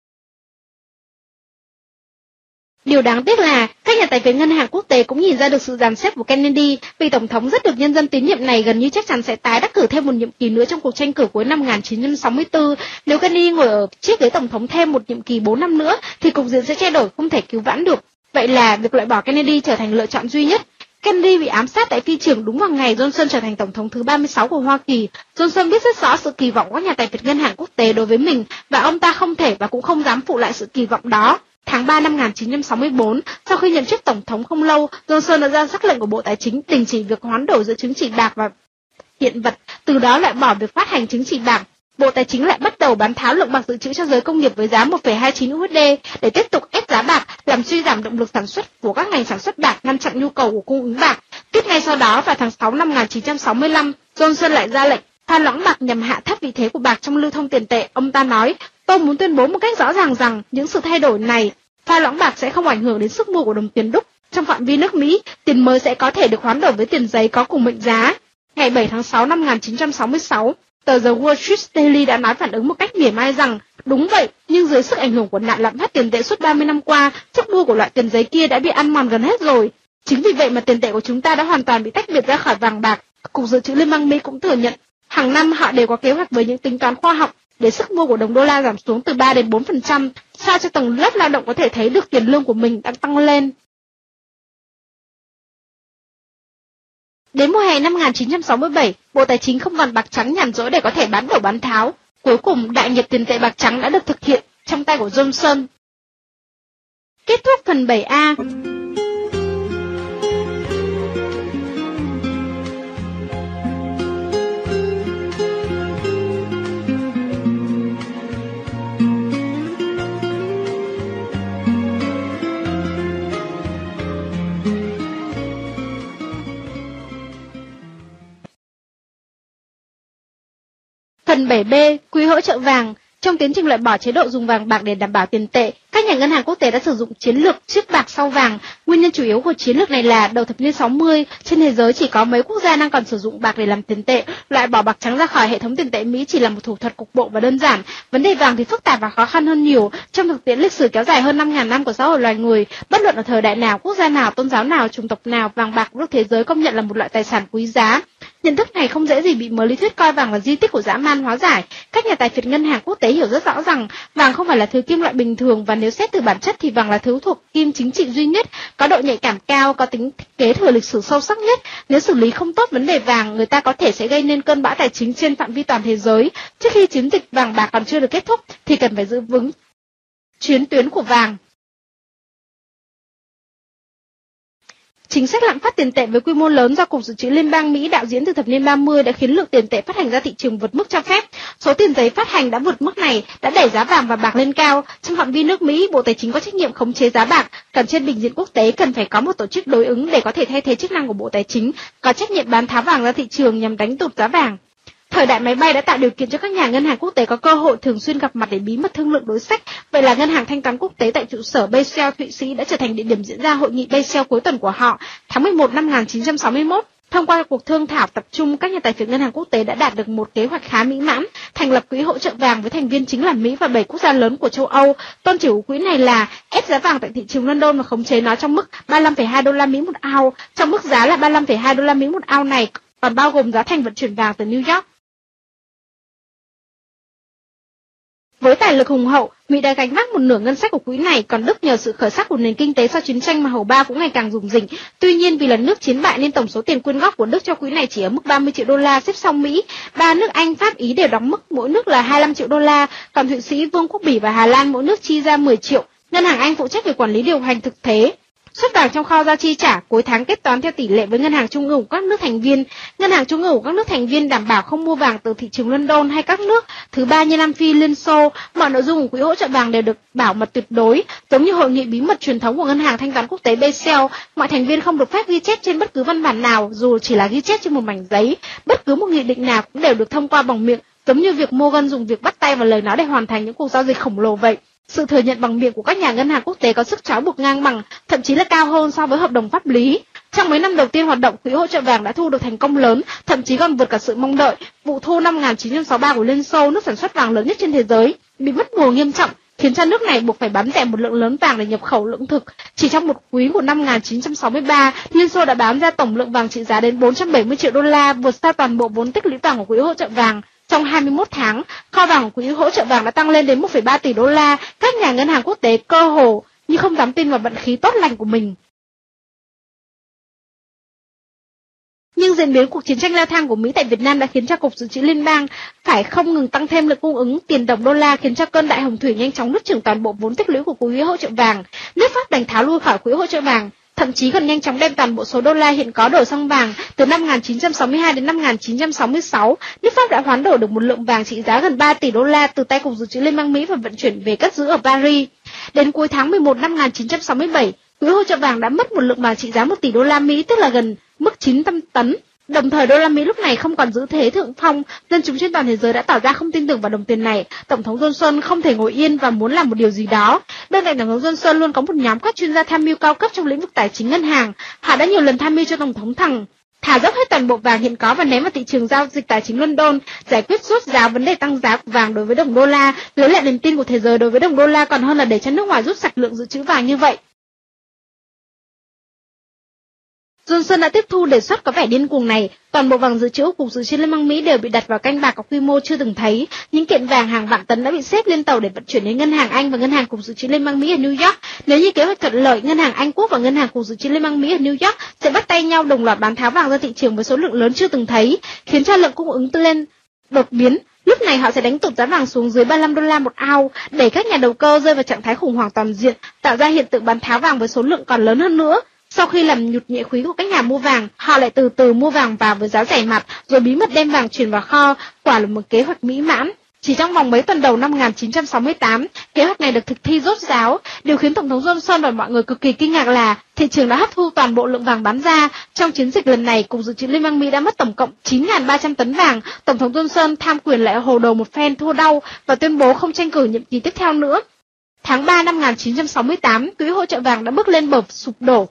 Điều đáng tiếc là các nhà tài phiệt ngân hàng quốc tế cũng nhìn ra được sự dàn xếp của Kennedy, vì Tổng thống rất được nhân dân tín nhiệm này gần như chắc chắn sẽ tái đắc cử thêm một nhiệm kỳ nữa trong cuộc tranh cử cuối năm 1964. Nếu Kennedy ngồi ở chiếc ghế Tổng thống thêm một nhiệm kỳ 4 năm nữa thì cục diện sẽ thay đổi không thể cứu vãn được. Vậy là việc loại bỏ Kennedy trở thành lựa chọn duy nhất. Kennedy bị ám sát tại phi trường đúng vào ngày Johnson trở thành Tổng thống thứ 36 của Hoa Kỳ. Johnson biết rất rõ sự kỳ vọng của các nhà tài phiệt ngân hàng quốc tế đối với mình, và ông ta không thể và cũng không dám phụ lại sự kỳ vọng đó. Tháng 3 năm 1964, sau khi nhậm chức Tổng thống không lâu, Johnson đã ra sắc lệnh của Bộ Tài chính đình chỉ việc hoán đổi giữa chứng chỉ bạc và hiện vật, từ đó lại bỏ việc phát hành chứng chỉ bạc. Bộ Tài chính lại bắt đầu bán tháo lượng bạc dự trữ cho giới công nghiệp với giá 1,29 USD để tiếp tục ép giá bạc, làm suy giảm động lực sản xuất của các ngành sản xuất bạc, ngăn chặn nhu cầu của cung ứng bạc. Tiếp ngay sau đó, vào tháng 6 năm 1965, Johnson lại ra lệnh pha loãng bạc nhằm hạ thấp vị thế của bạc trong lưu thông tiền tệ. Ông ta nói, tôi muốn tuyên bố một cách rõ ràng rằng những sự thay đổi này, pha loãng bạc sẽ không ảnh hưởng đến sức mua của đồng tiền đúc. Trong phạm vi nước Mỹ, tiền mới sẽ có thể được hoán đổi với tiền giấy có cùng mệnh giá. Ngày 7 tháng 6 năm 1966, tờ The Wall Street Daily đã nói phản ứng một cách mỉa mai rằng, đúng vậy, nhưng dưới sức ảnh hưởng của nạn lạm phát tiền tệ suốt 30 năm qua, sức mua của loại tiền giấy kia đã bị ăn mòn gần hết rồi. Chính vì vậy mà tiền tệ của chúng ta đã hoàn toàn bị tách biệt ra khỏi vàng bạc. Cục Dự trữ Liên bang Mỹ cũng thừa nhận, hàng năm họ đều có kế hoạch với những tính toán khoa học để sức mua của đồng đô la giảm xuống từ 3 đến 4%, sao cho tầng lớp lao động có thể thấy được tiền lương của mình đang tăng lên. Đến mùa hè năm 1967, Bộ Tài chính không còn bạc trắng nhàn rỗi để có thể bán đổ bán tháo. Cuối cùng, đại nghiệp tiền tệ bạc trắng đã được thực hiện trong tay của Johnson. Kết thúc phần 7A. Phần 7B, quỹ hỗ trợ vàng. Trong tiến trình loại bỏ chế độ dùng vàng bạc để đảm bảo tiền tệ, các nhà ngân hàng quốc tế đã sử dụng chiến lược trước bạc sau vàng. Nguyên nhân chủ yếu của chiến lược này là đầu thập niên 60, trên thế giới chỉ có mấy quốc gia đang còn sử dụng bạc để làm tiền tệ. Loại bỏ bạc trắng ra khỏi hệ thống tiền tệ Mỹ chỉ là một thủ thuật cục bộ và đơn giản. Vấn đề vàng thì phức tạp và khó khăn hơn nhiều. Trong thực tiễn lịch sử kéo dài hơn 5.000 năm của xã hội loài người, bất luận ở thời đại nào, quốc gia nào, tôn giáo nào, chủng tộc nào, vàng bạc được thế giới công nhận là một loại tài sản quý giá. Nhận thức này không dễ gì bị mớ lý thuyết coi vàng là di tích của dã man hóa giải. Các nhà tài phiệt ngân hàng quốc tế hiểu rất rõ rằng vàng không phải là thứ kim loại bình thường, và nếu xét từ bản chất thì vàng là thứ thuộc kim chính trị duy nhất, có độ nhạy cảm cao, có tính kế thừa lịch sử sâu sắc nhất. Nếu xử lý không tốt vấn đề vàng, người ta có thể sẽ gây nên cơn bão tài chính trên phạm vi toàn thế giới. Trước khi chiến dịch vàng bạc còn chưa được kết thúc thì cần phải giữ vững chiến tuyến của vàng. Chính sách lạm phát tiền tệ với quy mô lớn do Cục Dự trữ Liên bang Mỹ đạo diễn từ thập niên 30 đã khiến lượng tiền tệ phát hành ra thị trường vượt mức cho phép. Số tiền giấy phát hành đã vượt mức này đã đẩy giá vàng và bạc lên cao. Trong phạm vi nước Mỹ, Bộ Tài chính có trách nhiệm khống chế giá bạc, còn trên bình diện quốc tế cần phải có một tổ chức đối ứng để có thể thay thế chức năng của Bộ Tài chính, có trách nhiệm bán tháo vàng ra thị trường nhằm đánh tụt giá vàng. Thời đại máy bay đã tạo điều kiện cho các nhà ngân hàng quốc tế có cơ hội thường xuyên gặp mặt để bí mật thương lượng đối sách. Vậy là ngân hàng thanh toán quốc tế tại trụ sở Basel, Thụy Sĩ đã trở thành địa điểm diễn ra hội nghị Basel cuối tuần của họ. Tháng 11 năm 1961, thông qua cuộc thương thảo tập trung, các nhà tài phiệt ngân hàng quốc tế đã đạt được một kế hoạch khá mỹ mãn, thành lập quỹ hỗ trợ vàng với thành viên chính là Mỹ và 7 quốc gia lớn của châu Âu. Tôn chỉ của quỹ này là ép giá vàng tại thị trường London và khống chế nó trong mức 35,2 đô la Mỹ một ounce. Trong mức giá là 35,2 đô la Mỹ một ounce này còn bao gồm giá thành vận chuyển vàng từ New York. Với tài lực hùng hậu, Mỹ đã gánh vác một nửa ngân sách của quỹ này, còn Đức nhờ sự khởi sắc của nền kinh tế sau chiến tranh mà hầu bao cũng ngày càng rủng rỉnh. Tuy nhiên, vì là nước chiến bại nên tổng số tiền quyên góp của Đức cho quỹ này chỉ ở mức 30 triệu đô la, xếp sau Mỹ. Ba nước Anh, Pháp, Ý đều đóng mức mỗi nước là 25 triệu đô la, còn Thụy Sĩ, Vương quốc Bỉ và Hà Lan mỗi nước chi ra 10 triệu. Ngân hàng Anh phụ trách về quản lý điều hành thực tế, xuất vàng trong kho ra chi trả, cuối tháng kết toán theo tỷ lệ với ngân hàng trung ương của các nước thành viên. Ngân hàng trung ương của các nước thành viên đảm bảo không mua vàng từ thị trường London hay các nước thứ ba như Nam Phi, Liên Xô. Mọi nội dung của quỹ hỗ trợ vàng đều được bảo mật tuyệt đối, giống như hội nghị bí mật truyền thống của ngân hàng thanh toán quốc tế Basel. Mọi thành viên không được phép ghi chép trên bất cứ văn bản nào, dù chỉ là ghi chép trên một mảnh giấy. Bất cứ một nghị định nào cũng đều được thông qua bằng miệng, giống như việc Morgan dùng việc bắt tay vào lời nói để hoàn thành những cuộc giao dịch khổng lồ vậy. Sự thừa nhận bằng miệng của các nhà ngân hàng quốc tế có sức trói buộc ngang bằng, thậm chí là cao hơn so với hợp đồng pháp lý. Trong mấy năm đầu tiên hoạt động, quỹ hỗ trợ vàng đã thu được thành công lớn, thậm chí còn vượt cả sự mong đợi. Vụ thu năm 1963 của Liên Xô, nước sản xuất vàng lớn nhất trên thế giới, bị mất mùa nghiêm trọng, khiến cho nước này buộc phải bán rẻ một lượng lớn vàng để nhập khẩu lương thực. Chỉ trong một quý của năm 1963, Liên Xô đã bán ra tổng lượng vàng trị giá đến 470 triệu đô la, vượt xa toàn bộ vốn tích lũy vàng của quỹ hỗ trợ vàng. Trong 21 tháng, kho vàng của quỹ hỗ trợ vàng đã tăng lên đến 1,3 tỷ đô la. Các nhà ngân hàng quốc tế cơ hồ như không dám tin vào vận khí tốt lành của mình. Nhưng diễn biến cuộc chiến tranh leo thang của Mỹ tại Việt Nam đã khiến cho Cục Dự trữ Liên bang phải không ngừng tăng thêm lượng cung ứng tiền đồng đô la, khiến cho cơn đại hồng thủy nhanh chóng nuốt chửng toàn bộ vốn tích lũy của quỹ hỗ trợ vàng. Nước Pháp đành tháo lui khỏi quỹ hỗ trợ vàng, thậm chí còn nhanh chóng đem toàn bộ số đô la hiện có đổi sang vàng. Từ năm 1962 đến năm 1966, nước Pháp đã hoán đổi được một lượng vàng trị giá gần 3 tỷ đô la từ tay Cục Dự trữ Liên bang Mỹ và vận chuyển về cất giữ ở Paris. Đến cuối tháng 11 năm 1967, quỹ hỗ trợ vàng đã mất một lượng vàng trị giá 1 tỷ đô la Mỹ, tức là gần mức 900 tấn. Đồng thời đô la Mỹ lúc này không còn giữ thế thượng phong, dân chúng trên toàn thế giới đã tỏ ra không tin tưởng vào đồng tiền này. Tổng thống Johnson không thể ngồi yên và muốn làm một điều gì đó. Bên cạnh Tổng thống Johnson luôn có một nhóm các chuyên gia tham mưu cao cấp trong lĩnh vực tài chính ngân hàng. Họ đã nhiều lần tham mưu cho Tổng thống thả dốc hết toàn bộ vàng hiện có và ném vào thị trường giao dịch tài chính London, giải quyết rốt ráo vấn đề tăng giá của vàng đối với đồng đô la, lấy lại niềm tin của thế giới đối với đồng đô la còn hơn là để cho nước ngoài rút sạch lượng dự trữ vàng như vậy. Johnson đã tiếp thu đề xuất có vẻ điên cuồng này. Toàn bộ vàng dự trữ của Cục Dự trữ Liên bang Mỹ đều bị đặt vào canh bạc có quy mô chưa từng thấy. Những kiện vàng hàng vạn tấn đã bị xếp lên tàu để vận chuyển đến ngân hàng Anh và ngân hàng Cục Dự trữ Liên bang Mỹ ở New York. Nếu như kế hoạch thuận lợi, ngân hàng Anh Quốc và ngân hàng Cục Dự trữ Liên bang Mỹ ở New York sẽ bắt tay nhau đồng loạt bán tháo vàng ra thị trường với số lượng lớn chưa từng thấy, khiến cho lượng cung ứng lên đột biến. Lúc này họ sẽ đánh tụt giá vàng xuống dưới 35 đô la một ounce, đẩy các nhà đầu cơ rơi vào trạng thái khủng hoảng toàn diện, tạo ra hiện tượng bán tháo vàng với số lượng còn lớn hơn nữa. Sau khi làm nhụt nhẹ khí của các nhà mua vàng, họ lại từ từ mua vàng vào với giá rẻ mạt, rồi bí mật đem vàng chuyển vào kho, quả là một kế hoạch mỹ mãn. Chỉ trong vòng mấy tuần đầu năm 1968, kế hoạch này được thực thi rốt ráo. Điều khiến Tổng thống Johnson và mọi người cực kỳ kinh ngạc là thị trường đã hấp thu toàn bộ lượng vàng bán ra. Trong chiến dịch lần này, Cục Dự trữ Liên bang Mỹ đã mất tổng cộng 9.300 tấn vàng. Tổng thống Johnson tham quyền lại hồ đồ một phen thua đau và tuyên bố không tranh cử nhiệm kỳ tiếp theo nữa. Tháng 3 năm 1968, quỹ hỗ trợ vàng đã bước lên bờ sụp đổ.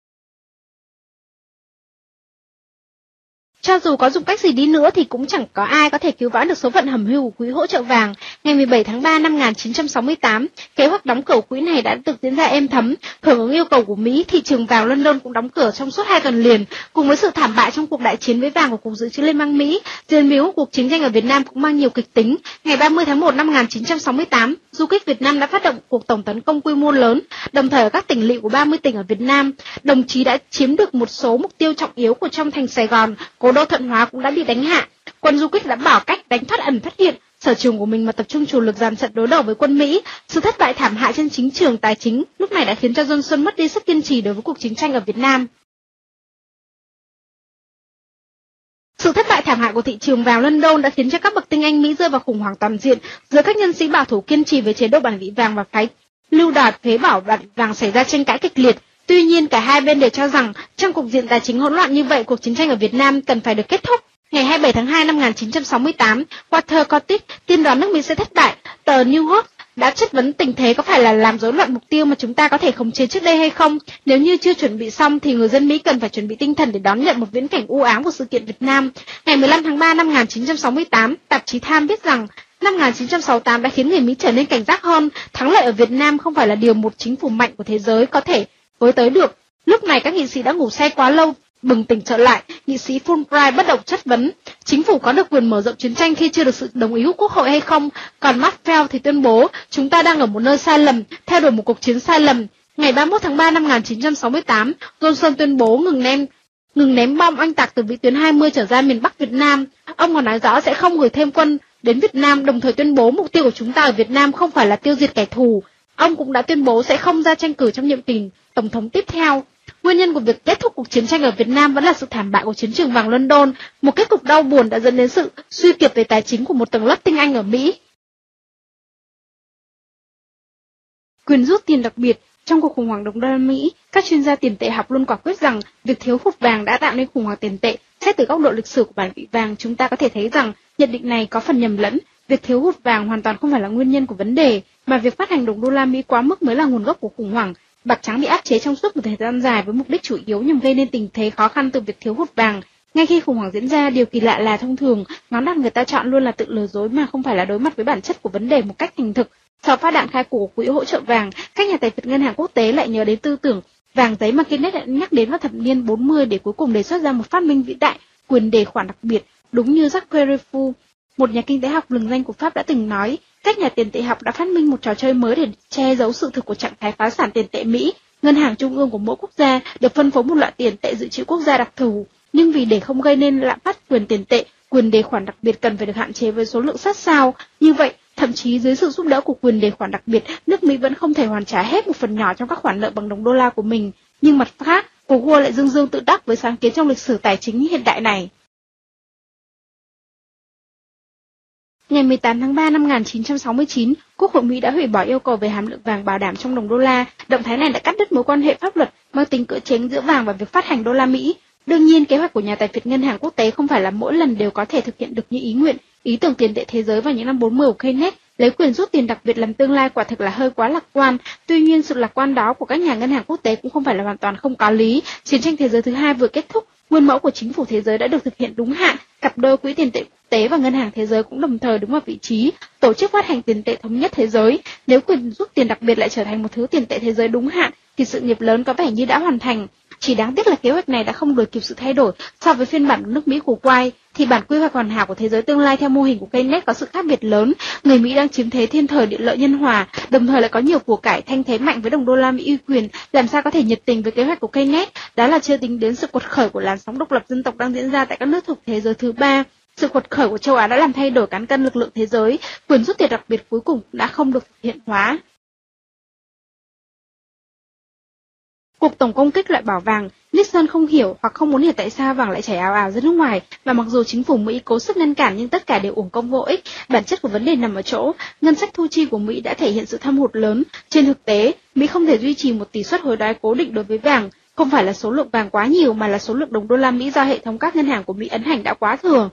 Cho dù có dùng cách gì đi nữa thì cũng chẳng có ai có thể cứu vãn được số phận hầm hưu của quỹ hỗ trợ vàng. Ngày 17 tháng 3 năm 1968, kế hoạch đóng cửa quỹ này đã được diễn ra êm thấm. Hưởng ứng yêu cầu của Mỹ, thị trường vàng London cũng đóng cửa trong suốt 2 tuần liền. Cùng với sự thảm bại trong cuộc đại chiến với vàng của Cục Dự trữ Liên bang Mỹ, diễn biến của cuộc chiến tranh ở Việt Nam cũng mang nhiều kịch tính. Ngày 30 tháng 1 năm 1968, du kích Việt Nam đã phát động cuộc tổng tấn công quy mô lớn, đồng thời ở các tỉnh lỵ của 30 tỉnh ở Việt Nam. Đồng chí đã chiếm được một số mục tiêu trọng yếu của trong thành Sài Gòn. Cố đô Thuận Hóa cũng đã bị đánh hạ. Quân du kích đã bảo cách đánh thoát ẩn phát hiện, sở trường của mình mà tập trung chủ lực dàn trận đối đầu với quân Mỹ. Sự thất bại thảm hại trên chính trường tài chính lúc này đã khiến cho Johnson mất đi sức kiên trì đối với cuộc chiến tranh ở Việt Nam. Sự thất bại thảm hại của thị trường vàng London đã khiến cho các bậc tinh anh Mỹ rơi vào khủng hoảng toàn diện, giữa các nhân sĩ bảo thủ kiên trì với chế độ bản vị vàng và phái lưu đày phế bỏ bản vị vàng xảy ra tranh cãi kịch liệt. Tuy nhiên, cả hai bên đều cho rằng trong cục diện tài chính hỗn loạn như vậy, cuộc chiến tranh ở Việt Nam cần phải được kết thúc. Ngày 27 tháng 2 năm 1968, Walter Cortis tiên đoán nước Mỹ sẽ thất bại. Tờ New York đã chất vấn tình thế có phải là làm rối loạn mục tiêu mà chúng ta có thể khống chế trước đây hay không. Nếu như chưa chuẩn bị xong thì người dân Mỹ cần phải chuẩn bị tinh thần để đón nhận một viễn cảnh u ám của sự kiện Việt Nam. Ngày 15 tháng 3 năm 1968, tạp chí Time viết rằng năm 1968 đã khiến người Mỹ trở nên cảnh giác hơn. Thắng lợi ở Việt Nam không phải là điều một chính phủ mạnh của thế giới có thể với tới được. Lúc này các nghị sĩ đã ngủ say quá lâu, bừng tỉnh trở lại. Nghị sĩ Fulbright bất động chất vấn chính phủ có được quyền mở rộng chiến tranh khi chưa được sự đồng ý của Quốc hội hay không. Còn Maxwell thì tuyên bố chúng ta đang ở một nơi sai lầm, theo đuổi một cuộc chiến sai lầm. Ngày 31 tháng 3 năm 1968, Johnson tuyên bố ngừng ném bom oanh tạc từ vĩ tuyến 20 trở ra miền Bắc Việt Nam. Ông còn nói rõ sẽ không gửi thêm quân đến Việt Nam, đồng thời tuyên bố mục tiêu của chúng ta ở Việt Nam không phải là tiêu diệt kẻ thù. Ông cũng đã tuyên bố sẽ không ra tranh cử trong nhiệm kỳ tổng thống tiếp theo. Nguyên nhân của việc kết thúc cuộc chiến tranh ở Việt Nam vẫn là sự thảm bại của chiến trường vàng London, một kết cục đau buồn đã dẫn đến sự suy kiệt về tài chính của một tầng lớp tinh anh ở Mỹ. Quyền rút tiền đặc biệt. Trong cuộc khủng hoảng đồng đô la Mỹ, các chuyên gia tiền tệ học luôn quả quyết rằng việc thiếu hụt vàng đã tạo nên khủng hoảng tiền tệ. Xét từ góc độ lịch sử của bản vị vàng, chúng ta có thể thấy rằng nhận định này có phần nhầm lẫn. Việc thiếu hụt vàng hoàn toàn không phải là nguyên nhân của vấn đề, mà việc phát hành đồng đô la Mỹ quá mức mới là nguồn gốc của khủng hoảng. Bạc trắng bị áp chế trong suốt một thời gian dài với mục đích chủ yếu nhằm gây nên tình thế khó khăn từ việc thiếu hụt vàng. Ngay khi khủng hoảng diễn ra, điều kỳ lạ là thông thường, ngón đặt người ta chọn luôn là tự lừa dối mà không phải là đối mặt với bản chất của vấn đề một cách thành thực. Sau phát đạn khai của quỹ hỗ trợ vàng, các nhà tài phiệt ngân hàng quốc tế lại nhớ đến tư tưởng vàng giấy mà Keynes đã nhắc đến vào thập niên 40 để cuối cùng đề xuất ra một phát minh vĩ đại, quyền đề khoản đặc biệt. Đúng như Jacques Périfou, một nhà kinh tế học lừng danh của Pháp đã từng nói, các nhà tiền tệ học đã phát minh một trò chơi mới để che giấu sự thực của trạng thái phá sản tiền tệ Mỹ. Ngân hàng trung ương của mỗi quốc gia được phân phối một loại tiền tệ dự trữ quốc gia đặc thù, nhưng vì để không gây nên lạm phát quyền tiền tệ, quyền đề khoản đặc biệt cần phải được hạn chế với số lượng sát sao. Như vậy, thậm chí dưới sự giúp đỡ của quyền đề khoản đặc biệt, nước Mỹ vẫn không thể hoàn trả hết một phần nhỏ trong các khoản nợ bằng đồng đô la của mình. Nhưng mặt khác, cuộc vua lại dương dương tự đắc với sáng kiến trong lịch sử tài chính hiện đại này. Ngày 18 tháng 3 năm 1969, Quốc hội Mỹ đã hủy bỏ yêu cầu về hàm lượng vàng bảo đảm trong đồng đô la. Động thái này đã cắt đứt mối quan hệ pháp luật mang tính cưỡng chế giữa vàng và việc phát hành đô la Mỹ. Đương nhiên, kế hoạch của nhà tài phiệt ngân hàng quốc tế không phải là mỗi lần đều có thể thực hiện được như ý nguyện. Ý tưởng tiền tệ thế giới vào những năm 40 của Keynes lấy quyền rút tiền đặc biệt làm tương lai quả thực là hơi quá lạc quan. Tuy nhiên, sự lạc quan đó của các nhà ngân hàng quốc tế cũng không phải là hoàn toàn không có lý. Chiến tranh thế giới thứ hai vừa kết thúc, nguyên mẫu của chính phủ thế giới đã được thực hiện đúng hạn. Cặp đôi quỹ tiền tệ quốc tế và ngân hàng thế giới cũng đồng thời đứng vào vị trí tổ chức phát hành tiền tệ thống nhất thế giới. Nếu quyền rút tiền đặc biệt lại trở thành một thứ tiền tệ thế giới đúng hạn, thì sự nghiệp lớn có vẻ như đã hoàn thành. Chỉ đáng tiếc là kế hoạch này đã không đuổi kịp sự thay đổi so với phiên bản của nước Mỹ của White, thì bản quy hoạch hoàn hảo của thế giới tương lai theo mô hình của Keynes có sự khác biệt lớn. Người Mỹ đang chiếm thế thiên thời địa lợi nhân hòa, đồng thời lại có nhiều của cải thanh thế mạnh với đồng đô la Mỹ uy quyền, làm sao có thể nhiệt tình với kế hoạch của Keynes, đó là chưa tính đến sự quật khởi của làn sóng độc lập dân tộc đang diễn ra tại các nước thuộc thế giới thứ ba. Sự quật khởi của châu Á đã làm thay đổi cán cân lực lượng thế giới, quyền rút tiền đặc biệt cuối cùng đã không được thực hiện hóa. Cuộc tổng công kích loại bỏ vàng, Nixon không hiểu hoặc không muốn hiểu tại sao vàng lại chảy ào ào ra nước ngoài, và mặc dù chính phủ Mỹ cố sức ngăn cản nhưng tất cả đều uổng công vô ích. Bản chất của vấn đề nằm ở chỗ, ngân sách thu chi của Mỹ đã thể hiện sự thâm hụt lớn. Trên thực tế, Mỹ không thể duy trì một tỷ suất hối đoái cố định đối với vàng, không phải là số lượng vàng quá nhiều mà là số lượng đồng đô la Mỹ do hệ thống các ngân hàng của Mỹ ấn hành đã quá thừa.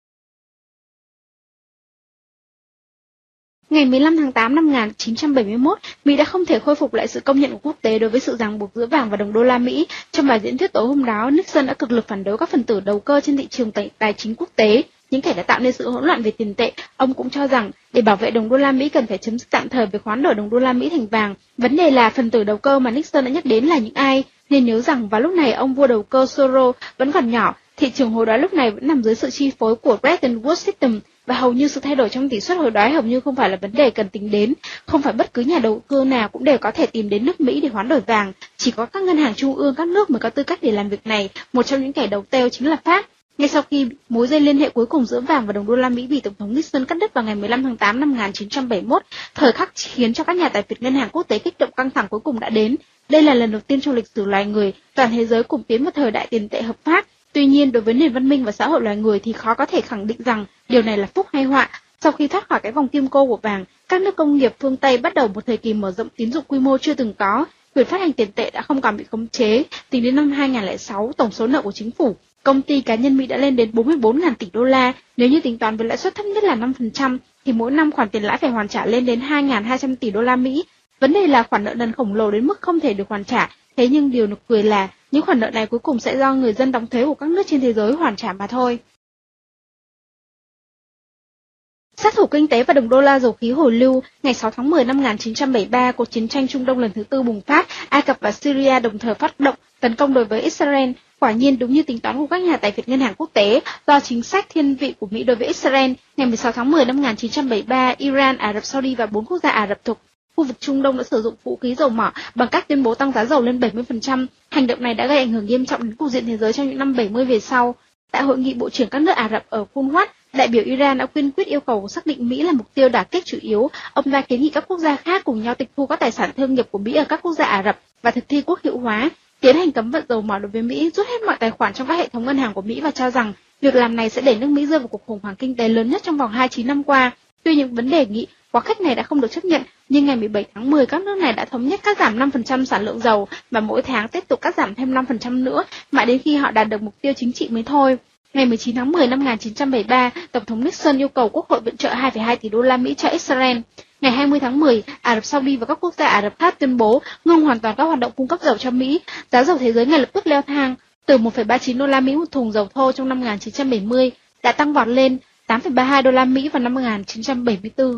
Ngày 15 tháng 8 năm 1971, Mỹ đã không thể khôi phục lại sự công nhận của quốc tế đối với sự ràng buộc giữa vàng và đồng đô la Mỹ. Trong bài diễn thuyết tối hôm đó, Nixon đã cực lực phản đối các phần tử đầu cơ trên thị trường tài chính quốc tế, những kẻ đã tạo nên sự hỗn loạn về tiền tệ. Ông cũng cho rằng, để bảo vệ đồng đô la Mỹ cần phải chấm dứt tạm thời việc hoán đổi đồng đô la Mỹ thành vàng. Vấn đề là phần tử đầu cơ mà Nixon đã nhắc đến là những ai, nên nhớ rằng vào lúc này ông vua đầu cơ Soros vẫn còn nhỏ, thị trường hối đoái lúc này vẫn nằm dưới sự chi phối của Bretton Woods System, và hầu như sự thay đổi trong tỷ suất hối đoái hầu như không phải là vấn đề cần tính đến. Không phải bất cứ nhà đầu cơ nào cũng đều có thể tìm đến nước Mỹ để hoán đổi vàng, chỉ có các ngân hàng trung ương các nước mới có tư cách để làm việc này. Một trong những kẻ đầu têu chính là Pháp. Ngay sau khi mối dây liên hệ cuối cùng giữa vàng và đồng đô la Mỹ bị Tổng thống Nixon cắt đứt vào ngày 15 tháng 8 năm 1971, thời khắc khiến cho các nhà tài phiệt ngân hàng quốc tế kích động căng thẳng cuối cùng đã đến. Đây là lần đầu tiên trong lịch sử loài người, toàn thế giới cùng tiến vào thời đại tiền tệ hợp pháp. Tuy nhiên, đối với nền văn minh và xã hội loài người thì khó có thể khẳng định rằng điều này là phúc hay họa. Sau khi thoát khỏi cái vòng kim cô của vàng, các nước công nghiệp phương Tây bắt đầu một thời kỳ mở rộng tín dụng quy mô chưa từng có. Quyền phát hành tiền tệ đã không còn bị khống chế. Tính đến năm 2006, tổng số nợ của chính phủ, công ty cá nhân Mỹ đã lên đến 44.000 tỷ đô la. Nếu như tính toán với lãi suất thấp nhất là 5%, thì mỗi năm khoản tiền lãi phải hoàn trả lên đến 2.200 tỷ đô la Mỹ. Vấn đề là khoản nợ nần khổng lồ đến mức không thể được hoàn trả. Thế nhưng điều nực cười là những khoản nợ này cuối cùng sẽ do người dân đóng thuế của các nước trên thế giới hoàn trả mà thôi. Sát thủ kinh tế và đồng đô la dầu khí hồi lưu, ngày 6 tháng 10 năm 1973, cuộc chiến tranh Trung Đông lần thứ tư bùng phát, Ai Cập và Syria đồng thời phát động tấn công đối với Israel. Quả nhiên đúng như tính toán của các nhà tài phiệt ngân hàng quốc tế, do chính sách thiên vị của Mỹ đối với Israel, ngày 16 tháng 10 năm 1973, Iran, Ả Rập Saudi và 4 quốc gia Ả Rập thuộc khu vực Trung Đông đã sử dụng vũ khí dầu mỏ bằng cách tuyên bố tăng giá dầu lên 70%. Hành động này đã gây ảnh hưởng nghiêm trọng đến cục diện thế giới trong những năm 70 về sau. Tại hội nghị bộ trưởng các nước Ả Rập ở Kunwat, đại biểu Iran đã kiên quyết yêu cầu xác định Mỹ là mục tiêu đả kích chủ yếu. Ông ta kiến nghị các quốc gia khác cùng nhau tịch thu các tài sản thương nghiệp của Mỹ ở các quốc gia Ả Rập và thực thi quốc hữu hóa, tiến hành cấm vận dầu mỏ đối với Mỹ, rút hết mọi tài khoản trong các hệ thống ngân hàng của Mỹ và cho rằng việc làm này sẽ đẩy nước Mỹ rơi vào cuộc khủng hoảng kinh tế lớn nhất trong vòng 29 năm qua. Tuy những vấn đề nghị quá khích này đã không được chấp nhận, nhưng ngày 17 tháng 10 các nước này đã thống nhất cắt giảm 5% sản lượng dầu và mỗi tháng tiếp tục cắt giảm thêm 5% nữa, mãi đến khi họ đạt được mục tiêu chính trị mới thôi. Ngày 19 tháng 10 năm 1973, Tổng thống Nixon yêu cầu Quốc hội viện trợ 2,2 tỷ đô la Mỹ cho Israel. Ngày 20 tháng 10, Ả Rập Saudi và các quốc gia Ả Rập khác tuyên bố ngưng hoàn toàn các hoạt động cung cấp dầu cho Mỹ. Giá dầu thế giới ngay lập tức leo thang, từ 1,39 đô la Mỹ một thùng dầu thô trong năm 1970 đã tăng vọt lên 8,32 đô la Mỹ vào năm 1974.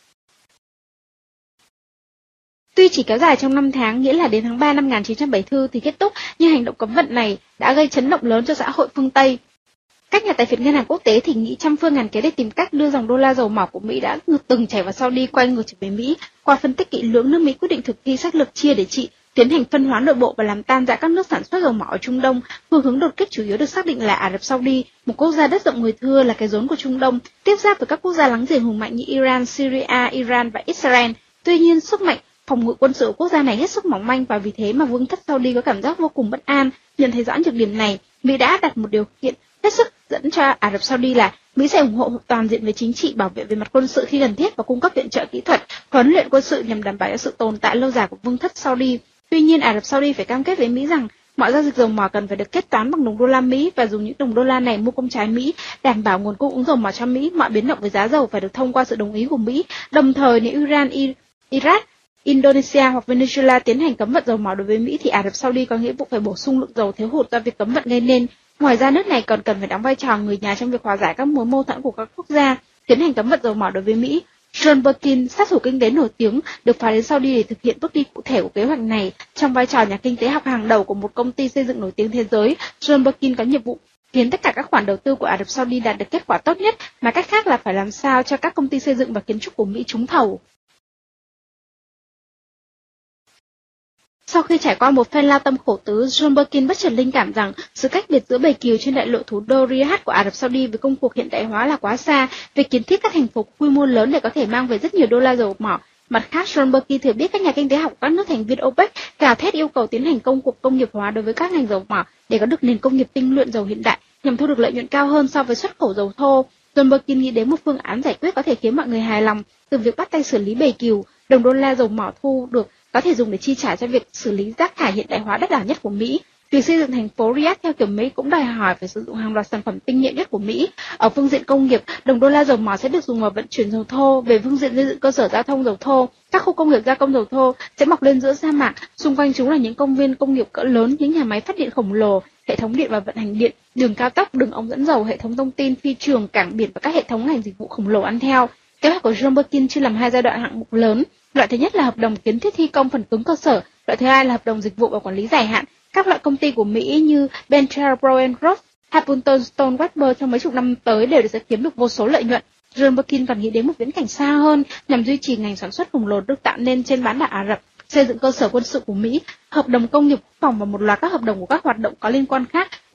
Tuy chỉ kéo dài trong 5 tháng, nghĩa là đến tháng 3 năm 1974 thì kết thúc, nhưng hành động cấm vận này đã gây chấn động lớn cho xã hội phương Tây. Các nhà tài phiệt ngân hàng quốc tế thì nghĩ trăm phương ngàn kế để tìm cách đưa dòng đô la dầu mỏ của Mỹ đã từng chảy vào Saudi quay ngược trở về Mỹ. Qua phân tích kỹ lưỡng, nước Mỹ quyết định thực thi sách lược chia để trị, tiến hành phân hóa nội bộ và làm tan rã các nước sản xuất dầu mỏ ở Trung Đông. Phương hướng đột kích chủ yếu được xác định là Ả Rập Saudi, một quốc gia đất rộng người thưa là cái rốn của Trung Đông, tiếp giáp với các quốc gia láng giềng hùng mạnh như Iran, Syria, Iran và Israel. Tuy nhiên, sức mạnh phòng ngự quân sự của quốc gia này hết sức mỏng manh và vì thế mà vương thất Saudi có cảm giác vô cùng bất an. Nhận thấy rõ nhược điểm này, Mỹ đã đặt một điều kiện hết sức dẫn cho Ả Rập Saudi là Mỹ sẽ ủng hộ toàn diện về chính trị, bảo vệ về mặt quân sự khi cần thiết và cung cấp viện trợ kỹ thuật, huấn luyện quân sự nhằm đảm bảo cho sự tồn tại lâu dài của vương thất Saudi. Tuy nhiên, Ả Rập Saudi phải cam kết với Mỹ rằng mọi giao dịch dầu mỏ cần phải được kết toán bằng đồng đô la Mỹ và dùng những đồng đô la này mua công trái Mỹ, đảm bảo nguồn cung ứng dầu mỏ cho Mỹ. Mọi biến động về giá dầu phải được thông qua sự đồng ý của Mỹ. Đồng thời, nếu Iran, Iraq, Indonesia hoặc Venezuela tiến hành cấm vận dầu mỏ đối với Mỹ thì Ả Rập Saudi có nghĩa vụ phải bổ sung lượng dầu thiếu hụt do việc cấm vận gây nên. Ngoài ra, nước này còn cần phải đóng vai trò người nhà trong việc hòa giải các mối mâu thuẫn của các quốc gia, tiến hành cấm vận dầu mỏ đối với Mỹ. John Birkin, sát thủ kinh tế nổi tiếng, được phái đến Saudi để thực hiện bước đi cụ thể của kế hoạch này. Trong vai trò nhà kinh tế học hàng đầu của một công ty xây dựng nổi tiếng thế giới, John Birkin có nhiệm vụ khiến tất cả các khoản đầu tư của Ả Rập Saudi đạt được kết quả tốt nhất, mà cách khác là phải làm sao cho các công ty xây dựng và kiến trúc của Mỹ trúng thầu. Sau khi trải qua một phen lao tâm khổ tứ, John Birkin bất chợt linh cảm rằng sự cách biệt giữa bầy kiều trên đại lộ thủ đô Riyadh của Ả Rập Saudi với công cuộc hiện đại hóa là quá xa. Việc kiến thiết các thành phố quy mô lớn để có thể mang về rất nhiều đô la dầu mỏ Mặt khác, John Berkin thừa biết các nhà kinh tế học của các nước thành viên OPEC gào thét yêu cầu tiến hành công cuộc công nghiệp hóa đối với các ngành dầu mỏ để có được nền công nghiệp tinh luyện dầu hiện đại nhằm thu được lợi nhuận cao hơn so với xuất khẩu dầu thô. John Berkin nghĩ đến một phương án giải quyết có thể khiến mọi người hài lòng, từ việc bắt tay xử lý bầy cừu, đồng đô la dầu mỏ thu được có thể dùng để chi trả cho việc xử lý rác thải hiện đại hóa đắt đỏ nhất của Mỹ. Việc xây dựng thành phố Riyadh theo kiểu Mỹ cũng đòi hỏi phải sử dụng hàng loạt sản phẩm tinh nhuệ nhất của Mỹ. Ở phương diện công nghiệp, đồng đô la dầu mỏ sẽ được dùng vào vận chuyển dầu thô. Về phương diện xây dựng cơ sở giao thông dầu thô, các khu công nghiệp gia công dầu thô sẽ mọc lên giữa sa mạc. Xung quanh chúng là những công viên công nghiệp cỡ lớn, những nhà máy phát điện khổng lồ, hệ thống điện và vận hành điện, đường cao tốc, đường ống dẫn dầu, hệ thống thông tin, phi trường, cảng biển và các hệ thống ngành dịch vụ khổng lồ ăn theo. Kế hoạch của John Berkin chia làm hai giai đoạn hạng mục lớn. Loại thứ nhất là hợp đồng kiến thiết thi công phần cứng cơ sở. Loại thứ hai là hợp đồng dịch vụ và quản lý dài hạn. Các loại công ty của Mỹ như Bentel, Brown & Ross, Hamilton, Stone, Webber trong mấy chục năm tới đều sẽ kiếm được vô số lợi nhuận. John Berkin còn nghĩ đến một viễn cảnh xa hơn nhằm duy trì ngành sản xuất khổng lồ được tạo nên trên bán đảo Ả Rập, xây dựng cơ sở quân sự của Mỹ, hợp đồng công nghiệp quốc phòng và một loạt các hợp đồng của các hoạt động có liên quan khác